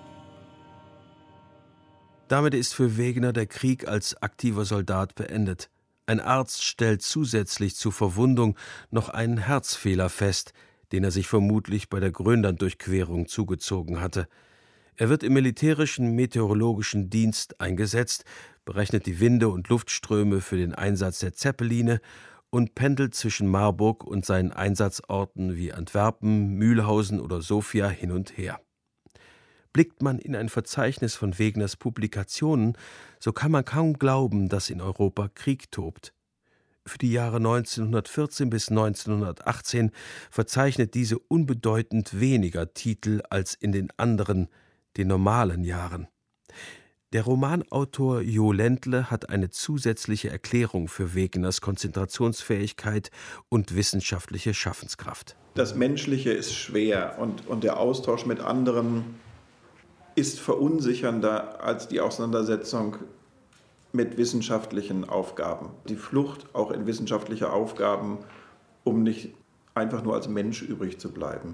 Damit ist für Wegener der Krieg als aktiver Soldat beendet. Ein Arzt stellt zusätzlich zur Verwundung noch einen Herzfehler fest, den er sich vermutlich bei der Grönlanddurchquerung zugezogen hatte. Er wird im militärischen Meteorologischen Dienst eingesetzt, berechnet die Winde und Luftströme für den Einsatz der Zeppeline und pendelt zwischen Marburg und seinen Einsatzorten wie Antwerpen, Mühlhausen oder Sofia hin und her. Blickt man in ein Verzeichnis von Wegeners Publikationen, so kann man kaum glauben, dass in Europa Krieg tobt. Für die Jahre 1914 bis 1918 verzeichnet diese unbedeutend weniger Titel als in den anderen, den normalen Jahren. Der Romanautor Jo Ländle hat eine zusätzliche Erklärung für Wegeners Konzentrationsfähigkeit und wissenschaftliche Schaffenskraft. Das Menschliche ist schwer und der Austausch mit anderen ist verunsichernder als die Auseinandersetzung mit wissenschaftlichen Aufgaben. Die Flucht auch in wissenschaftliche Aufgaben, um nicht einfach nur als Mensch übrig zu bleiben.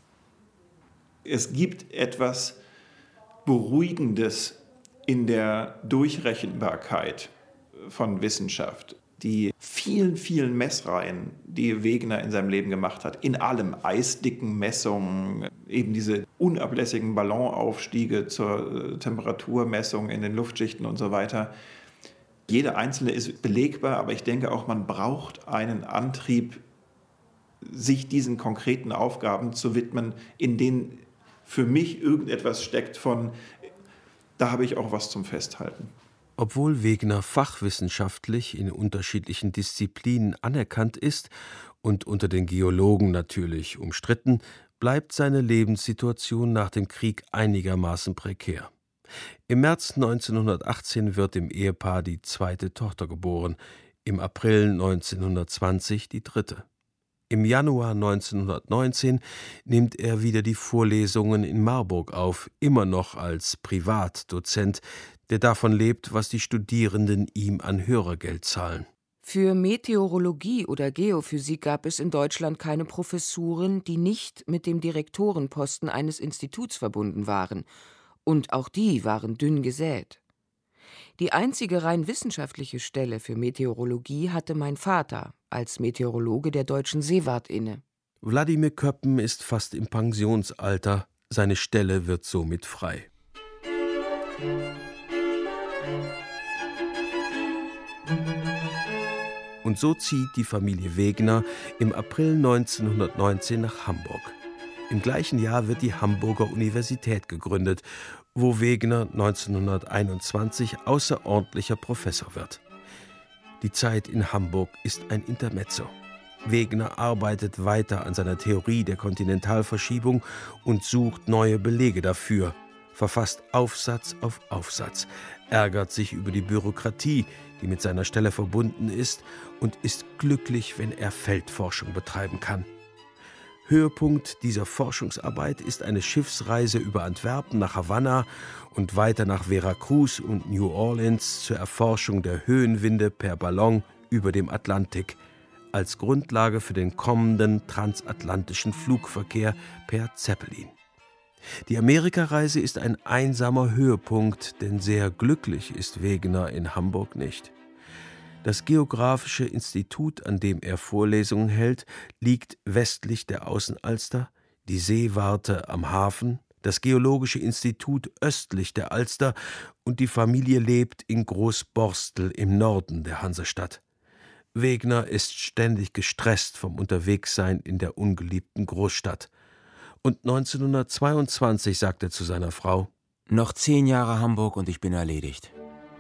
Es gibt etwas Beruhigendes in der Durchrechenbarkeit von Wissenschaft. Die vielen, vielen Messreihen, die Wegener in seinem Leben gemacht hat, in allem, eisdicken Messungen, eben diese unablässigen Ballonaufstiege zur Temperaturmessung in den Luftschichten und so weiter. Jede einzelne ist belegbar, aber ich denke auch, man braucht einen Antrieb, sich diesen konkreten Aufgaben zu widmen, in denen für mich irgendetwas steckt von, da habe ich auch was zum Festhalten. Obwohl Wegener fachwissenschaftlich in unterschiedlichen Disziplinen anerkannt ist und unter den Geologen natürlich umstritten, bleibt seine Lebenssituation nach dem Krieg einigermaßen prekär. Im März 1918 wird dem Ehepaar die zweite Tochter geboren, im April 1920 die dritte. Im Januar 1919 nimmt er wieder die Vorlesungen in Marburg auf, immer noch als Privatdozent, der davon lebt, was die Studierenden ihm an Hörergeld zahlen. Für Meteorologie oder Geophysik gab es in Deutschland keine Professuren, die nicht mit dem Direktorenposten eines Instituts verbunden waren. Und auch die waren dünn gesät. Die einzige rein wissenschaftliche Stelle für Meteorologie hatte mein Vater als Meteorologe der Deutschen Seewart inne. Wladimir Köppen ist fast im Pensionsalter, seine Stelle wird somit frei. Und so zieht die Familie Wegener im April 1919 nach Hamburg. Im gleichen Jahr wird die Hamburger Universität gegründet, wo Wegener 1921 außerordentlicher Professor wird. Die Zeit in Hamburg ist ein Intermezzo. Wegener arbeitet weiter an seiner Theorie der Kontinentalverschiebung und sucht neue Belege dafür, verfasst Aufsatz auf Aufsatz, ärgert sich über die Bürokratie, die mit seiner Stelle verbunden ist, und ist glücklich, wenn er Feldforschung betreiben kann. Höhepunkt dieser Forschungsarbeit ist eine Schiffsreise über Antwerpen nach Havanna und weiter nach Veracruz und New Orleans zur Erforschung der Höhenwinde per Ballon über dem Atlantik, als Grundlage für den kommenden transatlantischen Flugverkehr per Zeppelin. Die Amerikareise ist ein einsamer Höhepunkt, denn sehr glücklich ist Wegener in Hamburg nicht. Das Geographische Institut, an dem er Vorlesungen hält, liegt westlich der Außenalster, die Seewarte am Hafen, das Geologische Institut östlich der Alster und die Familie lebt in Großborstel im Norden der Hansestadt. Wegener ist ständig gestresst vom Unterwegssein in der ungeliebten Großstadt. Und 1922 sagt er zu seiner Frau: Noch 10 Jahre Hamburg und ich bin erledigt.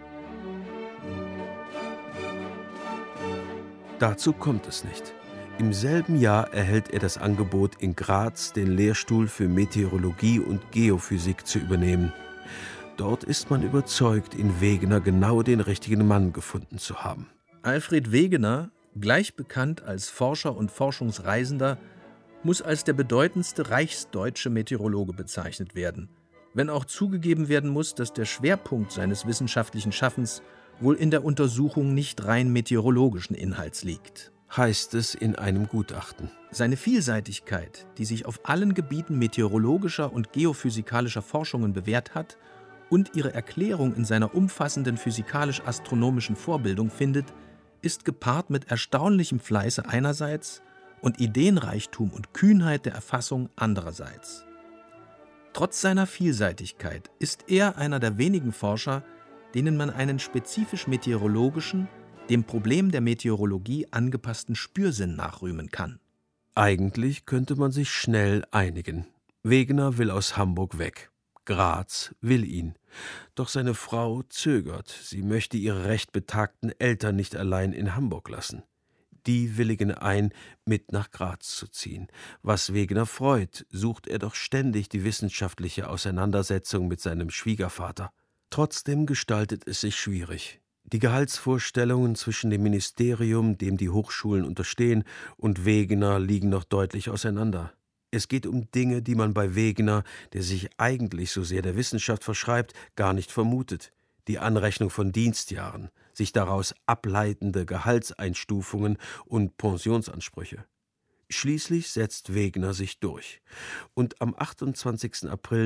Dazu kommt es nicht. Im selben Jahr erhält er das Angebot, in Graz den Lehrstuhl für Meteorologie und Geophysik zu übernehmen. Dort ist man überzeugt, in Wegener genau den richtigen Mann gefunden zu haben. Alfred Wegener, gleich bekannt als Forscher und Forschungsreisender, muss als der bedeutendste reichsdeutsche Meteorologe bezeichnet werden, wenn auch zugegeben werden muss, dass der Schwerpunkt seines wissenschaftlichen Schaffens wohl in der Untersuchung nicht rein meteorologischen Inhalts liegt. Heißt es in einem Gutachten. Seine Vielseitigkeit, die sich auf allen Gebieten meteorologischer und geophysikalischer Forschungen bewährt hat und ihre Erklärung in seiner umfassenden physikalisch-astronomischen Vorbildung findet, ist gepaart mit erstaunlichem Fleiße einerseits und Ideenreichtum und Kühnheit der Erfassung andererseits. Trotz seiner Vielseitigkeit ist er einer der wenigen Forscher, denen man einen spezifisch meteorologischen, dem Problem der Meteorologie angepassten Spürsinn nachrühmen kann. Eigentlich könnte man sich schnell einigen. Wegener will aus Hamburg weg. Graz will ihn. Doch seine Frau zögert. Sie möchte ihre recht betagten Eltern nicht allein in Hamburg lassen. Die willigen ein, mit nach Graz zu ziehen. Was Wegener freut, sucht er doch ständig die wissenschaftliche Auseinandersetzung mit seinem Schwiegervater. Trotzdem gestaltet es sich schwierig. Die Gehaltsvorstellungen zwischen dem Ministerium, dem die Hochschulen unterstehen, und Wegener liegen noch deutlich auseinander. Es geht um Dinge, die man bei Wegener, der sich eigentlich so sehr der Wissenschaft verschreibt, gar nicht vermutet. Die Anrechnung von Dienstjahren, sich daraus ableitende Gehaltseinstufungen und Pensionsansprüche. Schließlich setzt Wegener sich durch. Und am 28. April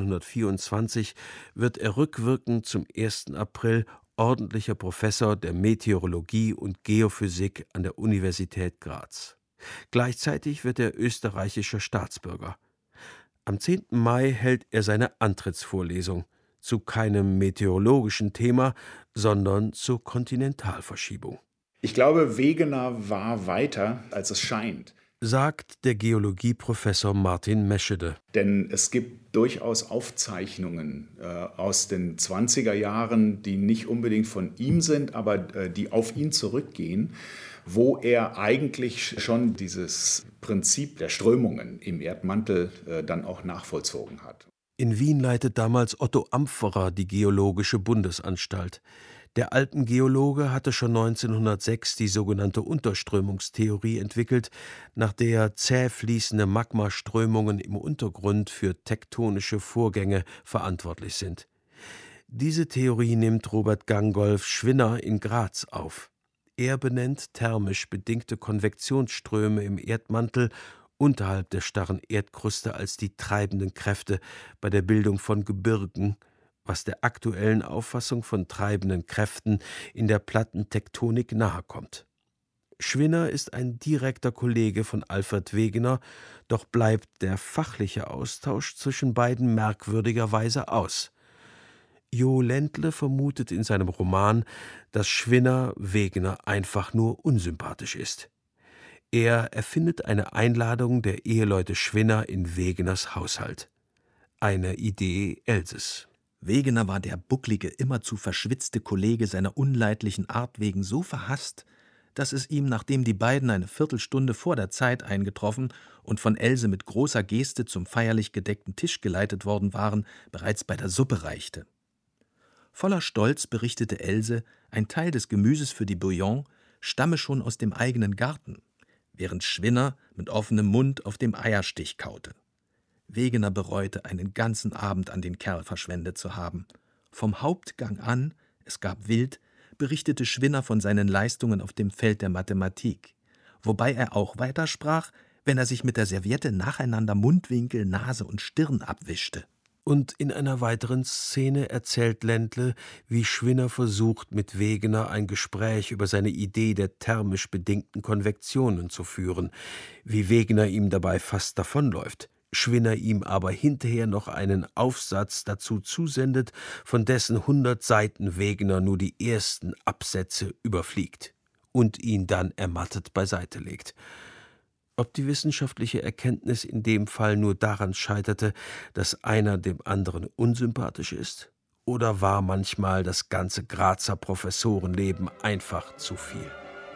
1924 wird er rückwirkend zum 1. April ordentlicher Professor der Meteorologie und Geophysik an der Universität Graz. Gleichzeitig wird er österreichischer Staatsbürger. Am 10. Mai hält er seine Antrittsvorlesung zu keinem meteorologischen Thema, sondern zur Kontinentalverschiebung. Ich glaube, Wegener war weiter, als es scheint. Sagt der Geologieprofessor Martin Meschede. Denn es gibt durchaus Aufzeichnungen aus den 20er Jahren, die nicht unbedingt von ihm sind, aber die auf ihn zurückgehen, wo er eigentlich schon dieses Prinzip der Strömungen im Erdmantel dann auch nachvollzogen hat. In Wien leitet damals Otto Ampferer die Geologische Bundesanstalt. Der Alpengeologe hatte schon 1906 die sogenannte Unterströmungstheorie entwickelt, nach der zäh fließende Magmaströmungen im Untergrund für tektonische Vorgänge verantwortlich sind. Diese Theorie nimmt Robert Gangolf Schwinner in Graz auf. Er benennt thermisch bedingte Konvektionsströme im Erdmantel unterhalb der starren Erdkruste als die treibenden Kräfte bei der Bildung von Gebirgen, was der aktuellen Auffassung von treibenden Kräften in der Plattentektonik nahekommt. Schwinner ist ein direkter Kollege von Alfred Wegener, doch bleibt der fachliche Austausch zwischen beiden merkwürdigerweise aus. Jo Ländle vermutet in seinem Roman, dass Schwinner Wegener einfach nur unsympathisch ist. Er erfindet eine Einladung der Eheleute Schwinner in Wegeners Haushalt. Eine Idee Elses. Wegener war der bucklige, immerzu verschwitzte Kollege seiner unleidlichen Art wegen so verhasst, dass es ihm, nachdem die beiden eine Viertelstunde vor der Zeit eingetroffen und von Else mit großer Geste zum feierlich gedeckten Tisch geleitet worden waren, bereits bei der Suppe reichte. Voller Stolz berichtete Else, ein Teil des Gemüses für die Bouillon stamme schon aus dem eigenen Garten, während Schwinner mit offenem Mund auf dem Eierstich kaute. Wegener bereute, einen ganzen Abend an den Kerl verschwendet zu haben. Vom Hauptgang an, es gab Wild, berichtete Schwinner von seinen Leistungen auf dem Feld der Mathematik, wobei er auch weitersprach, wenn er sich mit der Serviette nacheinander Mundwinkel, Nase und Stirn abwischte. Und in einer weiteren Szene erzählt Ländle, wie Schwinner versucht, mit Wegener ein Gespräch über seine Idee der thermisch bedingten Konvektionen zu führen, wie Wegener ihm dabei fast davonläuft, Schwinner ihm aber hinterher noch einen Aufsatz dazu zusendet, von dessen 100 Seiten Wegener nur die ersten Absätze überfliegt und ihn dann ermattet beiseite legt. Ob die wissenschaftliche Erkenntnis in dem Fall nur daran scheiterte, dass einer dem anderen unsympathisch ist, oder war manchmal das ganze Grazer Professorenleben einfach zu viel?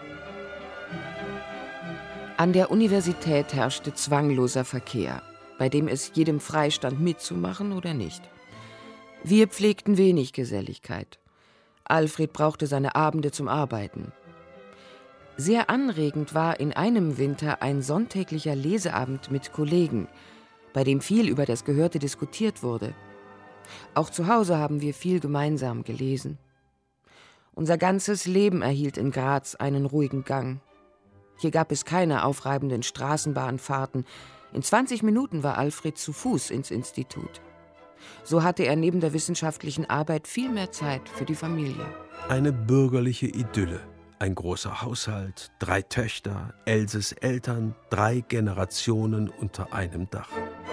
An der Universität herrschte zwangloser Verkehr, bei dem es jedem freistand, mitzumachen oder nicht. Wir pflegten wenig Geselligkeit. Alfred brauchte seine Abende zum Arbeiten. Sehr anregend war in einem Winter ein sonntäglicher Leseabend mit Kollegen, bei dem viel über das Gehörte diskutiert wurde. Auch zu Hause haben wir viel gemeinsam gelesen. Unser ganzes Leben erhielt in Graz einen ruhigen Gang. Hier gab es keine aufreibenden Straßenbahnfahrten. In 20 Minuten war Alfred zu Fuß ins Institut. So hatte er neben der wissenschaftlichen Arbeit viel mehr Zeit für die Familie. Eine bürgerliche Idylle. Ein großer Haushalt, 3 Töchter, Elses Eltern, 3 Generationen unter einem Dach.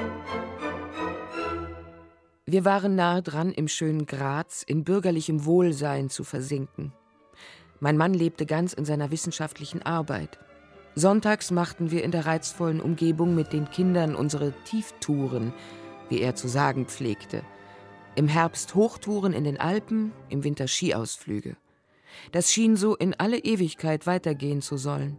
Wir waren nahe dran, im schönen Graz in bürgerlichem Wohlsein zu versinken. Mein Mann lebte ganz in seiner wissenschaftlichen Arbeit. Sonntags machten wir in der reizvollen Umgebung mit den Kindern unsere Tieftouren, wie er zu sagen pflegte. Im Herbst Hochtouren in den Alpen, im Winter Skiausflüge. Das schien so in alle Ewigkeit weitergehen zu sollen.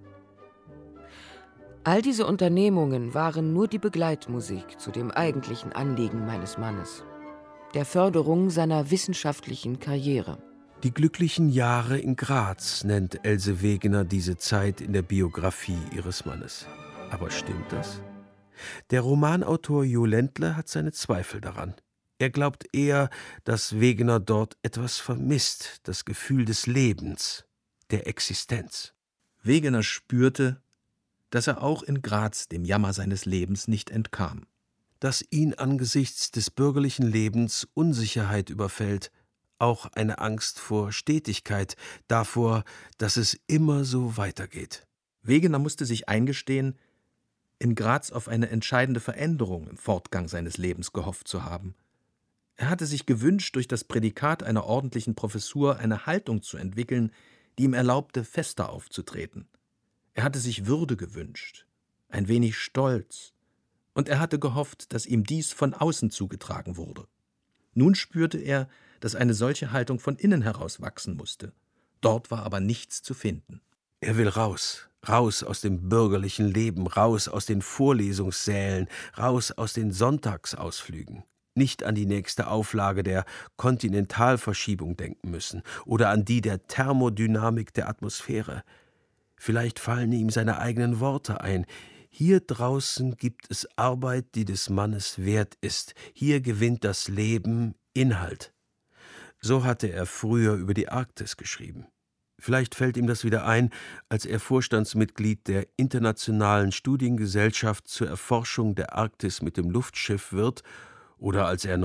All diese Unternehmungen waren nur die Begleitmusik zu dem eigentlichen Anliegen meines Mannes, der Förderung seiner wissenschaftlichen Karriere. Die glücklichen Jahre in Graz nennt Else Wegener diese Zeit in der Biografie ihres Mannes. Aber stimmt das? Der Romanautor Jo Ländle hat seine Zweifel daran. Er glaubt eher, dass Wegener dort etwas vermisst, das Gefühl des Lebens, der Existenz. Wegener spürte, dass er auch in Graz dem Jammer seines Lebens nicht entkam. Dass ihn angesichts des bürgerlichen Lebens Unsicherheit überfällt, auch eine Angst vor Stetigkeit, davor, dass es immer so weitergeht. Wegener musste sich eingestehen, in Graz auf eine entscheidende Veränderung im Fortgang seines Lebens gehofft zu haben. Er hatte sich gewünscht, durch das Prädikat einer ordentlichen Professur eine Haltung zu entwickeln, die ihm erlaubte, fester aufzutreten. Er hatte sich Würde gewünscht, ein wenig Stolz, und er hatte gehofft, dass ihm dies von außen zugetragen wurde. Nun spürte er, dass eine solche Haltung von innen heraus wachsen musste. Dort war aber nichts zu finden. Er will raus, raus aus dem bürgerlichen Leben, raus aus den Vorlesungssälen, raus aus den Sonntagsausflügen. Nicht an die nächste Auflage der Kontinentalverschiebung denken müssen oder an die der Thermodynamik der Atmosphäre. Vielleicht fallen ihm seine eigenen Worte ein. Hier draußen gibt es Arbeit, die des Mannes wert ist. Hier gewinnt das Leben Inhalt. So hatte er früher über die Arktis geschrieben. Vielleicht fällt ihm das wieder ein, als er Vorstandsmitglied der Internationalen Studiengesellschaft zur Erforschung der Arktis mit dem Luftschiff wird, oder als er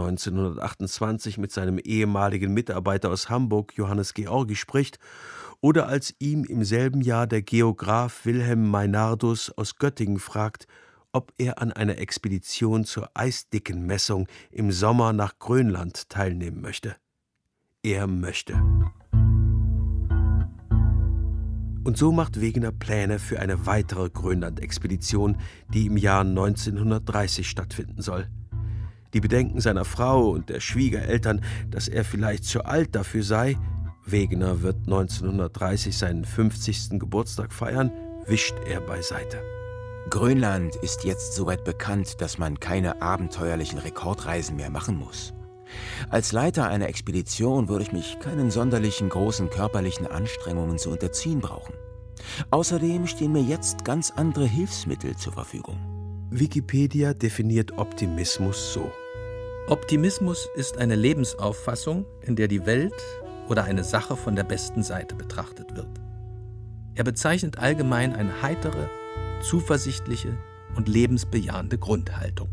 1928 mit seinem ehemaligen Mitarbeiter aus Hamburg, Johannes Georgi, spricht, oder als ihm im selben Jahr der Geograph Wilhelm Meinardus aus Göttingen fragt, ob er an einer Expedition zur Eisdickenmessung im Sommer nach Grönland teilnehmen möchte. Er möchte. Und so macht Wegener Pläne für eine weitere Grönland-Expedition, die im Jahr 1930 stattfinden soll. Die Bedenken seiner Frau und der Schwiegereltern, dass er vielleicht zu alt dafür sei, Wegener wird 1930 seinen 50. Geburtstag feiern, wischt er beiseite. Grönland ist jetzt soweit bekannt, dass man keine abenteuerlichen Rekordreisen mehr machen muss. Als Leiter einer Expedition würde ich mich keinen sonderlichen großen körperlichen Anstrengungen zu unterziehen brauchen. Außerdem stehen mir jetzt ganz andere Hilfsmittel zur Verfügung. Wikipedia definiert Optimismus so: Optimismus ist eine Lebensauffassung, in der die Welt oder eine Sache von der besten Seite betrachtet wird. Er bezeichnet allgemein eine heitere, zuversichtliche, und lebensbejahende Grundhaltung.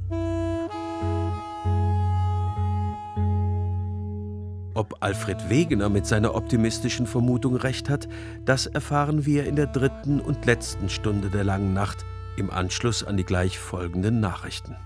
Ob Alfred Wegener mit seiner optimistischen Vermutung recht hat, das erfahren wir in der 3. und letzten Stunde der langen Nacht im Anschluss an die gleich folgenden Nachrichten.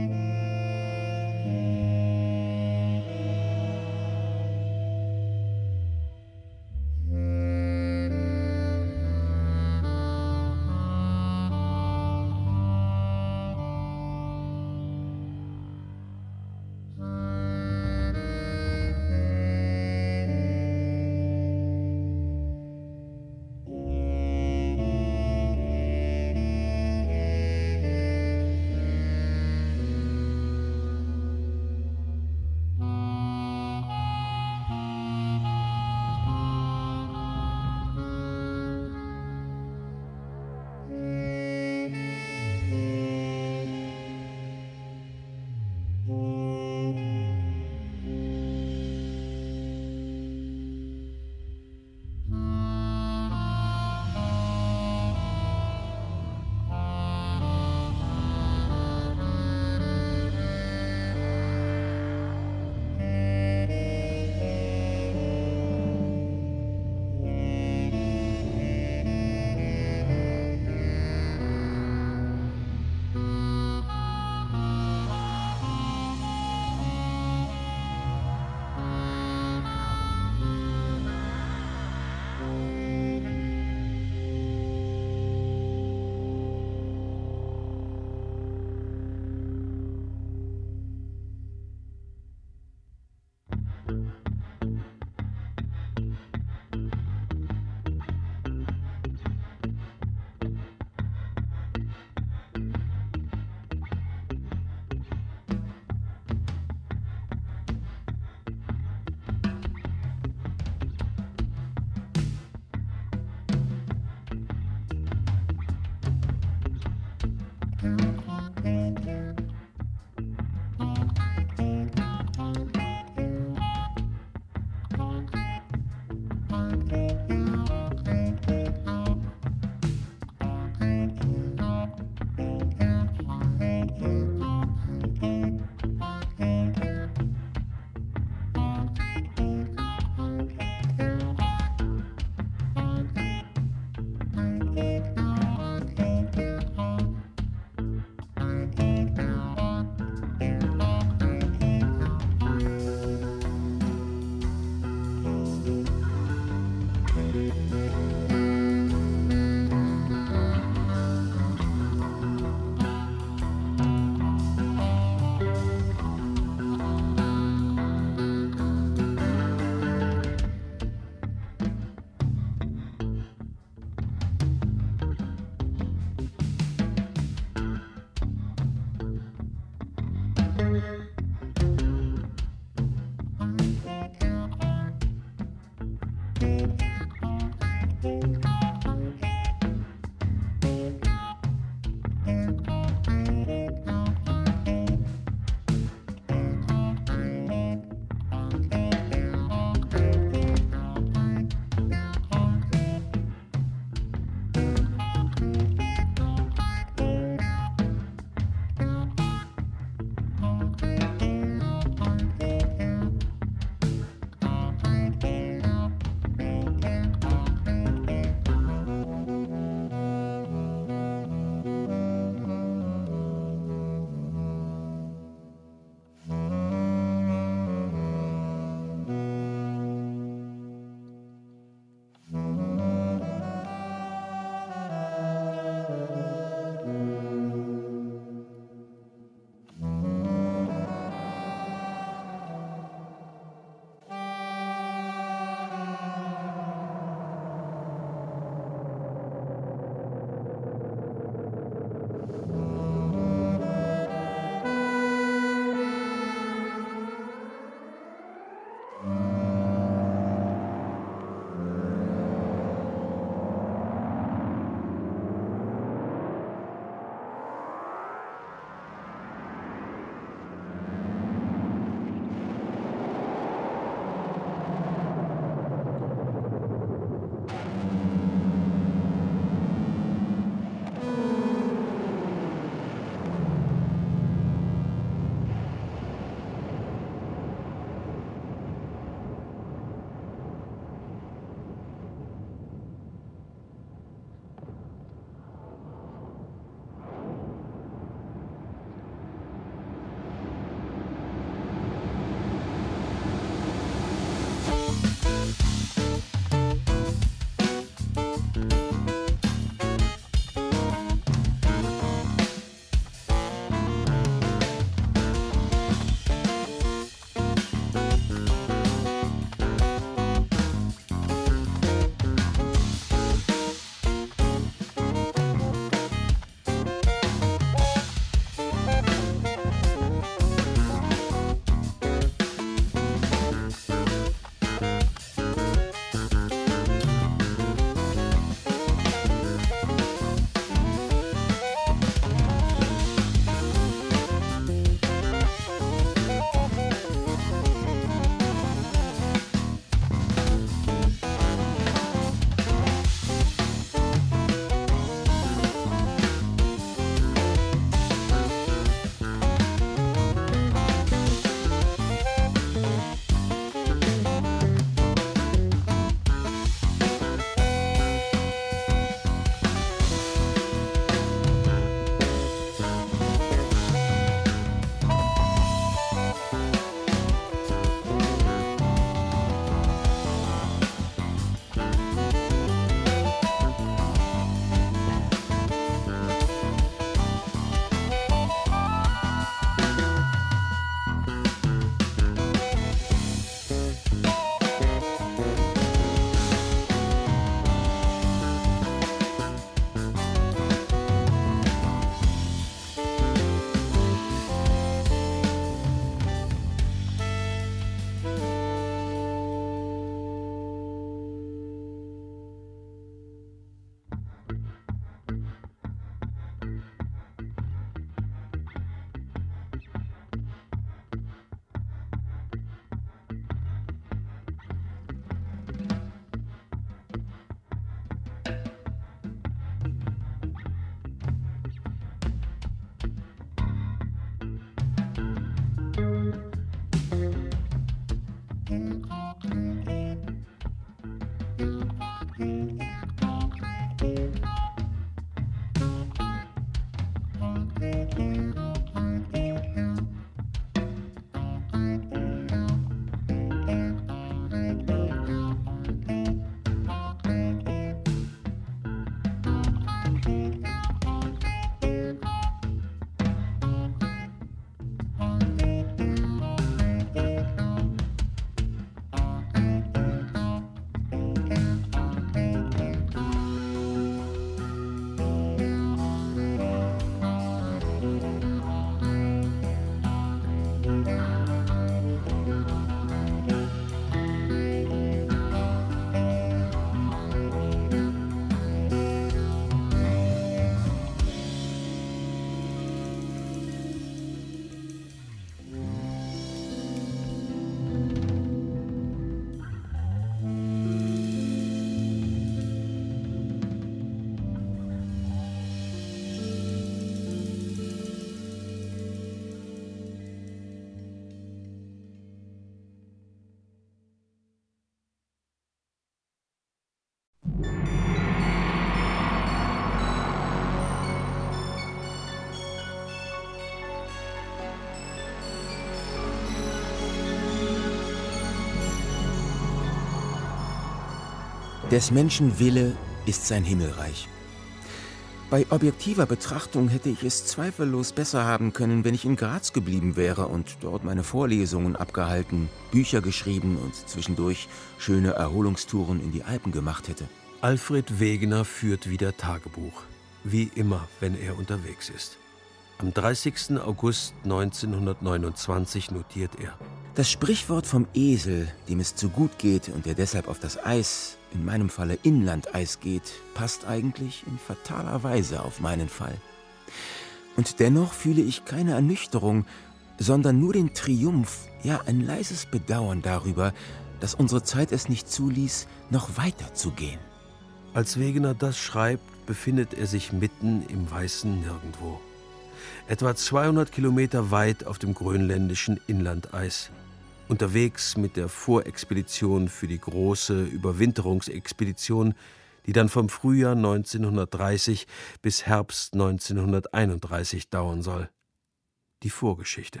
Des Menschen Wille ist sein Himmelreich. Bei objektiver Betrachtung hätte ich es zweifellos besser haben können, wenn ich in Graz geblieben wäre und dort meine Vorlesungen abgehalten, Bücher geschrieben und zwischendurch schöne Erholungstouren in die Alpen gemacht hätte. Alfred Wegener führt wieder Tagebuch, wie immer, wenn er unterwegs ist. Am 30. August 1929 notiert er: Das Sprichwort vom Esel, dem es zu gut geht und der deshalb auf das Eis, in meinem Falle Inlandeis geht, passt eigentlich in fataler Weise auf meinen Fall. Und dennoch fühle ich keine Ernüchterung, sondern nur den Triumph, ja ein leises Bedauern darüber, dass unsere Zeit es nicht zuließ, noch weiter zu gehen. Als Wegener das schreibt, befindet er sich mitten im weißen Nirgendwo. Etwa 200 Kilometer weit auf dem grönländischen Inlandeis. Unterwegs mit der Vorexpedition für die große Überwinterungsexpedition, die dann vom Frühjahr 1930 bis Herbst 1931 dauern soll. Die Vorgeschichte.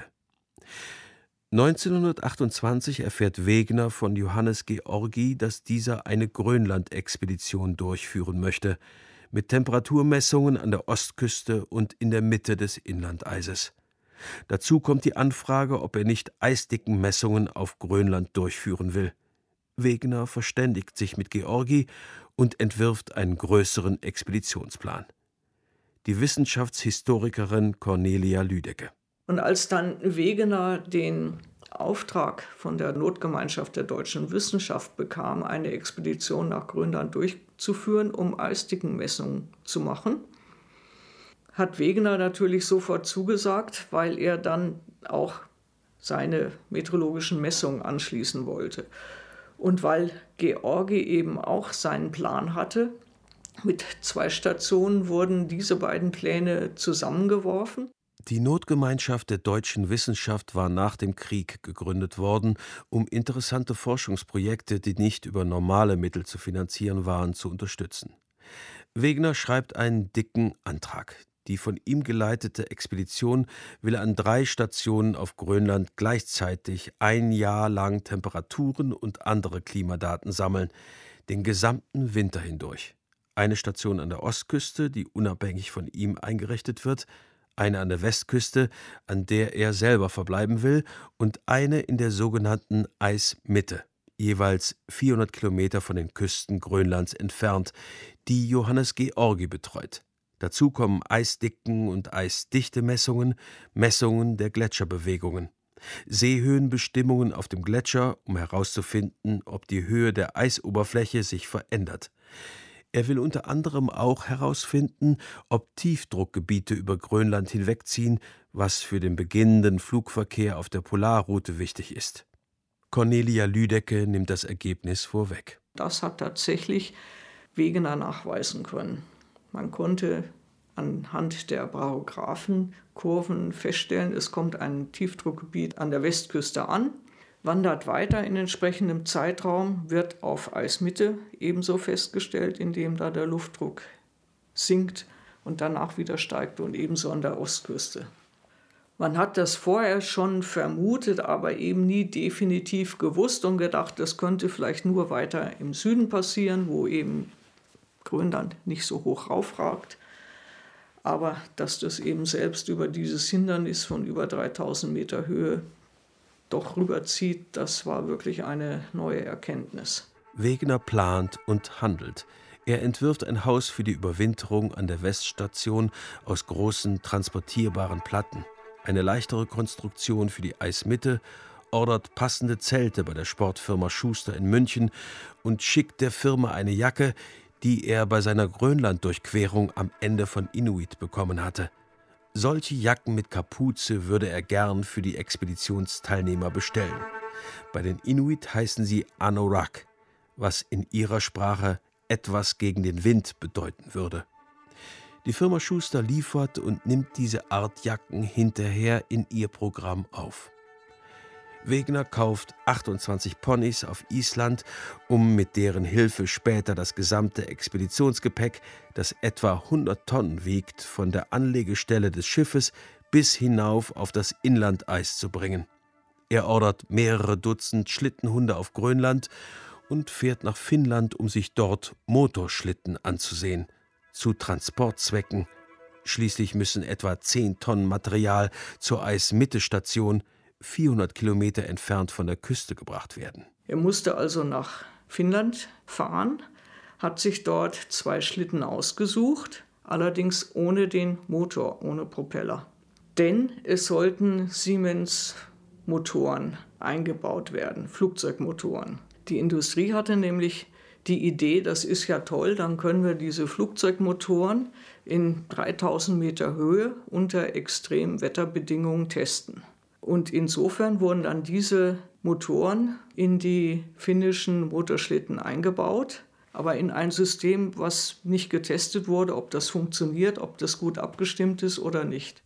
1928 erfährt Wegener von Johannes Georgi, dass dieser eine Grönland-Expedition durchführen möchte, mit Temperaturmessungen an der Ostküste und in der Mitte des Inlandeises. Dazu kommt die Anfrage, ob er nicht Eisdickenmessungen auf Grönland durchführen will. Wegener verständigt sich mit Georgi und entwirft einen größeren Expeditionsplan. Die Wissenschaftshistorikerin Cornelia Lüdecke. Und als dann Wegener den Auftrag von der Notgemeinschaft der deutschen Wissenschaft bekam, eine Expedition nach Grönland durchzuführen, um Eisdickenmessungen zu machen, hat Wegener natürlich sofort zugesagt, weil er dann auch seine meteorologischen Messungen anschließen wollte. Und weil Georgi eben auch seinen Plan hatte, mit 2 Stationen wurden diese beiden Pläne zusammengeworfen. Die Notgemeinschaft der deutschen Wissenschaft war nach dem Krieg gegründet worden, um interessante Forschungsprojekte, die nicht über normale Mittel zu finanzieren waren, zu unterstützen. Wegener schreibt einen dicken Antrag. Die von ihm geleitete Expedition will an 3 Stationen auf Grönland gleichzeitig ein Jahr lang Temperaturen und andere Klimadaten sammeln, den gesamten Winter hindurch. Eine Station an der Ostküste, die unabhängig von ihm eingerichtet wird, eine an der Westküste, an der er selber verbleiben will, und eine in der sogenannten Eismitte, jeweils 400 Kilometer von den Küsten Grönlands entfernt, die Johannes Georgi betreut. Dazu kommen Eisdicken- und Eisdichte-Messungen, Messungen der Gletscherbewegungen, Seehöhenbestimmungen auf dem Gletscher, um herauszufinden, ob die Höhe der Eisoberfläche sich verändert. Er will unter anderem auch herausfinden, ob Tiefdruckgebiete über Grönland hinwegziehen, was für den beginnenden Flugverkehr auf der Polarroute wichtig ist. Cornelia Lüdecke nimmt das Ergebnis vorweg. Das hat tatsächlich Wegener nachweisen können. Man konnte anhand der Barographenkurven feststellen, es kommt ein Tiefdruckgebiet an der Westküste an, wandert weiter in entsprechendem Zeitraum, wird auf Eismitte ebenso festgestellt, indem da der Luftdruck sinkt und danach wieder steigt, und ebenso an der Ostküste. Man hat das vorher schon vermutet, aber eben nie definitiv gewusst und gedacht, das könnte vielleicht nur weiter im Süden passieren, wo eben Grönland nicht so hoch raufragt. Aber dass das eben selbst über dieses Hindernis von über 3000 Meter Höhe doch rüberzieht, das war wirklich eine neue Erkenntnis. Wegener plant und handelt. Er entwirft ein Haus für die Überwinterung an der Weststation aus großen transportierbaren Platten, eine leichtere Konstruktion für die Eismitte, ordert passende Zelte bei der Sportfirma Schuster in München und schickt der Firma eine Jacke, die er bei seiner Grönland-Durchquerung am Ende von Inuit bekommen hatte. Solche Jacken mit Kapuze würde er gern für die Expeditionsteilnehmer bestellen. Bei den Inuit heißen sie Anorak, was in ihrer Sprache etwas gegen den Wind bedeuten würde. Die Firma Schuster liefert und nimmt diese Art Jacken hinterher in ihr Programm auf. Wegener kauft 28 Ponys auf Island, um mit deren Hilfe später das gesamte Expeditionsgepäck, das etwa 100 Tonnen wiegt, von der Anlegestelle des Schiffes bis hinauf auf das Inlandeis zu bringen. Er ordert mehrere Dutzend Schlittenhunde auf Grönland und fährt nach Finnland, um sich dort Motorschlitten anzusehen. Zu Transportzwecken. Schließlich müssen etwa 10 Tonnen Material zur Eismitte-Station 400 Kilometer entfernt von der Küste gebracht werden. Er musste also nach Finnland fahren, hat sich dort 2 Schlitten ausgesucht, allerdings ohne den Motor, ohne Propeller. Denn es sollten Siemens-Motoren eingebaut werden, Flugzeugmotoren. Die Industrie hatte nämlich die Idee, das ist ja toll, dann können wir diese Flugzeugmotoren in 3000 Meter Höhe unter extremen Wetterbedingungen testen. Und insofern wurden dann diese Motoren in die finnischen Motorschlitten eingebaut, aber in ein System, was nicht getestet wurde, ob das funktioniert, ob das gut abgestimmt ist oder nicht.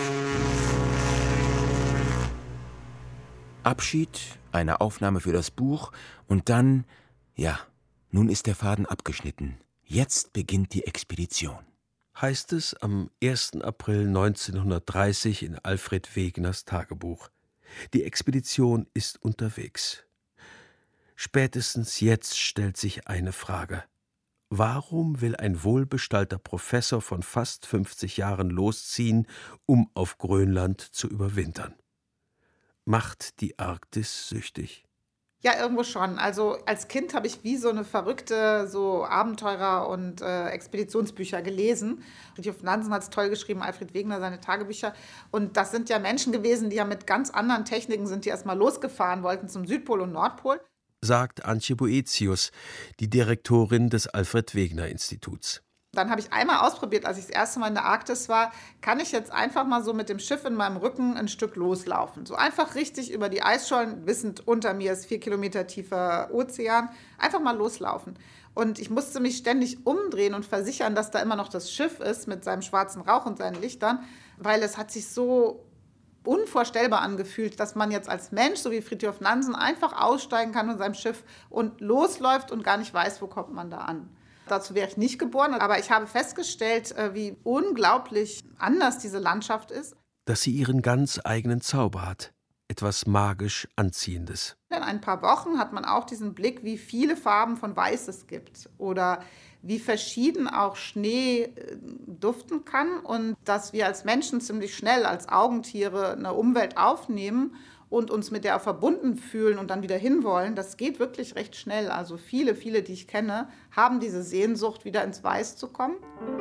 Abschied, eine Aufnahme für das Buch und dann, ja, nun ist der Faden abgeschnitten. Jetzt beginnt die Expedition. Heißt es am 1. April 1930 in Alfred Wegeners Tagebuch. Die Expedition ist unterwegs. Spätestens jetzt stellt sich eine Frage. Warum will ein wohlbestallter Professor von fast 50 Jahren losziehen, um auf Grönland zu überwintern? Macht die Arktis süchtig? Ja, irgendwo schon. Also als Kind habe ich wie so eine verrückte so Abenteurer- und Expeditionsbücher gelesen. Fridtjof Nansen hat es toll geschrieben, Alfred Wegener seine Tagebücher. Und das sind ja Menschen gewesen, die ja mit ganz anderen Techniken sind, die erstmal losgefahren wollten zum Südpol und Nordpol. Sagt Antje Boetius, die Direktorin des Alfred Wegener Instituts. Dann habe ich einmal ausprobiert, als ich das erste Mal in der Arktis war, kann ich jetzt einfach mal so mit dem Schiff in meinem Rücken ein Stück loslaufen. So einfach richtig über die Eisschollen, wissend, unter mir ist 4 Kilometer tiefer Ozean, einfach mal loslaufen. Und ich musste mich ständig umdrehen und versichern, dass da immer noch das Schiff ist mit seinem schwarzen Rauch und seinen Lichtern, weil es hat sich so unvorstellbar angefühlt, dass man jetzt als Mensch, so wie Fridtjof Nansen, einfach aussteigen kann von seinem Schiff und losläuft und gar nicht weiß, wo kommt man da an. Dazu wäre ich nicht geboren, aber ich habe festgestellt, wie unglaublich anders diese Landschaft ist. Dass sie ihren ganz eigenen Zauber hat, etwas magisch Anziehendes. In ein paar Wochen hat man auch diesen Blick, wie viele Farben von Weiß es gibt oder wie verschieden auch Schnee duften kann und dass wir als Menschen ziemlich schnell als Augentiere eine Umwelt aufnehmen und uns mit der auch verbunden fühlen und dann wieder hinwollen, das geht wirklich recht schnell. Also viele, die ich kenne, haben diese Sehnsucht, wieder ins Weiß zu kommen.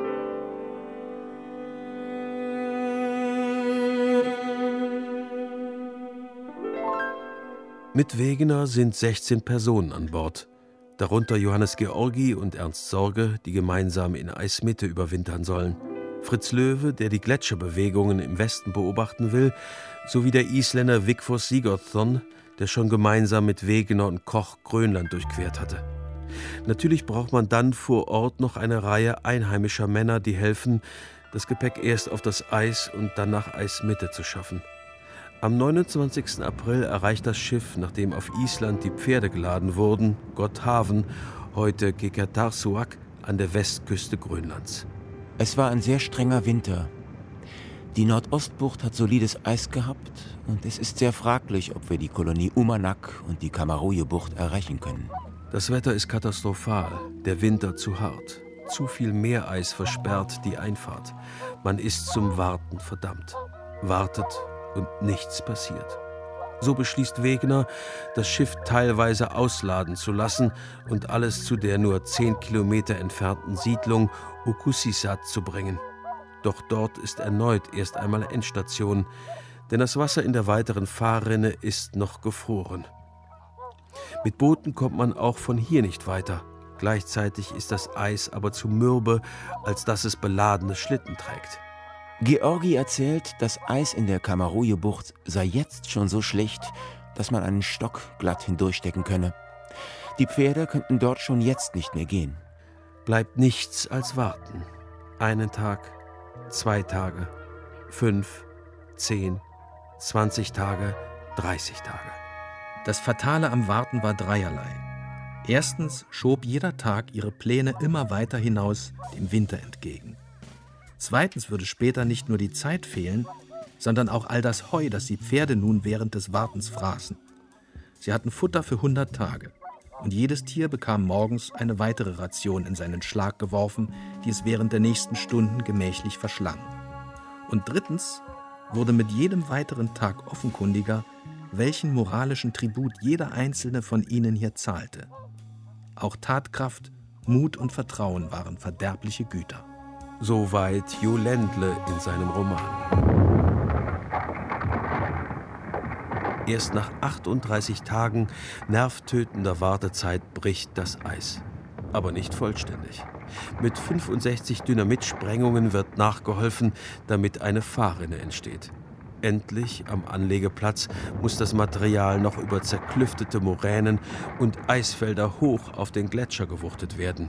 Mit Wegener sind 16 Personen an Bord. Darunter Johannes Georgi und Ernst Sorge, die gemeinsam in Eismitte überwintern sollen. Fritz Löwe, der die Gletscherbewegungen im Westen beobachten will, sowie der Isländer Vigfús Sigurðsson, der schon gemeinsam mit Wegener und Koch Grönland durchquert hatte. Natürlich braucht man dann vor Ort noch eine Reihe einheimischer Männer, die helfen, das Gepäck erst auf das Eis und dann nach Eismitte zu schaffen. Am 29. April erreicht das Schiff, nachdem auf Island die Pferde geladen wurden, Godhavn, heute Qeqertarsuaq, an der Westküste Grönlands. Es war ein sehr strenger Winter. Die Nordostbucht hat solides Eis gehabt und es ist sehr fraglich, ob wir die Kolonie Umanak und die Kamaruyo-Bucht erreichen können. Das Wetter ist katastrophal, der Winter zu hart. Zu viel Meereis versperrt die Einfahrt. Man ist zum Warten verdammt. Wartet und nichts passiert. So beschließt Wegener, das Schiff teilweise ausladen zu lassen und alles zu der nur 10 Kilometer entfernten Siedlung Ukusisat zu bringen. Doch dort ist erneut erst einmal Endstation, denn das Wasser in der weiteren Fahrrinne ist noch gefroren. Mit Booten kommt man auch von hier nicht weiter. Gleichzeitig ist das Eis aber zu mürbe, als dass es beladene Schlitten trägt. Georgi erzählt, das Eis in der Kamaruyo-Bucht sei jetzt schon so schlecht, dass man einen Stock glatt hindurchstecken könne. Die Pferde könnten dort schon jetzt nicht mehr gehen. Bleibt nichts als warten. 1 Tag, 2 Tage, 5, 10, 20 Tage, 30 Tage. Das Fatale am Warten war dreierlei. Erstens schob jeder Tag ihre Pläne immer weiter hinaus dem Winter entgegen. Zweitens würde später nicht nur die Zeit fehlen, sondern auch all das Heu, das die Pferde nun während des Wartens fraßen. Sie hatten Futter für 100 Tage. Und jedes Tier bekam morgens eine weitere Ration in seinen Schlag geworfen, die es während der nächsten Stunden gemächlich verschlang. Und drittens wurde mit jedem weiteren Tag offenkundiger, welchen moralischen Tribut jeder einzelne von ihnen hier zahlte. Auch Tatkraft, Mut und Vertrauen waren verderbliche Güter. Soweit Jo Ländle in seinem Roman. Erst nach 38 Tagen nervtötender Wartezeit bricht das Eis. Aber nicht vollständig. Mit 65 Dynamitsprengungen wird nachgeholfen, damit eine Fahrrinne entsteht. Endlich, am Anlegeplatz, muss das Material noch über zerklüftete Moränen und Eisfelder hoch auf den Gletscher gewuchtet werden.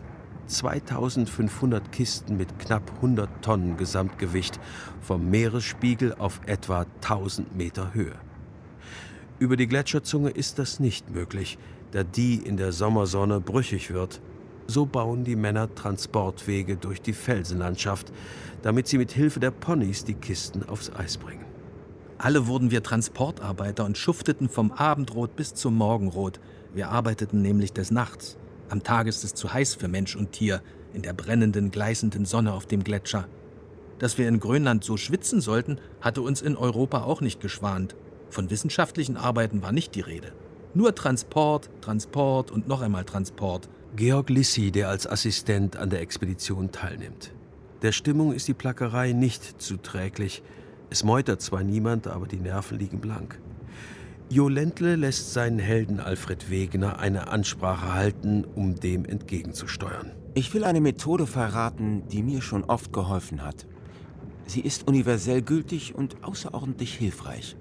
2500 Kisten mit knapp 100 Tonnen Gesamtgewicht, vom Meeresspiegel auf etwa 1000 Meter Höhe. Über die Gletscherzunge ist das nicht möglich, da die in der Sommersonne brüchig wird. So bauen die Männer Transportwege durch die Felsenlandschaft, damit sie mit Hilfe der Ponys die Kisten aufs Eis bringen. Alle wurden wir Transportarbeiter und schufteten vom Abendrot bis zum Morgenrot. Wir arbeiteten nämlich des Nachts. Am Tag ist es zu heiß für Mensch und Tier, in der brennenden, gleißenden Sonne auf dem Gletscher. Dass wir in Grönland so schwitzen sollten, hatte uns in Europa auch nicht geschwant. Von wissenschaftlichen Arbeiten war nicht die Rede. Nur Transport, Transport und noch einmal Transport. Georg Lissi, der als Assistent an der Expedition teilnimmt. Der Stimmung ist die Plackerei nicht zuträglich. Es meutert zwar niemand, aber die Nerven liegen blank. Jo Ländle lässt seinen Helden Alfred Wegener eine Ansprache halten, um dem entgegenzusteuern. Ich will eine Methode verraten, die mir schon oft geholfen hat. Sie ist universell gültig und außerordentlich hilfreich.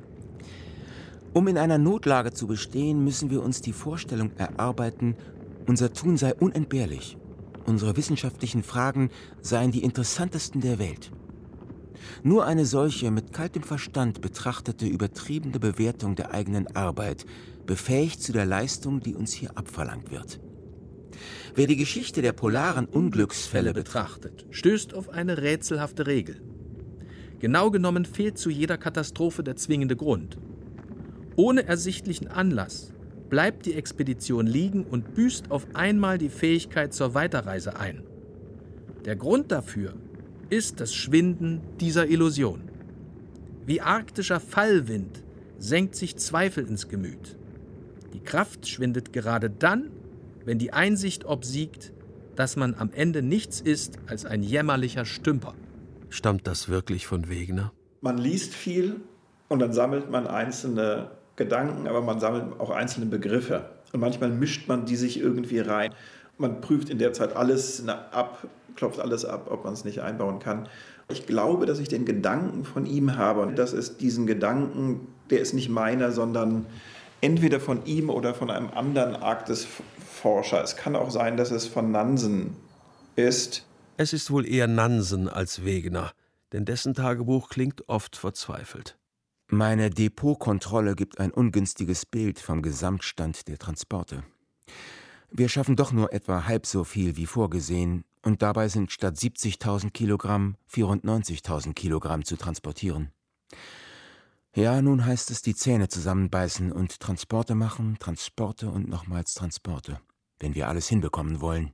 Um in einer Notlage zu bestehen, müssen wir uns die Vorstellung erarbeiten, unser Tun sei unentbehrlich. Unsere wissenschaftlichen Fragen seien die interessantesten der Welt. Nur eine solche mit kaltem Verstand betrachtete, übertriebene Bewertung der eigenen Arbeit befähigt zu der Leistung, die uns hier abverlangt wird. Wer die Geschichte der polaren Unglücksfälle betrachtet, stößt auf eine rätselhafte Regel. Genau genommen fehlt zu jeder Katastrophe der zwingende Grund. Ohne ersichtlichen Anlass bleibt die Expedition liegen und büßt auf einmal die Fähigkeit zur Weiterreise ein. Der Grund dafür ist das Schwinden dieser Illusion. Wie arktischer Fallwind senkt sich Zweifel ins Gemüt. Die Kraft schwindet gerade dann, wenn die Einsicht obsiegt, dass man am Ende nichts ist als ein jämmerlicher Stümper. Stammt das wirklich von Wegener? Man liest viel und dann sammelt man einzelne Gedanken, aber man sammelt auch einzelne Begriffe. Und manchmal mischt man die sich irgendwie rein. Man prüft in der Zeit alles ab, klopft alles ab, ob man es nicht einbauen kann. Ich glaube, dass ich den Gedanken von ihm habe. Und das ist diesen Gedanken, der ist nicht meiner, sondern entweder von ihm oder von einem anderen Arktisforscher. Es kann auch sein, dass es von Nansen ist. Es ist wohl eher Nansen als Wegener, denn dessen Tagebuch klingt oft verzweifelt. Meine Depotkontrolle gibt ein ungünstiges Bild vom Gesamtstand der Transporte. Wir schaffen doch nur etwa halb so viel wie vorgesehen und dabei sind statt 70.000 Kilogramm 94.000 Kilogramm zu transportieren. Ja, nun heißt es die Zähne zusammenbeißen und Transporte machen, Transporte und nochmals Transporte, wenn wir alles hinbekommen wollen.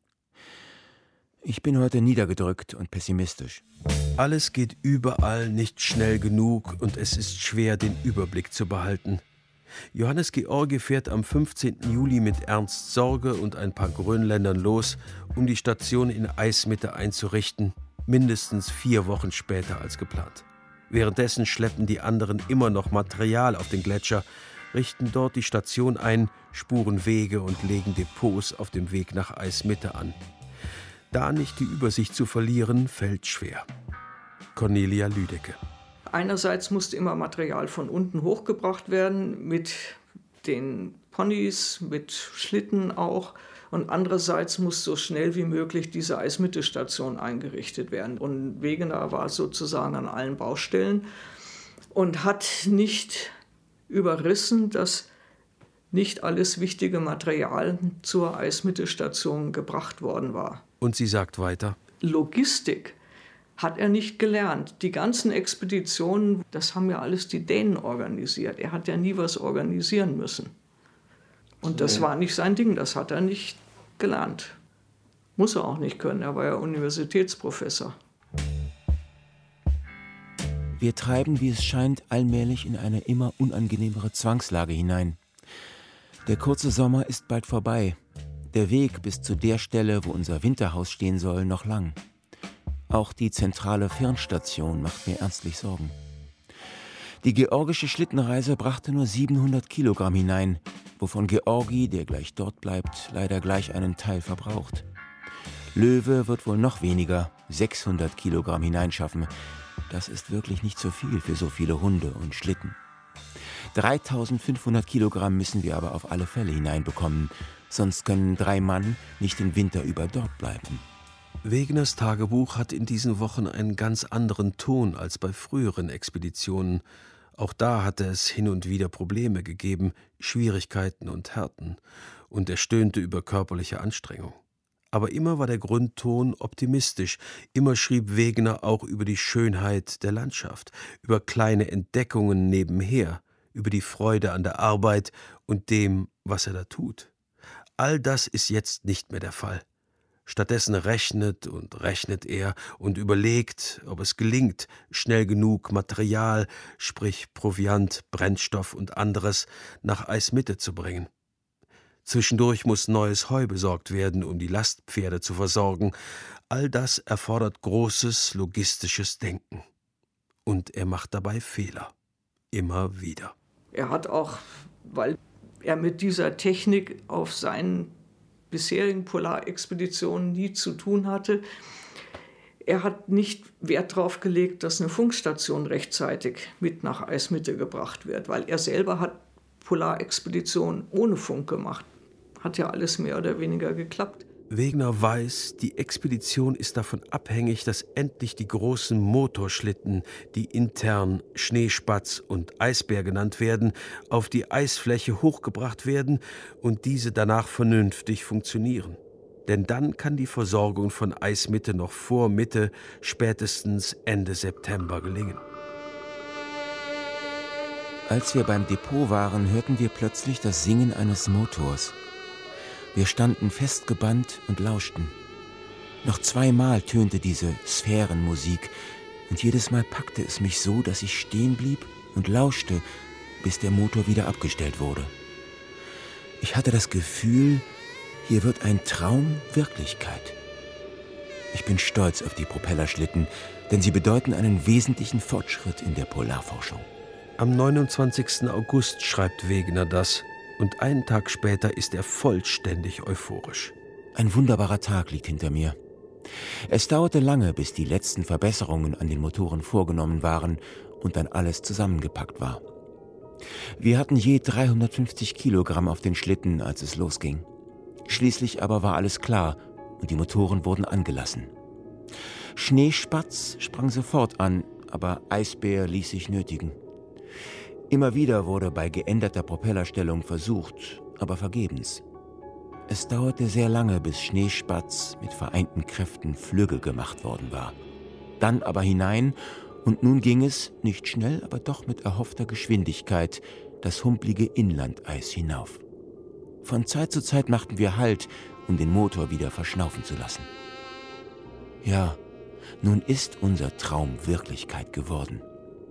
Ich bin heute niedergedrückt und pessimistisch. Alles geht überall nicht schnell genug und es ist schwer, den Überblick zu behalten. Johannes Georgi fährt am 15. Juli mit Ernst Sorge und ein paar Grönländern los, um die Station in Eismitte einzurichten, mindestens 4 Wochen später als geplant. Währenddessen schleppen die anderen immer noch Material auf den Gletscher, richten dort die Station ein, spuren Wege und legen Depots auf dem Weg nach Eismitte an. Da nicht die Übersicht zu verlieren, fällt schwer. Cornelia Lüdecke. Einerseits musste immer Material von unten hochgebracht werden, mit den Ponys, mit Schlitten auch. Und andererseits muss so schnell wie möglich diese Eismitte-Station eingerichtet werden. Und Wegener war sozusagen an allen Baustellen und hat nicht überrissen, dass nicht alles wichtige Material zur Eismitte-Station gebracht worden war. Und sie sagt weiter: Logistik hat er nicht gelernt. Die ganzen Expeditionen, das haben ja alles die Dänen organisiert. Er hat ja nie was organisieren müssen. Und das war nicht sein Ding, das hat er nicht gelernt. Muss er auch nicht können, er war ja Universitätsprofessor. Wir treiben, wie es scheint, allmählich in eine immer unangenehmere Zwangslage hinein. Der kurze Sommer ist bald vorbei. Der Weg bis zu der Stelle, wo unser Winterhaus stehen soll, noch lang. Auch die zentrale Firnstation macht mir ernstlich Sorgen. Die georgische Schlittenreise brachte nur 700 Kilogramm hinein, wovon Georgi, der gleich dort bleibt, leider gleich einen Teil verbraucht. Löwe wird wohl noch weniger, 600 Kilogramm hineinschaffen. Das ist wirklich nicht so viel für so viele Hunde und Schlitten. 3500 Kilogramm müssen wir aber auf alle Fälle hineinbekommen, sonst können 3 Mann nicht den Winter über dort bleiben. Wegeners Tagebuch hat in diesen Wochen einen ganz anderen Ton als bei früheren Expeditionen. Auch da hatte es hin und wieder Probleme gegeben, Schwierigkeiten und Härten, und er stöhnte über körperliche Anstrengung. Aber immer war der Grundton optimistisch, immer schrieb Wegener auch über die Schönheit der Landschaft, über kleine Entdeckungen nebenher, über die Freude an der Arbeit und dem, was er da tut. All das ist jetzt nicht mehr der Fall. Stattdessen rechnet und rechnet er und überlegt, ob es gelingt, schnell genug Material, sprich Proviant, Brennstoff und anderes, nach Eismitte zu bringen. Zwischendurch muss neues Heu besorgt werden, um die Lastpferde zu versorgen. All das erfordert großes logistisches Denken. Und er macht dabei Fehler. Immer wieder. Er hat auch, weil er mit dieser Technik auf seinen bisherigen Polarexpeditionen nie zu tun hatte, er hat nicht Wert darauf gelegt, dass eine Funkstation rechtzeitig mit nach Eismitte gebracht wird, weil er selber hat Polarexpeditionen ohne Funk gemacht. Hat ja alles mehr oder weniger geklappt. Wegener weiß, die Expedition ist davon abhängig, dass endlich die großen Motorschlitten, die intern Schneespatz und Eisbär genannt werden, auf die Eisfläche hochgebracht werden und diese danach vernünftig funktionieren. Denn dann kann die Versorgung von Eismitte noch vor Mitte, spätestens Ende September gelingen. Als wir beim Depot waren, hörten wir plötzlich das Singen eines Motors. Wir standen festgebannt und lauschten. Noch 2-mal tönte diese Sphärenmusik und jedes Mal packte es mich so, dass ich stehen blieb und lauschte, bis der Motor wieder abgestellt wurde. Ich hatte das Gefühl, hier wird ein Traum Wirklichkeit. Ich bin stolz auf die Propellerschlitten, denn sie bedeuten einen wesentlichen Fortschritt in der Polarforschung. Am 29. August schreibt Wegener das. Und einen Tag später ist er vollständig euphorisch. Ein wunderbarer Tag liegt hinter mir. Es dauerte lange, bis die letzten Verbesserungen an den Motoren vorgenommen waren und dann alles zusammengepackt war. Wir hatten je 350 Kilogramm auf den Schlitten, als es losging. Schließlich aber war alles klar und die Motoren wurden angelassen. Schneespatz sprang sofort an, aber Eisbär ließ sich nötigen. Immer wieder wurde bei geänderter Propellerstellung versucht, aber vergebens. Es dauerte sehr lange, bis Schneespatz mit vereinten Kräften flügge gemacht worden war. Dann aber hinein und nun ging es, nicht schnell, aber doch mit erhoffter Geschwindigkeit, das humpelige Inlandeis hinauf. Von Zeit zu Zeit machten wir Halt, um den Motor wieder verschnaufen zu lassen. Ja, nun ist unser Traum Wirklichkeit geworden.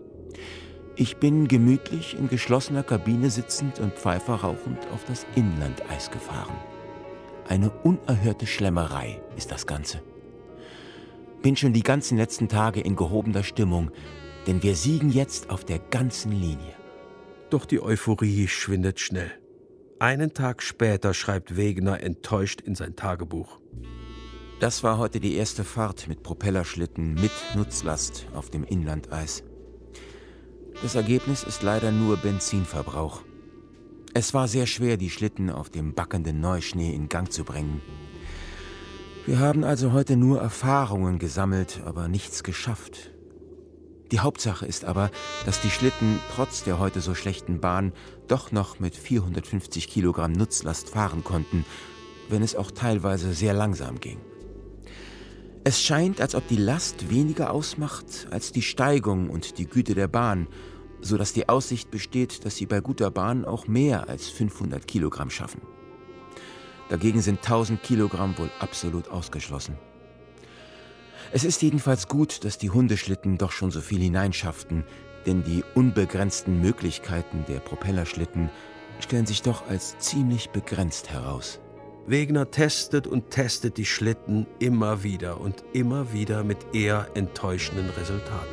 Ich bin gemütlich in geschlossener Kabine sitzend und Pfeife rauchend auf das Inlandeis gefahren. Eine unerhörte Schlemmerei ist das Ganze. Bin schon die ganzen letzten Tage in gehobener Stimmung, denn wir siegen jetzt auf der ganzen Linie. Doch die Euphorie schwindet schnell. Einen Tag später schreibt Wegener enttäuscht in sein Tagebuch. Das war heute die erste Fahrt mit Propellerschlitten mit Nutzlast auf dem Inlandeis. Das Ergebnis ist leider nur Benzinverbrauch. Es war sehr schwer, die Schlitten auf dem backenden Neuschnee in Gang zu bringen. Wir haben also heute nur Erfahrungen gesammelt, aber nichts geschafft. Die Hauptsache ist aber, dass die Schlitten trotz der heute so schlechten Bahn doch noch mit 450 Kilogramm Nutzlast fahren konnten, wenn es auch teilweise sehr langsam ging. Es scheint, als ob die Last weniger ausmacht als die Steigung und die Güte der Bahn sodass die Aussicht besteht, dass sie bei guter Bahn auch mehr als 500 Kilogramm schaffen. Dagegen sind 1000 Kilogramm wohl absolut ausgeschlossen. Es ist jedenfalls gut, dass die Hundeschlitten doch schon so viel hineinschafften, denn die unbegrenzten Möglichkeiten der Propellerschlitten stellen sich doch als ziemlich begrenzt heraus. Wegener testet und testet die Schlitten immer wieder und immer wieder mit eher enttäuschenden Resultaten.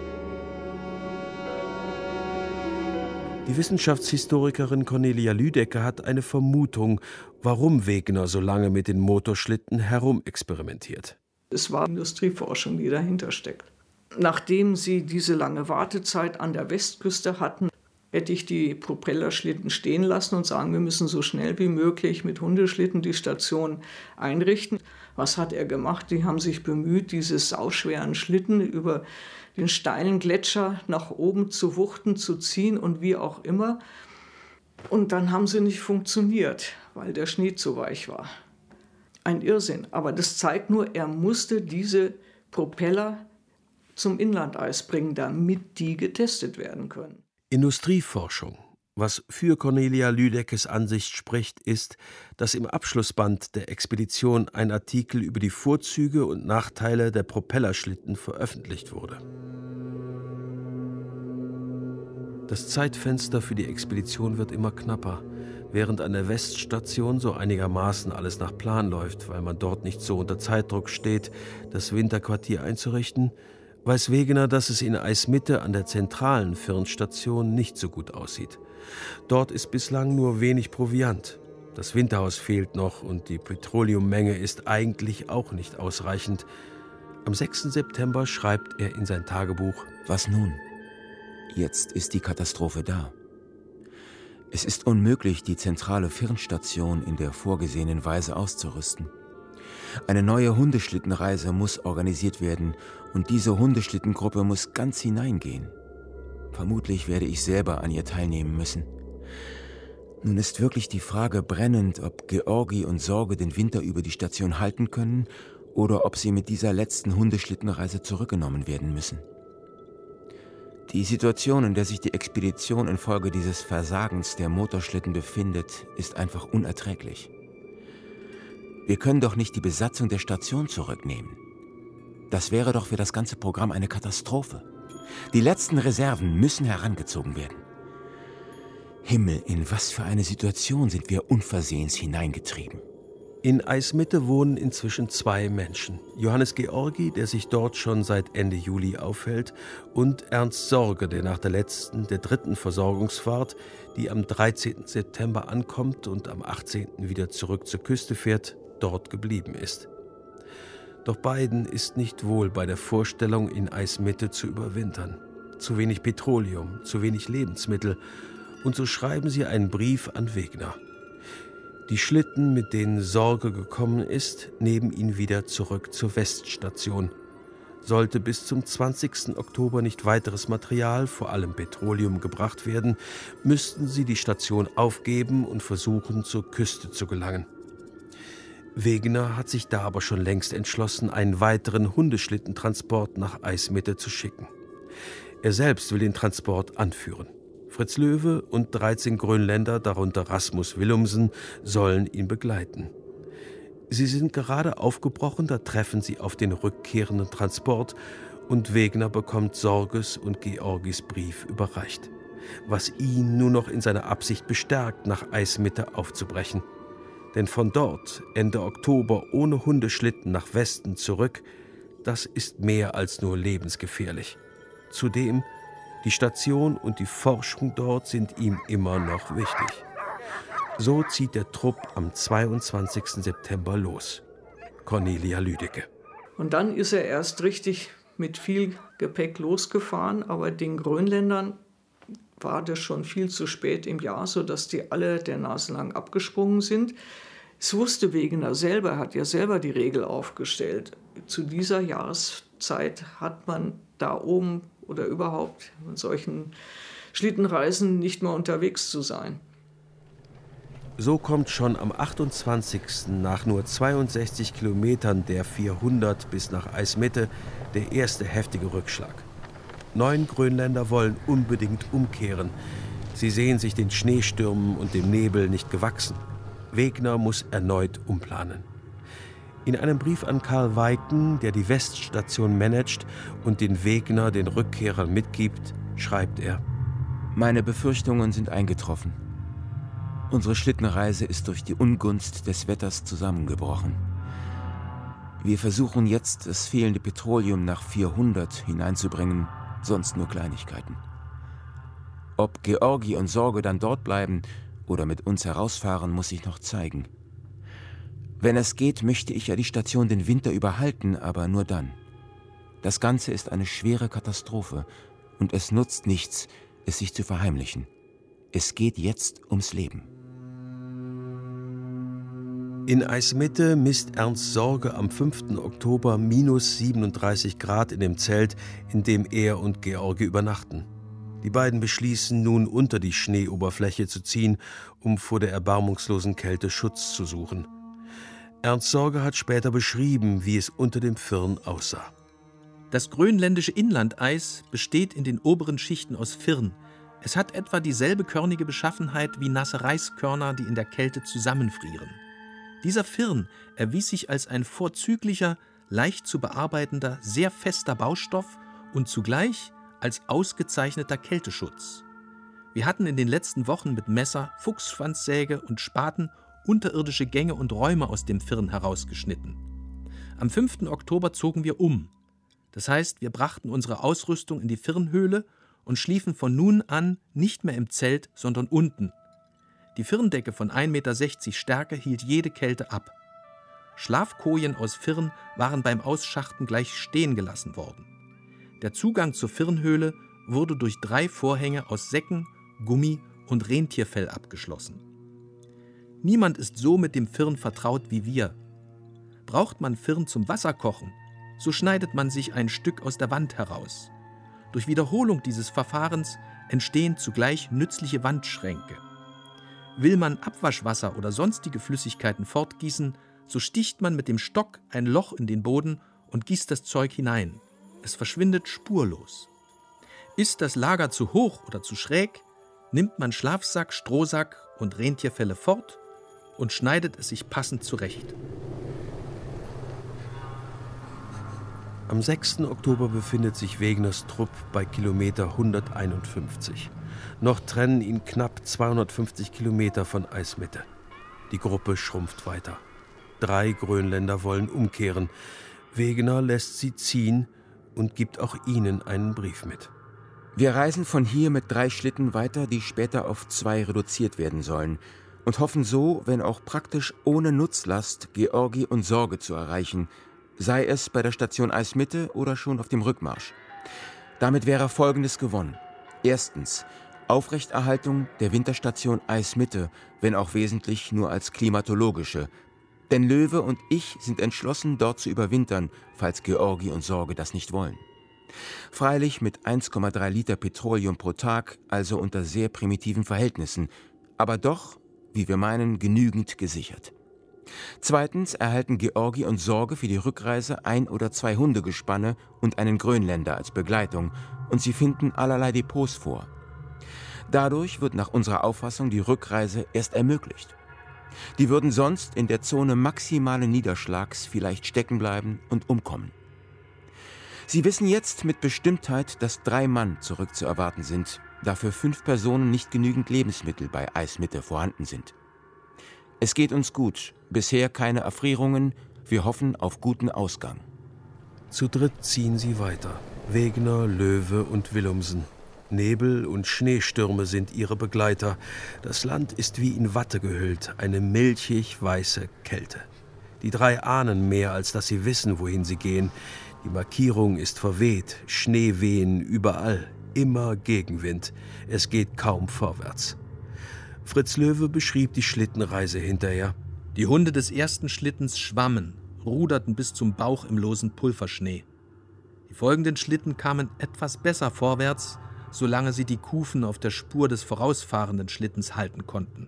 Die Wissenschaftshistorikerin Cornelia Lüdecke hat eine Vermutung, warum Wegener so lange mit den Motorschlitten herumexperimentiert. Es war Industrieforschung, die dahinter steckt. Nachdem sie diese lange Wartezeit an der Westküste hatten, hätte ich die Propellerschlitten stehen lassen und sagen, wir müssen so schnell wie möglich mit Hundeschlitten die Station einrichten. Was hat er gemacht? Die haben sich bemüht, diese sauschweren Schlitten über den steilen Gletscher nach oben zu wuchten, zu ziehen und wie auch immer. Und dann haben sie nicht funktioniert, weil der Schnee zu weich war. Ein Irrsinn. Aber das zeigt nur, er musste diese Propeller zum Inlandeis bringen, damit die getestet werden können. Industrieforschung. Was für Cornelia Lüdeckes Ansicht spricht, ist, dass im Abschlussband der Expedition ein Artikel über die Vorzüge und Nachteile der Propellerschlitten veröffentlicht wurde. Das Zeitfenster für die Expedition wird immer knapper. Während an der Weststation so einigermaßen alles nach Plan läuft, weil man dort nicht so unter Zeitdruck steht, das Winterquartier einzurichten, weiß Wegener, dass es in Eismitte an der zentralen Firnstation nicht so gut aussieht. Dort ist bislang nur wenig Proviant. Das Winterhaus fehlt noch und die Petroleummenge ist eigentlich auch nicht ausreichend. Am 6. September schreibt er in sein Tagebuch: Was nun? Jetzt ist die Katastrophe da. Es ist unmöglich, die zentrale Firnstation in der vorgesehenen Weise auszurüsten. Eine neue Hundeschlittenreise muss organisiert werden und diese Hundeschlittengruppe muss ganz hineingehen. Vermutlich werde ich selber an ihr teilnehmen müssen. Nun ist wirklich die Frage brennend, ob Georgi und Sorge den Winter über die Station halten können oder ob sie mit dieser letzten Hundeschlittenreise zurückgenommen werden müssen. Die Situation, in der sich die Expedition infolge dieses Versagens der Motorschlitten befindet, ist einfach unerträglich. Wir können doch nicht die Besatzung der Station zurücknehmen. Das wäre doch für das ganze Programm eine Katastrophe. Die letzten Reserven müssen herangezogen werden. Himmel, in was für eine Situation sind wir unversehens hineingetrieben. In Eismitte wohnen inzwischen 2 Menschen. Johannes Georgi, der sich dort schon seit Ende Juli aufhält, und Ernst Sorge, der nach der 3. Versorgungsfahrt, die am 13. September ankommt und am 18. wieder zurück zur Küste fährt, dort geblieben ist. Doch beiden ist nicht wohl bei der Vorstellung, in Eismitte zu überwintern. Zu wenig Petroleum, zu wenig Lebensmittel. Und so schreiben sie einen Brief an Wegener. Die Schlitten, mit denen Sorge gekommen ist, nehmen ihn wieder zurück zur Weststation. Sollte bis zum 20. Oktober nicht weiteres Material, vor allem Petroleum, gebracht werden, müssten sie die Station aufgeben und versuchen, zur Küste zu gelangen. Wegener hat sich da aber schon längst entschlossen, einen weiteren Hundeschlittentransport nach Eismitte zu schicken. Er selbst will den Transport anführen. Fritz Löwe und 13 Grönländer, darunter Rasmus Willumsen, sollen ihn begleiten. Sie sind gerade aufgebrochen, da treffen sie auf den rückkehrenden Transport und Wegener bekommt Sorges und Georgis Brief überreicht, was ihn nur noch in seiner Absicht bestärkt, nach Eismitte aufzubrechen. Denn von dort, Ende Oktober, ohne Hundeschlitten nach Westen zurück, das ist mehr als nur lebensgefährlich. Zudem, die Station und die Forschung dort sind ihm immer noch wichtig. So zieht der Trupp am 22. September los. Cornelia Lüdecke. Und dann ist er erst richtig mit viel Gepäck losgefahren, aber den Grönländern war das schon viel zu spät im Jahr, sodass die alle der Nase lang abgesprungen sind. Es wusste Wegener selber, hat ja selber die Regel aufgestellt. Zu dieser Jahreszeit hat man da oben oder überhaupt in solchen Schlittenreisen nicht mehr unterwegs zu sein. So kommt schon am 28. nach nur 62 Kilometern der 400 bis nach Eismitte der erste heftige Rückschlag. 9 Grönländer wollen unbedingt umkehren. Sie sehen sich den Schneestürmen und dem Nebel nicht gewachsen. Wegner muss erneut umplanen. In einem Brief an Karl Weiken, der die Weststation managt und den Wegner den Rückkehrern mitgibt, schreibt er: Meine Befürchtungen sind eingetroffen. Unsere Schlittenreise ist durch die Ungunst des Wetters zusammengebrochen. Wir versuchen jetzt, das fehlende Petroleum nach 400 hineinzubringen, sonst nur Kleinigkeiten. Ob Georgi und Sorge dann dort bleiben oder mit uns herausfahren, muss sich noch zeigen. Wenn es geht, möchte ich ja die Station den Winter überhalten, aber nur dann. Das Ganze ist eine schwere Katastrophe und es nutzt nichts, es sich zu verheimlichen. Es geht jetzt ums Leben. In Eismitte misst Ernst Sorge am 5. Oktober minus 37 Grad in dem Zelt, in dem er und Georgi übernachten. Die beiden beschließen, nun unter die Schneeoberfläche zu ziehen, um vor der erbarmungslosen Kälte Schutz zu suchen. Ernst Sorge hat später beschrieben, wie es unter dem Firn aussah. Das grönländische Inlandeis besteht in den oberen Schichten aus Firn. Es hat etwa dieselbe körnige Beschaffenheit wie nasse Reiskörner, die in der Kälte zusammenfrieren. Dieser Firn erwies sich als ein vorzüglicher, leicht zu bearbeitender, sehr fester Baustoff und zugleich als ausgezeichneter Kälteschutz. Wir hatten in den letzten Wochen mit Messer, Fuchsschwanzsäge und Spaten unterirdische Gänge und Räume aus dem Firn herausgeschnitten. Am 5. Oktober zogen wir um. Das heißt, wir brachten unsere Ausrüstung in die Firnhöhle und schliefen von nun an nicht mehr im Zelt, sondern unten. Die Firndecke von 1,60 Meter Stärke hielt jede Kälte ab. Schlafkojen aus Firn waren beim Ausschachten gleich stehen gelassen worden. Der Zugang zur Firnhöhle wurde durch 3 Vorhänge aus Säcken, Gummi und Rentierfell abgeschlossen. Niemand ist so mit dem Firn vertraut wie wir. Braucht man Firn zum Wasserkochen, so schneidet man sich ein Stück aus der Wand heraus. Durch Wiederholung dieses Verfahrens entstehen zugleich nützliche Wandschränke. Will man Abwaschwasser oder sonstige Flüssigkeiten fortgießen, so sticht man mit dem Stock ein Loch in den Boden und gießt das Zeug hinein. Es verschwindet spurlos. Ist das Lager zu hoch oder zu schräg, nimmt man Schlafsack, Strohsack und Rentierfelle fort und schneidet es sich passend zurecht. Am 6. Oktober befindet sich Wegners Trupp bei Kilometer 151. Noch trennen ihn knapp 250 Kilometer von Eismitte. Die Gruppe schrumpft weiter. 3 Grönländer wollen umkehren. Wegener lässt sie ziehen und gibt auch ihnen einen Brief mit. Wir reisen von hier mit 3 Schlitten weiter, die später auf 2 reduziert werden sollen, und hoffen so, wenn auch praktisch ohne Nutzlast, Georgi und Sorge zu erreichen, sei es bei der Station Eismitte oder schon auf dem Rückmarsch. Damit wäre Folgendes gewonnen. Erstens, Aufrechterhaltung der Winterstation Eismitte, wenn auch wesentlich nur als klimatologische. Denn Löwe und ich sind entschlossen, dort zu überwintern, falls Georgi und Sorge das nicht wollen. Freilich mit 1,3 Liter Petroleum pro Tag, also unter sehr primitiven Verhältnissen, aber doch, wie wir meinen, genügend gesichert. Zweitens erhalten Georgi und Sorge für die Rückreise 1 oder 2 Hundegespanne und einen Grönländer als Begleitung, und sie finden allerlei Depots vor. Dadurch wird nach unserer Auffassung die Rückreise erst ermöglicht. Die würden sonst in der Zone maximalen Niederschlags vielleicht stecken bleiben und umkommen. Sie wissen jetzt mit Bestimmtheit, dass 3 Mann zurückzuerwarten sind, da für 5 Personen nicht genügend Lebensmittel bei Eismitte vorhanden sind. Es geht uns gut, bisher keine Erfrierungen, wir hoffen auf guten Ausgang. Zu dritt ziehen sie weiter. Wegner, Löwe und Willumsen. Nebel und Schneestürme sind ihre Begleiter. Das Land ist wie in Watte gehüllt, eine milchig-weiße Kälte. Die 3 ahnen mehr, als dass sie wissen, wohin sie gehen. Die Markierung ist verweht, Schneewehen überall, immer Gegenwind. Es geht kaum vorwärts. Fritz Löwe beschrieb die Schlittenreise hinterher. Die Hunde des ersten Schlittens schwammen, ruderten bis zum Bauch im losen Pulverschnee. Die folgenden Schlitten kamen etwas besser vorwärts, solange sie die Kufen auf der Spur des vorausfahrenden Schlittens halten konnten.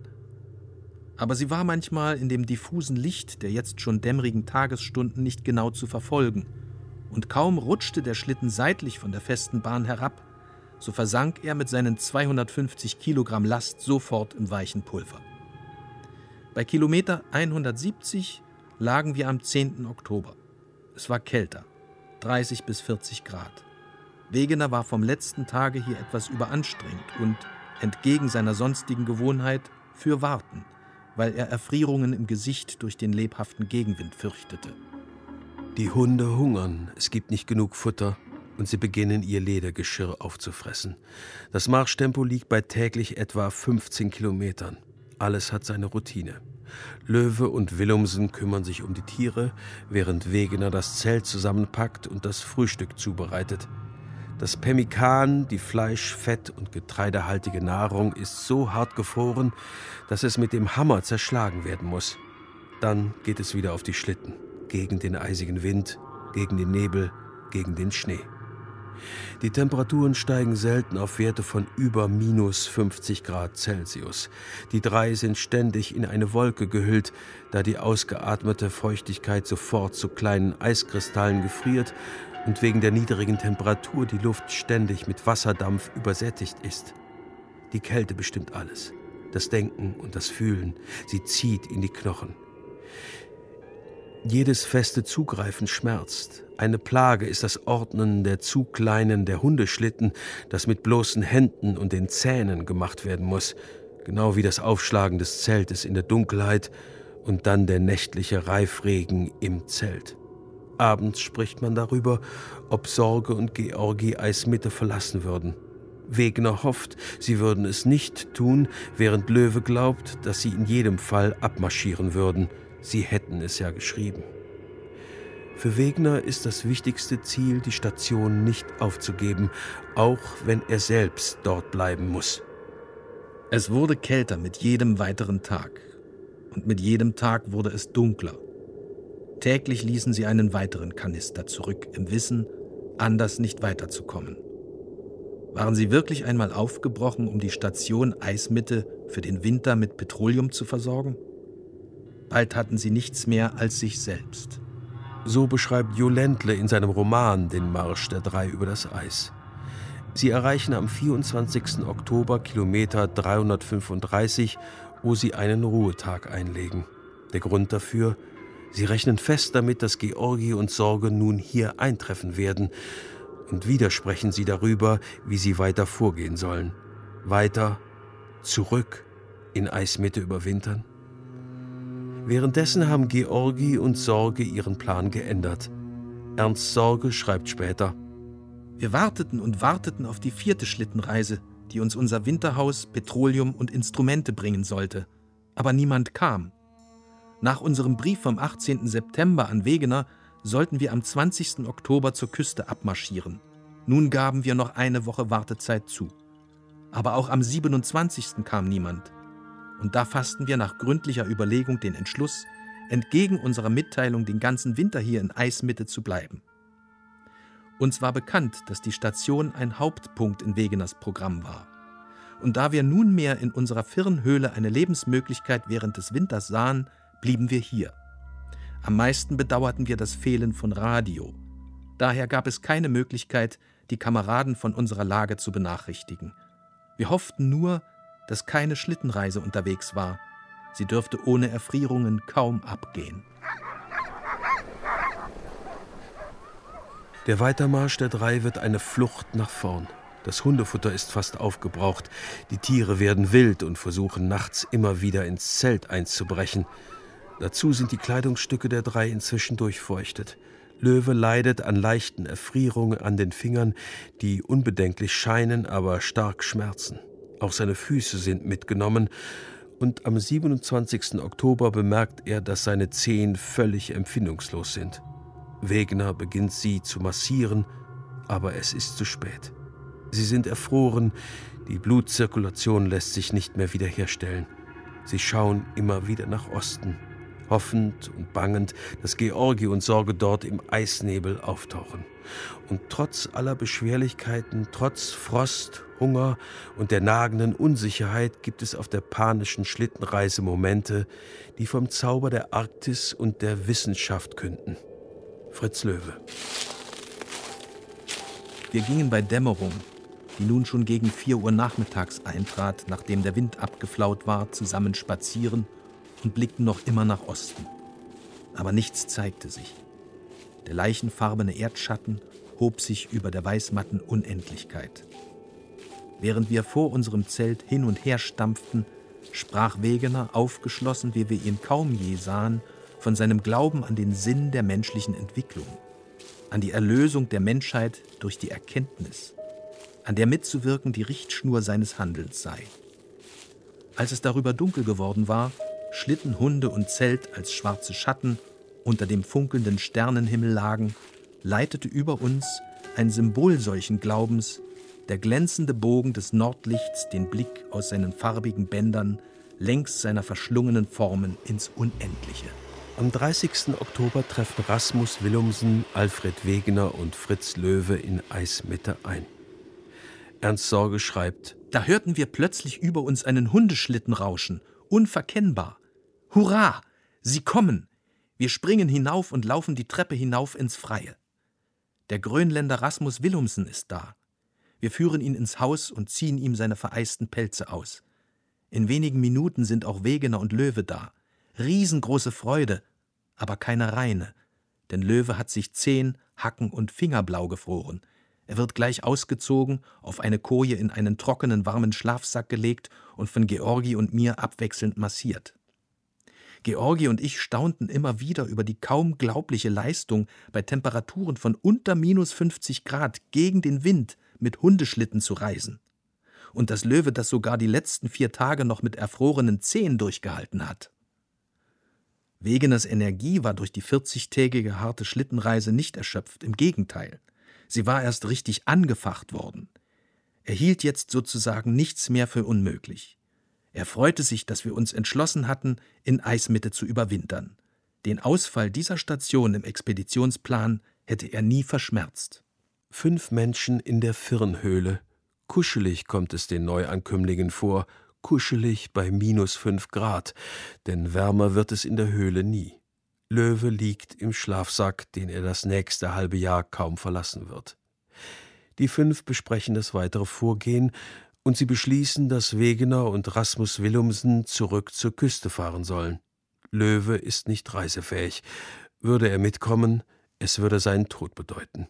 Aber sie war manchmal in dem diffusen Licht der jetzt schon dämmerigen Tagesstunden nicht genau zu verfolgen, und kaum rutschte der Schlitten seitlich von der festen Bahn herab, so versank er mit seinen 250 Kilogramm Last sofort im weichen Pulver. Bei Kilometer 170 lagen wir am 10. Oktober. Es war kälter, 30 bis 40 Grad. Wegener war vom letzten Tage hier etwas überanstrengt und, entgegen seiner sonstigen Gewohnheit, für Warten, weil er Erfrierungen im Gesicht durch den lebhaften Gegenwind fürchtete. Die Hunde hungern, es gibt nicht genug Futter und sie beginnen, ihr Ledergeschirr aufzufressen. Das Marschtempo liegt bei täglich etwa 15 Kilometern. Alles hat seine Routine. Löwe und Willumsen kümmern sich um die Tiere, während Wegener das Zelt zusammenpackt und das Frühstück zubereitet. Das Pemmikan, die Fleisch-, Fett- und getreidehaltige Nahrung, ist so hart gefroren, dass es mit dem Hammer zerschlagen werden muss. Dann geht es wieder auf die Schlitten, gegen den eisigen Wind, gegen den Nebel, gegen den Schnee. Die Temperaturen steigen selten auf Werte von über minus 50 Grad Celsius. Die drei sind ständig in eine Wolke gehüllt, da die ausgeatmete Feuchtigkeit sofort zu kleinen Eiskristallen gefriert und wegen der niedrigen Temperatur die Luft ständig mit Wasserdampf übersättigt ist. Die Kälte bestimmt alles, das Denken und das Fühlen, sie zieht in die Knochen. Jedes feste Zugreifen schmerzt. Eine Plage ist das Ordnen der zu kleinen, der Hundeschlitten, das mit bloßen Händen und den Zähnen gemacht werden muss, genau wie das Aufschlagen des Zeltes in der Dunkelheit und dann der nächtliche Reifregen im Zelt. Abends spricht man darüber, ob Sorge und Georgi Eismitte verlassen würden. Wegener hofft, sie würden es nicht tun, während Löwe glaubt, dass sie in jedem Fall abmarschieren würden. Sie hätten es ja geschrieben. Für Wegener ist das wichtigste Ziel, die Station nicht aufzugeben, auch wenn er selbst dort bleiben muss. Es wurde kälter mit jedem weiteren Tag. Und mit jedem Tag wurde es dunkler. Täglich ließen sie einen weiteren Kanister zurück, im Wissen, anders nicht weiterzukommen. Waren sie wirklich einmal aufgebrochen, um die Station Eismitte für den Winter mit Petroleum zu versorgen? Bald hatten sie nichts mehr als sich selbst. So beschreibt Jo Ländle in seinem Roman den Marsch der drei über das Eis. Sie erreichen am 24. Oktober Kilometer 335, wo sie einen Ruhetag einlegen. Der Grund dafür: Sie rechnen fest damit, dass Georgi und Sorge nun hier eintreffen werden. Und wieder sprechen sie darüber, wie sie weiter vorgehen sollen. Weiter, zurück, in Eismitte überwintern. Währenddessen haben Georgi und Sorge ihren Plan geändert. Ernst Sorge schreibt später: Wir warteten und warteten auf die 4. Schlittenreise, die uns unser Winterhaus, Petroleum und Instrumente bringen sollte. Aber niemand kam. Nach unserem Brief vom 18. September an Wegener sollten wir am 20. Oktober zur Küste abmarschieren. Nun gaben wir noch eine Woche Wartezeit zu. Aber auch am 27. kam niemand. Und da fassten wir nach gründlicher Überlegung den Entschluss, entgegen unserer Mitteilung den ganzen Winter hier in Eismitte zu bleiben. Uns war bekannt, dass die Station ein Hauptpunkt in Wegeners Programm war. Und da wir nunmehr in unserer Firnhöhle eine Lebensmöglichkeit während des Winters sahen, blieben wir hier. Am meisten bedauerten wir das Fehlen von Radio. Daher gab es keine Möglichkeit, die Kameraden von unserer Lage zu benachrichtigen. Wir hofften nur, dass keine Schlittenreise unterwegs war. Sie dürfte ohne Erfrierungen kaum abgehen. Der Weitermarsch der drei wird eine Flucht nach vorn. Das Hundefutter ist fast aufgebraucht. Die Tiere werden wild und versuchen nachts immer wieder ins Zelt einzubrechen. Dazu sind die Kleidungsstücke der drei inzwischen durchfeuchtet. Löwe leidet an leichten Erfrierungen an den Fingern, die unbedenklich scheinen, aber stark schmerzen. Auch seine Füße sind mitgenommen und am 27. Oktober bemerkt er, dass seine Zehen völlig empfindungslos sind. Wegener beginnt sie zu massieren, aber es ist zu spät. Sie sind erfroren, die Blutzirkulation lässt sich nicht mehr wiederherstellen. Sie schauen immer wieder nach Osten, hoffend und bangend, dass Georgi und Sorge dort im Eisnebel auftauchen. Und trotz aller Beschwerlichkeiten, trotz Frost, Hunger und der nagenden Unsicherheit gibt es auf der panischen Schlittenreise Momente, die vom Zauber der Arktis und der Wissenschaft künden. Fritz Löwe. Wir gingen bei Dämmerung, die nun schon gegen 4 Uhr nachmittags eintrat, nachdem der Wind abgeflaut war, zusammen spazieren und blickten noch immer nach Osten. Aber nichts zeigte sich. Der leichenfarbene Erdschatten hob sich über der weißmatten Unendlichkeit. Während wir vor unserem Zelt hin und her stampften, sprach Wegener, aufgeschlossen, wie wir ihn kaum je sahen, von seinem Glauben an den Sinn der menschlichen Entwicklung, an die Erlösung der Menschheit durch die Erkenntnis, an der mitzuwirken die Richtschnur seines Handelns sei. Als es darüber dunkel geworden war, schlitten Hunde und Zelt als schwarze Schatten unter dem funkelnden Sternenhimmel lagen, leitete über uns ein Symbol solchen Glaubens, der glänzende Bogen des Nordlichts den Blick aus seinen farbigen Bändern längs seiner verschlungenen Formen ins Unendliche. Am 30. Oktober treffen Rasmus Villumsen, Alfred Wegener und Fritz Löwe in Eismitte ein. Ernst Sorge schreibt: Da hörten wir plötzlich über uns einen Hundeschlitten rauschen, unverkennbar. Hurra! Sie kommen! Wir springen hinauf und laufen die Treppe hinauf ins Freie. Der Grönländer Rasmus Villumsen ist da. Wir führen ihn ins Haus und ziehen ihm seine vereisten Pelze aus. In wenigen Minuten sind auch Wegener und Löwe da. Riesengroße Freude, aber keine reine, denn Löwe hat sich Zehen, Hacken und Finger blau gefroren. Er wird gleich ausgezogen, auf eine Koje in einen trockenen, warmen Schlafsack gelegt und von Georgi und mir abwechselnd massiert. Georgi und ich staunten immer wieder über die kaum glaubliche Leistung, bei Temperaturen von unter -50 Grad gegen den Wind mit Hundeschlitten zu reisen. Und dass Löwe das sogar die letzten 4 Tage noch mit erfrorenen Zehen durchgehalten hat. Wegeners Energie war durch die 40-tägige harte Schlittenreise nicht erschöpft, im Gegenteil. Sie war erst richtig angefacht worden. Er hielt jetzt sozusagen nichts mehr für unmöglich. Er freute sich, dass wir uns entschlossen hatten, in Eismitte zu überwintern. Den Ausfall dieser Station im Expeditionsplan hätte er nie verschmerzt. 5 Menschen in der Firnhöhle. Kuschelig kommt es den Neuankömmlingen vor, kuschelig bei -5 Grad, denn wärmer wird es in der Höhle nie. Löwe liegt im Schlafsack, den er das nächste halbe Jahr kaum verlassen wird. Die 5 besprechen das weitere Vorgehen und sie beschließen, dass Wegener und Rasmus Villumsen zurück zur Küste fahren sollen. Löwe ist nicht reisefähig. Würde er mitkommen, es würde seinen Tod bedeuten.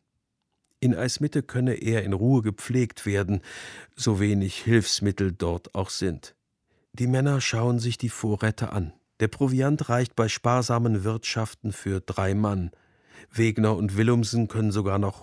In Eismitte könne er in Ruhe gepflegt werden, so wenig Hilfsmittel dort auch sind. Die Männer schauen sich die Vorräte an. Der Proviant reicht bei sparsamen Wirtschaften für 3 Mann. Wegener und Villumsen können sogar noch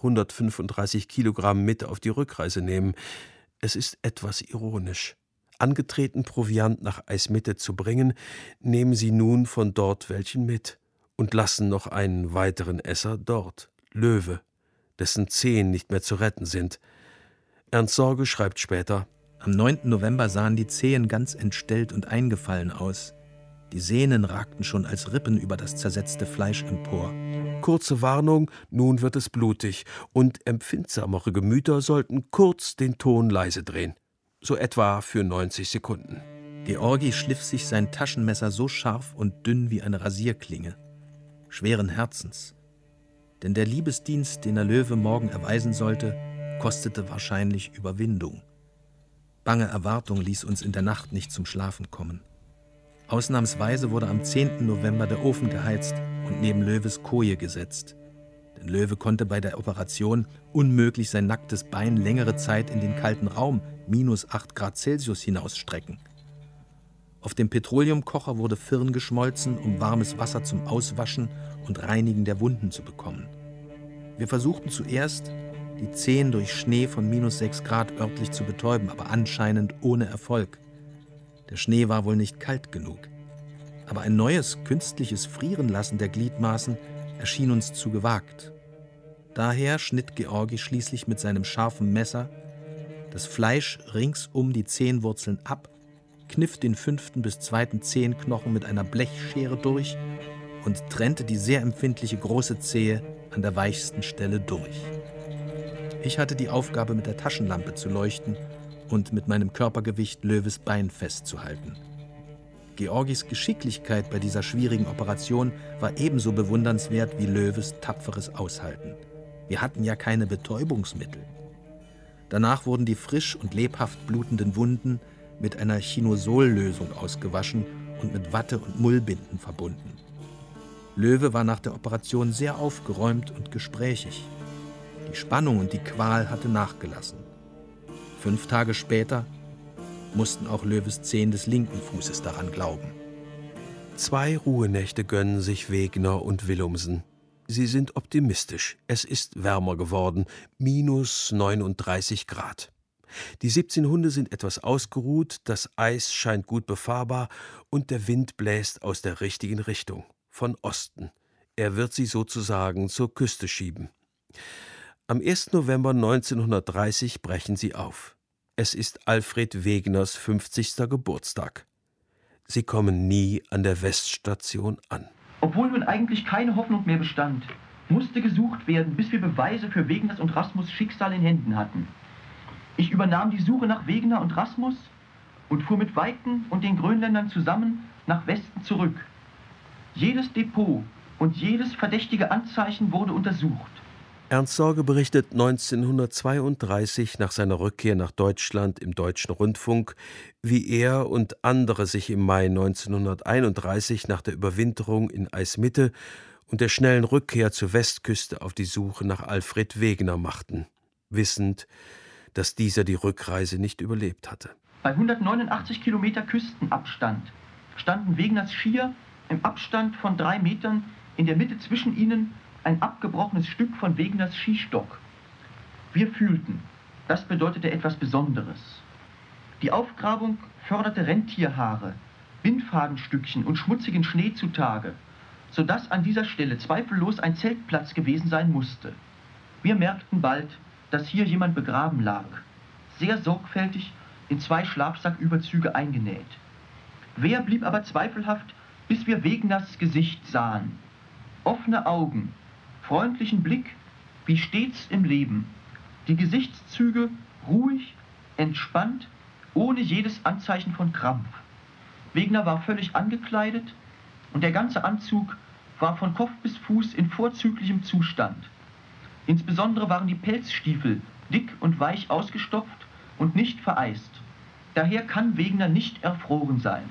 135 Kilogramm mit auf die Rückreise nehmen. Es ist etwas ironisch. Angetreten, Proviant nach Eismitte zu bringen, nehmen sie nun von dort welchen mit und lassen noch einen weiteren Esser dort, Löwe, dessen Zehen nicht mehr zu retten sind. Ernst Sorge schreibt später: Am 9. November sahen die Zehen ganz entstellt und eingefallen aus. Die Sehnen ragten schon als Rippen über das zersetzte Fleisch empor. Kurze Warnung, nun wird es blutig, und empfindsamere Gemüter sollten kurz den Ton leise drehen. So etwa für 90 Sekunden. Georgi schliff sich sein Taschenmesser so scharf und dünn wie eine Rasierklinge. Schweren Herzens. Denn der Liebesdienst, den der Löwe morgen erweisen sollte, kostete wahrscheinlich Überwindung. Bange Erwartung ließ uns in der Nacht nicht zum Schlafen kommen. Ausnahmsweise wurde am 10. November der Ofen geheizt und neben Löwes Koje gesetzt. Denn Löwe konnte bei der Operation unmöglich sein nacktes Bein längere Zeit in den kalten Raum, -8 Grad Celsius, hinausstrecken. Auf dem Petroleumkocher wurde Firn geschmolzen, um warmes Wasser zum Auswaschen und Reinigen der Wunden zu bekommen. Wir versuchten zuerst, die Zehen durch Schnee von -6 Grad örtlich zu betäuben, aber anscheinend ohne Erfolg. Der Schnee war wohl nicht kalt genug. Aber ein neues, künstliches Frierenlassen der Gliedmaßen erschien uns zu gewagt. Daher schnitt Georgi schließlich mit seinem scharfen Messer das Fleisch rings um die Zehenwurzeln ab, kniff den 5. bis 2. Zehenknochen mit einer Blechschere durch und trennte die sehr empfindliche große Zehe an der weichsten Stelle durch. Ich hatte die Aufgabe, mit der Taschenlampe zu leuchten und mit meinem Körpergewicht Löwes Bein festzuhalten. Georgis Geschicklichkeit bei dieser schwierigen Operation war ebenso bewundernswert wie Löwes tapferes Aushalten. Wir hatten ja keine Betäubungsmittel. Danach wurden die frisch und lebhaft blutenden Wunden mit einer Chinosollösung ausgewaschen und mit Watte und Mullbinden verbunden. Loewe war nach der Operation sehr aufgeräumt und gesprächig. Die Spannung und die Qual hatte nachgelassen. 5 Tage später mussten auch Loewes Zehen des linken Fußes daran glauben. 2 Ruhenächte gönnen sich Wegner und Willumsen. Sie sind optimistisch. Es ist wärmer geworden, minus 39 Grad. Die 17 Hunde sind etwas ausgeruht, das Eis scheint gut befahrbar und der Wind bläst aus der richtigen Richtung, von Osten. Er wird sie sozusagen zur Küste schieben. Am 1. November 1930 brechen sie auf. Es ist Alfred Wegners 50. Geburtstag. Sie kommen nie an der Weststation an. Obwohl nun eigentlich keine Hoffnung mehr bestand, musste gesucht werden, bis wir Beweise für Wegners und Rasmus' Schicksal in Händen hatten. Ich übernahm die Suche nach Wegner und Rasmus und fuhr mit Weiken und den Grönländern zusammen nach Westen zurück. Jedes Depot und jedes verdächtige Anzeichen wurde untersucht. Ernst Sorge berichtet 1932 nach seiner Rückkehr nach Deutschland im Deutschen Rundfunk, wie er und andere sich im Mai 1931 nach der Überwinterung in Eismitte und der schnellen Rückkehr zur Westküste auf die Suche nach Alfred Wegener machten, wissend, dass dieser die Rückreise nicht überlebt hatte. Bei 189 Kilometer Küstenabstand standen Wegners Skier im Abstand von 3 Metern, in der Mitte zwischen ihnen ein abgebrochenes Stück von Wegners Skistock. Wir fühlten, das bedeutete etwas Besonderes. Die Aufgrabung förderte Rentierhaare, Bindfadenstückchen und schmutzigen Schnee zutage, sodass an dieser Stelle zweifellos ein Zeltplatz gewesen sein musste. Wir merkten bald, dass hier jemand begraben lag, sehr sorgfältig in 2 Schlafsacküberzüge eingenäht. Wer blieb aber zweifelhaft, bis wir Wegners Gesicht sahen. Offene Augen, freundlichen Blick, wie stets im Leben. Die Gesichtszüge ruhig, entspannt, ohne jedes Anzeichen von Krampf. Wegner war völlig angekleidet und der ganze Anzug war von Kopf bis Fuß in vorzüglichem Zustand. Insbesondere waren die Pelzstiefel dick und weich ausgestopft und nicht vereist. Daher kann Wegner nicht erfroren sein.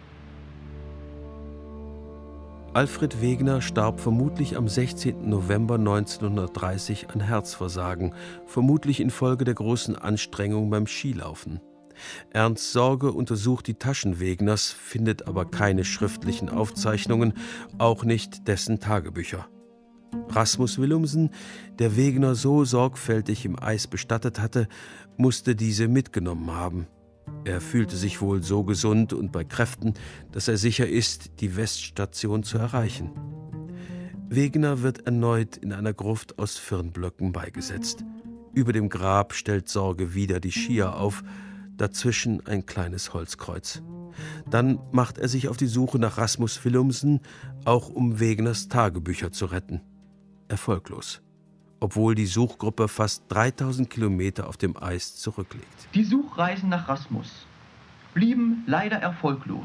Alfred Wegener starb vermutlich am 16. November 1930 an Herzversagen, vermutlich infolge der großen Anstrengung beim Skilaufen. Ernst Sorge untersucht die Taschen Wegners, findet aber keine schriftlichen Aufzeichnungen, auch nicht dessen Tagebücher. Rasmus Willumsen, der Wegener so sorgfältig im Eis bestattet hatte, musste diese mitgenommen haben. Er fühlte sich wohl so gesund und bei Kräften, dass er sicher ist, die Weststation zu erreichen. Wegener wird erneut in einer Gruft aus Firnblöcken beigesetzt. Über dem Grab stellt Sorge wieder die Skier auf, dazwischen ein kleines Holzkreuz. Dann macht er sich auf die Suche nach Rasmus Willumsen, auch um Wegeners Tagebücher zu retten. Erfolglos, obwohl die Suchgruppe fast 3000 Kilometer auf dem Eis zurücklegt. Die Suchreisen nach Rasmus blieben leider erfolglos.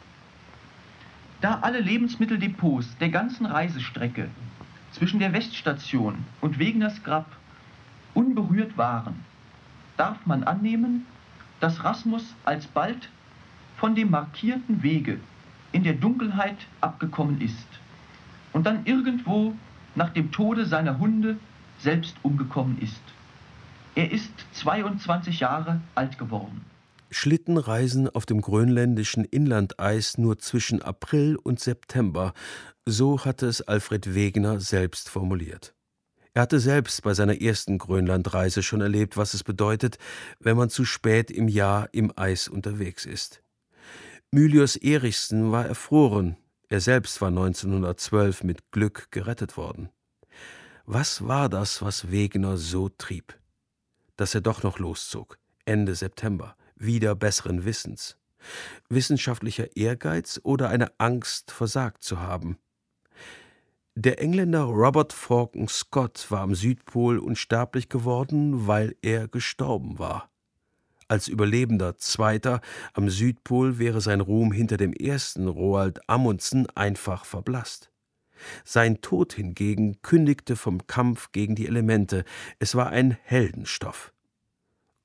Da alle Lebensmitteldepots der ganzen Reisestrecke zwischen der Weststation und Wegners Grab unberührt waren, darf man annehmen, dass Rasmus alsbald von dem markierten Wege in der Dunkelheit abgekommen ist und dann irgendwo nach dem Tode seiner Hunde selbst umgekommen ist. Er ist 22 Jahre alt geworden. Schlittenreisen auf dem grönländischen Inlandeis nur zwischen April und September, so hatte es Alfred Wegener selbst formuliert. Er hatte selbst bei seiner ersten Grönlandreise schon erlebt, was es bedeutet, wenn man zu spät im Jahr im Eis unterwegs ist. Mylius Erichsen war erfroren, er selbst war 1912 mit Glück gerettet worden. Was war das, was Wegener so trieb? Dass er doch noch loszog, Ende September, wieder besseren Wissens. Wissenschaftlicher Ehrgeiz oder eine Angst, versagt zu haben? Der Engländer Robert Falcon Scott war am Südpol unsterblich geworden, weil er gestorben war. Als überlebender Zweiter am Südpol wäre sein Ruhm hinter dem ersten Roald Amundsen einfach verblasst. Sein Tod hingegen kündigte vom Kampf gegen die Elemente. Es war ein Heldenstoff.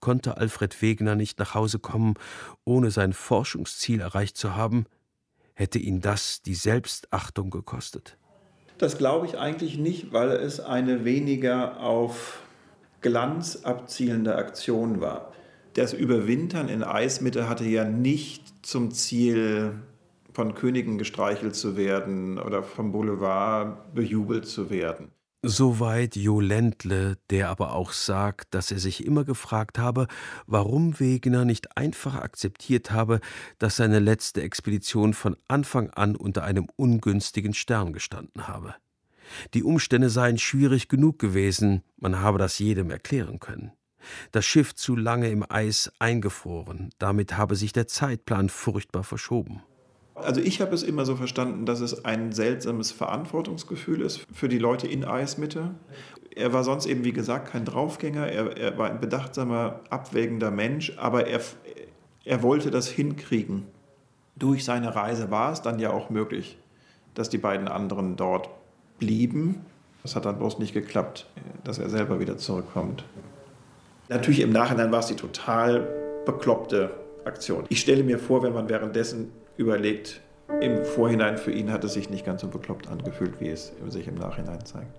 konnte Alfred Wegener nicht nach Hause kommen, ohne sein Forschungsziel erreicht zu haben? Hätte ihn das die Selbstachtung gekostet? Das glaube ich eigentlich nicht, weil es eine weniger auf Glanz abzielende Aktion war. Das Überwintern in Eismitte hatte ja nicht zum Ziel, von Königen gestreichelt zu werden oder vom Boulevard bejubelt zu werden. Soweit Jo Ländle, der aber auch sagt, dass er sich immer gefragt habe, warum Wegener nicht einfach akzeptiert habe, dass seine letzte Expedition von Anfang an unter einem ungünstigen Stern gestanden habe. Die Umstände seien schwierig genug gewesen, man habe das jedem erklären können. Das Schiff zu lange im Eis eingefroren, damit habe sich der Zeitplan furchtbar verschoben. Also ich habe es immer so verstanden, dass es ein seltsames Verantwortungsgefühl ist für die Leute in Eismitte. Er war sonst eben, wie gesagt, kein Draufgänger, er war ein bedachtsamer, abwägender Mensch, aber er wollte das hinkriegen. Durch seine Reise war es dann ja auch möglich, dass die beiden anderen dort blieben. Das hat dann bloß nicht geklappt, dass er selber wieder zurückkommt. Natürlich im Nachhinein war es die total bekloppte Aktion. Ich stelle mir vor, wenn man währenddessen überlegt, im Vorhinein für ihn hat es sich nicht ganz so bekloppt angefühlt, wie es sich im Nachhinein zeigt.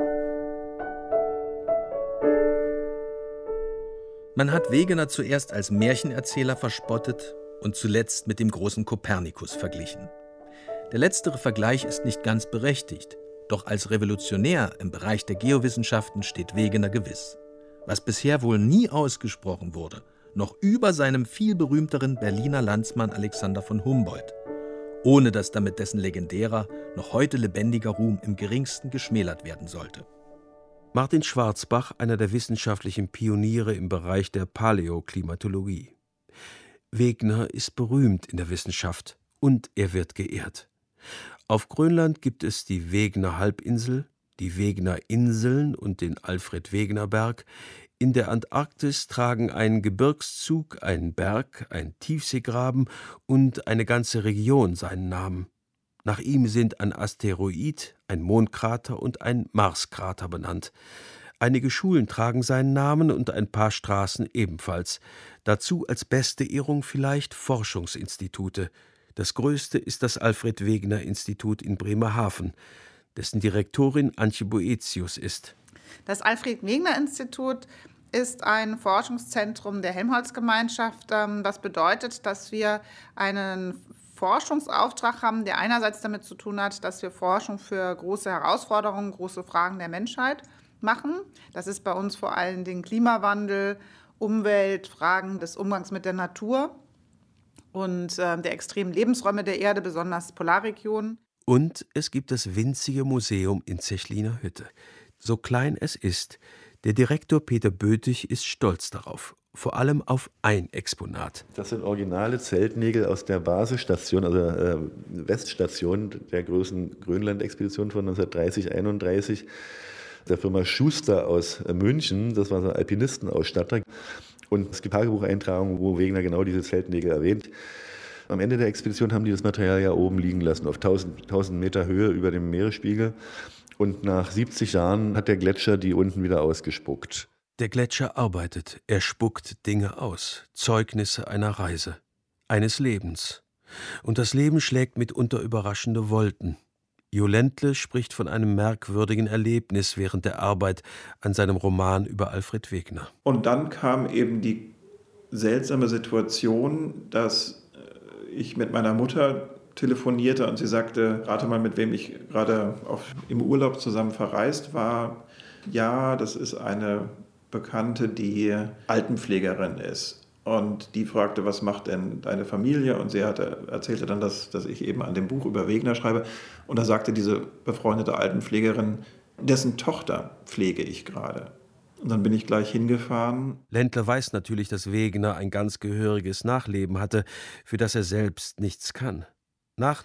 Man hat Wegener zuerst als Märchenerzähler verspottet und zuletzt mit dem großen Kopernikus verglichen. Der letztere Vergleich ist nicht ganz berechtigt, doch als Revolutionär im Bereich der Geowissenschaften steht Wegener gewiss. Was bisher wohl nie ausgesprochen wurde, noch über seinem viel berühmteren Berliner Landsmann Alexander von Humboldt, ohne dass damit dessen legendärer, noch heute lebendiger Ruhm im geringsten geschmälert werden sollte. Martin Schwarzbach, einer der wissenschaftlichen Pioniere im Bereich der Paläoklimatologie. Wegener ist berühmt in der Wissenschaft und er wird geehrt. Auf Grönland gibt es die Wegener Halbinsel, die Wegener Inseln und den Alfred-Wegener-Berg. In der Antarktis tragen ein Gebirgszug, ein Berg, ein Tiefseegraben und eine ganze Region seinen Namen. Nach ihm sind ein Asteroid, ein Mondkrater und ein Marskrater benannt. Einige Schulen tragen seinen Namen und ein paar Straßen ebenfalls. Dazu als beste Ehrung vielleicht Forschungsinstitute. Das größte ist das Alfred-Wegener-Institut in Bremerhaven, dessen Direktorin Antje Boetius ist. Das Alfred-Wegener-Institut ist ein Forschungszentrum der Helmholtz-Gemeinschaft. Das bedeutet, dass wir einen Forschungsauftrag haben, der einerseits damit zu tun hat, dass wir Forschung für große Herausforderungen, große Fragen der Menschheit machen. Das ist bei uns vor allen Dingen Klimawandel, Umwelt, Fragen des Umgangs mit der Natur und der extremen Lebensräume der Erde, besonders Polarregionen. Und es gibt das winzige Museum in Zechliner Hütte. So klein es ist, der Direktor Peter Bötig ist stolz darauf, vor allem auf ein Exponat. Das sind originale Zeltnägel aus der Basisstation, also Weststation der großen Grönland-Expedition von 1930/31, der Firma Schuster aus München. Das war so ein Alpinistenausstatter. Und es gibt Tagebucheintragungen, wo Wegener genau diese Zeltnägel erwähnt. Am Ende der Expedition haben die das Material ja oben liegen lassen, auf 1000 Meter Höhe über dem Meeresspiegel. Und nach 70 Jahren hat der Gletscher die unten wieder ausgespuckt. Der Gletscher arbeitet, er spuckt Dinge aus, Zeugnisse einer Reise, eines Lebens. Und das Leben schlägt mitunter überraschende Wolken. Jo Ländle spricht von einem merkwürdigen Erlebnis während der Arbeit an seinem Roman über Alfred Wegener. Und dann kam eben die seltsame Situation, dass ich mit meiner Mutter telefonierte und sie sagte, rate mal, mit wem ich gerade im Urlaub zusammen verreist war. Ja, das ist eine Bekannte, die Altenpflegerin ist. Und die fragte, was macht denn deine Familie? Und sie erzählte dann, dass ich eben an dem Buch über Wegener schreibe. Und da sagte diese befreundete Altenpflegerin, dessen Tochter pflege ich gerade. Und dann bin ich gleich hingefahren. Ländle weiß natürlich, dass Wegener ein ganz gehöriges Nachleben hatte, für das er selbst nichts kann. Nach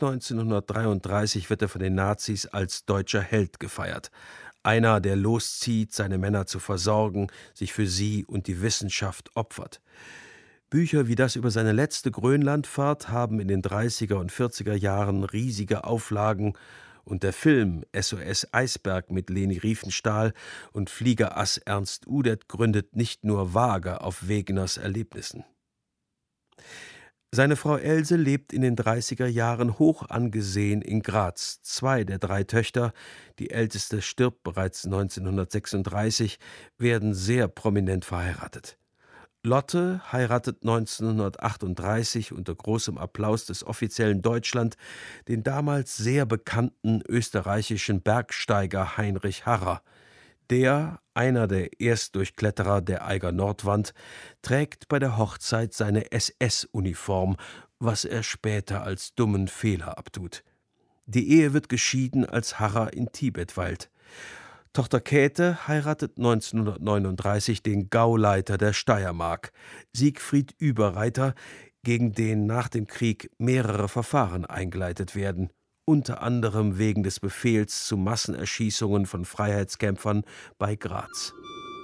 1933 wird er von den Nazis als deutscher Held gefeiert. Einer, der loszieht, seine Männer zu versorgen, sich für sie und die Wissenschaft opfert. Bücher wie das über seine letzte Grönlandfahrt haben in den 30er und 40er Jahren riesige Auflagen und der Film SOS Eisberg mit Leni Riefenstahl und Fliegerass Ernst Udet gründet nicht nur vage auf Wegeners Erlebnissen. Seine Frau Else lebt in den 30er Jahren hoch angesehen in Graz. 2 der 3 Töchter, die älteste stirbt bereits 1936, werden sehr prominent verheiratet. Lotte heiratet 1938 unter großem Applaus des offiziellen Deutschland den damals sehr bekannten österreichischen Bergsteiger Heinrich Harrer. Der, einer der Erstdurchkletterer der Eiger Nordwand, trägt bei der Hochzeit seine SS-Uniform, was er später als dummen Fehler abtut. Die Ehe wird geschieden, als Harrer in Tibet weilt. Tochter Käthe heiratet 1939 den Gauleiter der Steiermark, Siegfried Überreiter, gegen den nach dem Krieg mehrere Verfahren eingeleitet werden, unter anderem wegen des Befehls zu Massenerschießungen von Freiheitskämpfern bei Graz.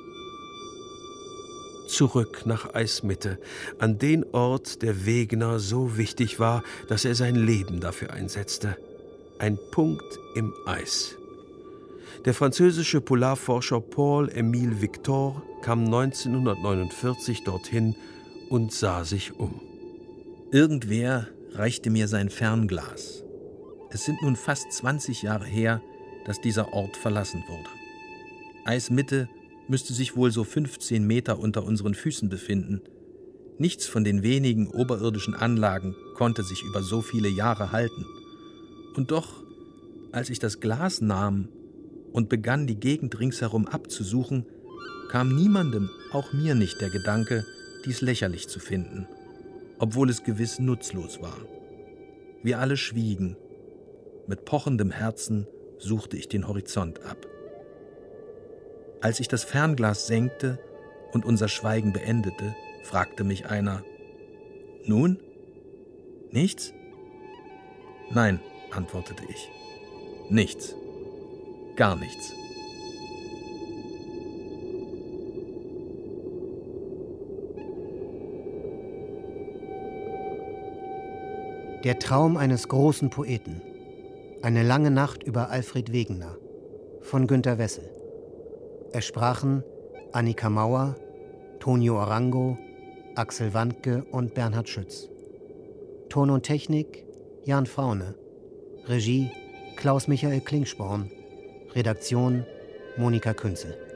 Zurück nach Eismitte, an den Ort, der Wegener so wichtig war, dass er sein Leben dafür einsetzte. Ein Punkt im Eis. Der französische Polarforscher Paul-Émile Victor kam 1949 dorthin und sah sich um. Irgendwer reichte mir sein Fernglas. Es sind nun fast 20 Jahre her, dass dieser Ort verlassen wurde. Eismitte müsste sich wohl so 15 Meter unter unseren Füßen befinden. Nichts von den wenigen oberirdischen Anlagen konnte sich über so viele Jahre halten. Und doch, als ich das Glas nahm und begann, die Gegend ringsherum abzusuchen, kam niemandem, auch mir nicht, der Gedanke, dies lächerlich zu finden, obwohl es gewiss nutzlos war. Wir alle schwiegen. Mit pochendem Herzen suchte ich den Horizont ab. Als ich das Fernglas senkte und unser Schweigen beendete, fragte mich einer: »Nun? Nichts?« »Nein«, antwortete ich. »Nichts. Gar nichts.« Der Traum eines großen Poeten. Eine lange Nacht über Alfred Wegener von Günter Wessel. Es sprachen Annika Mauer, Tonio Arango, Axel Wandke und Bernhard Schütz. Ton und Technik Jan Fraune. Regie Klaus-Michael Klingsporn. Redaktion Monika Künzel.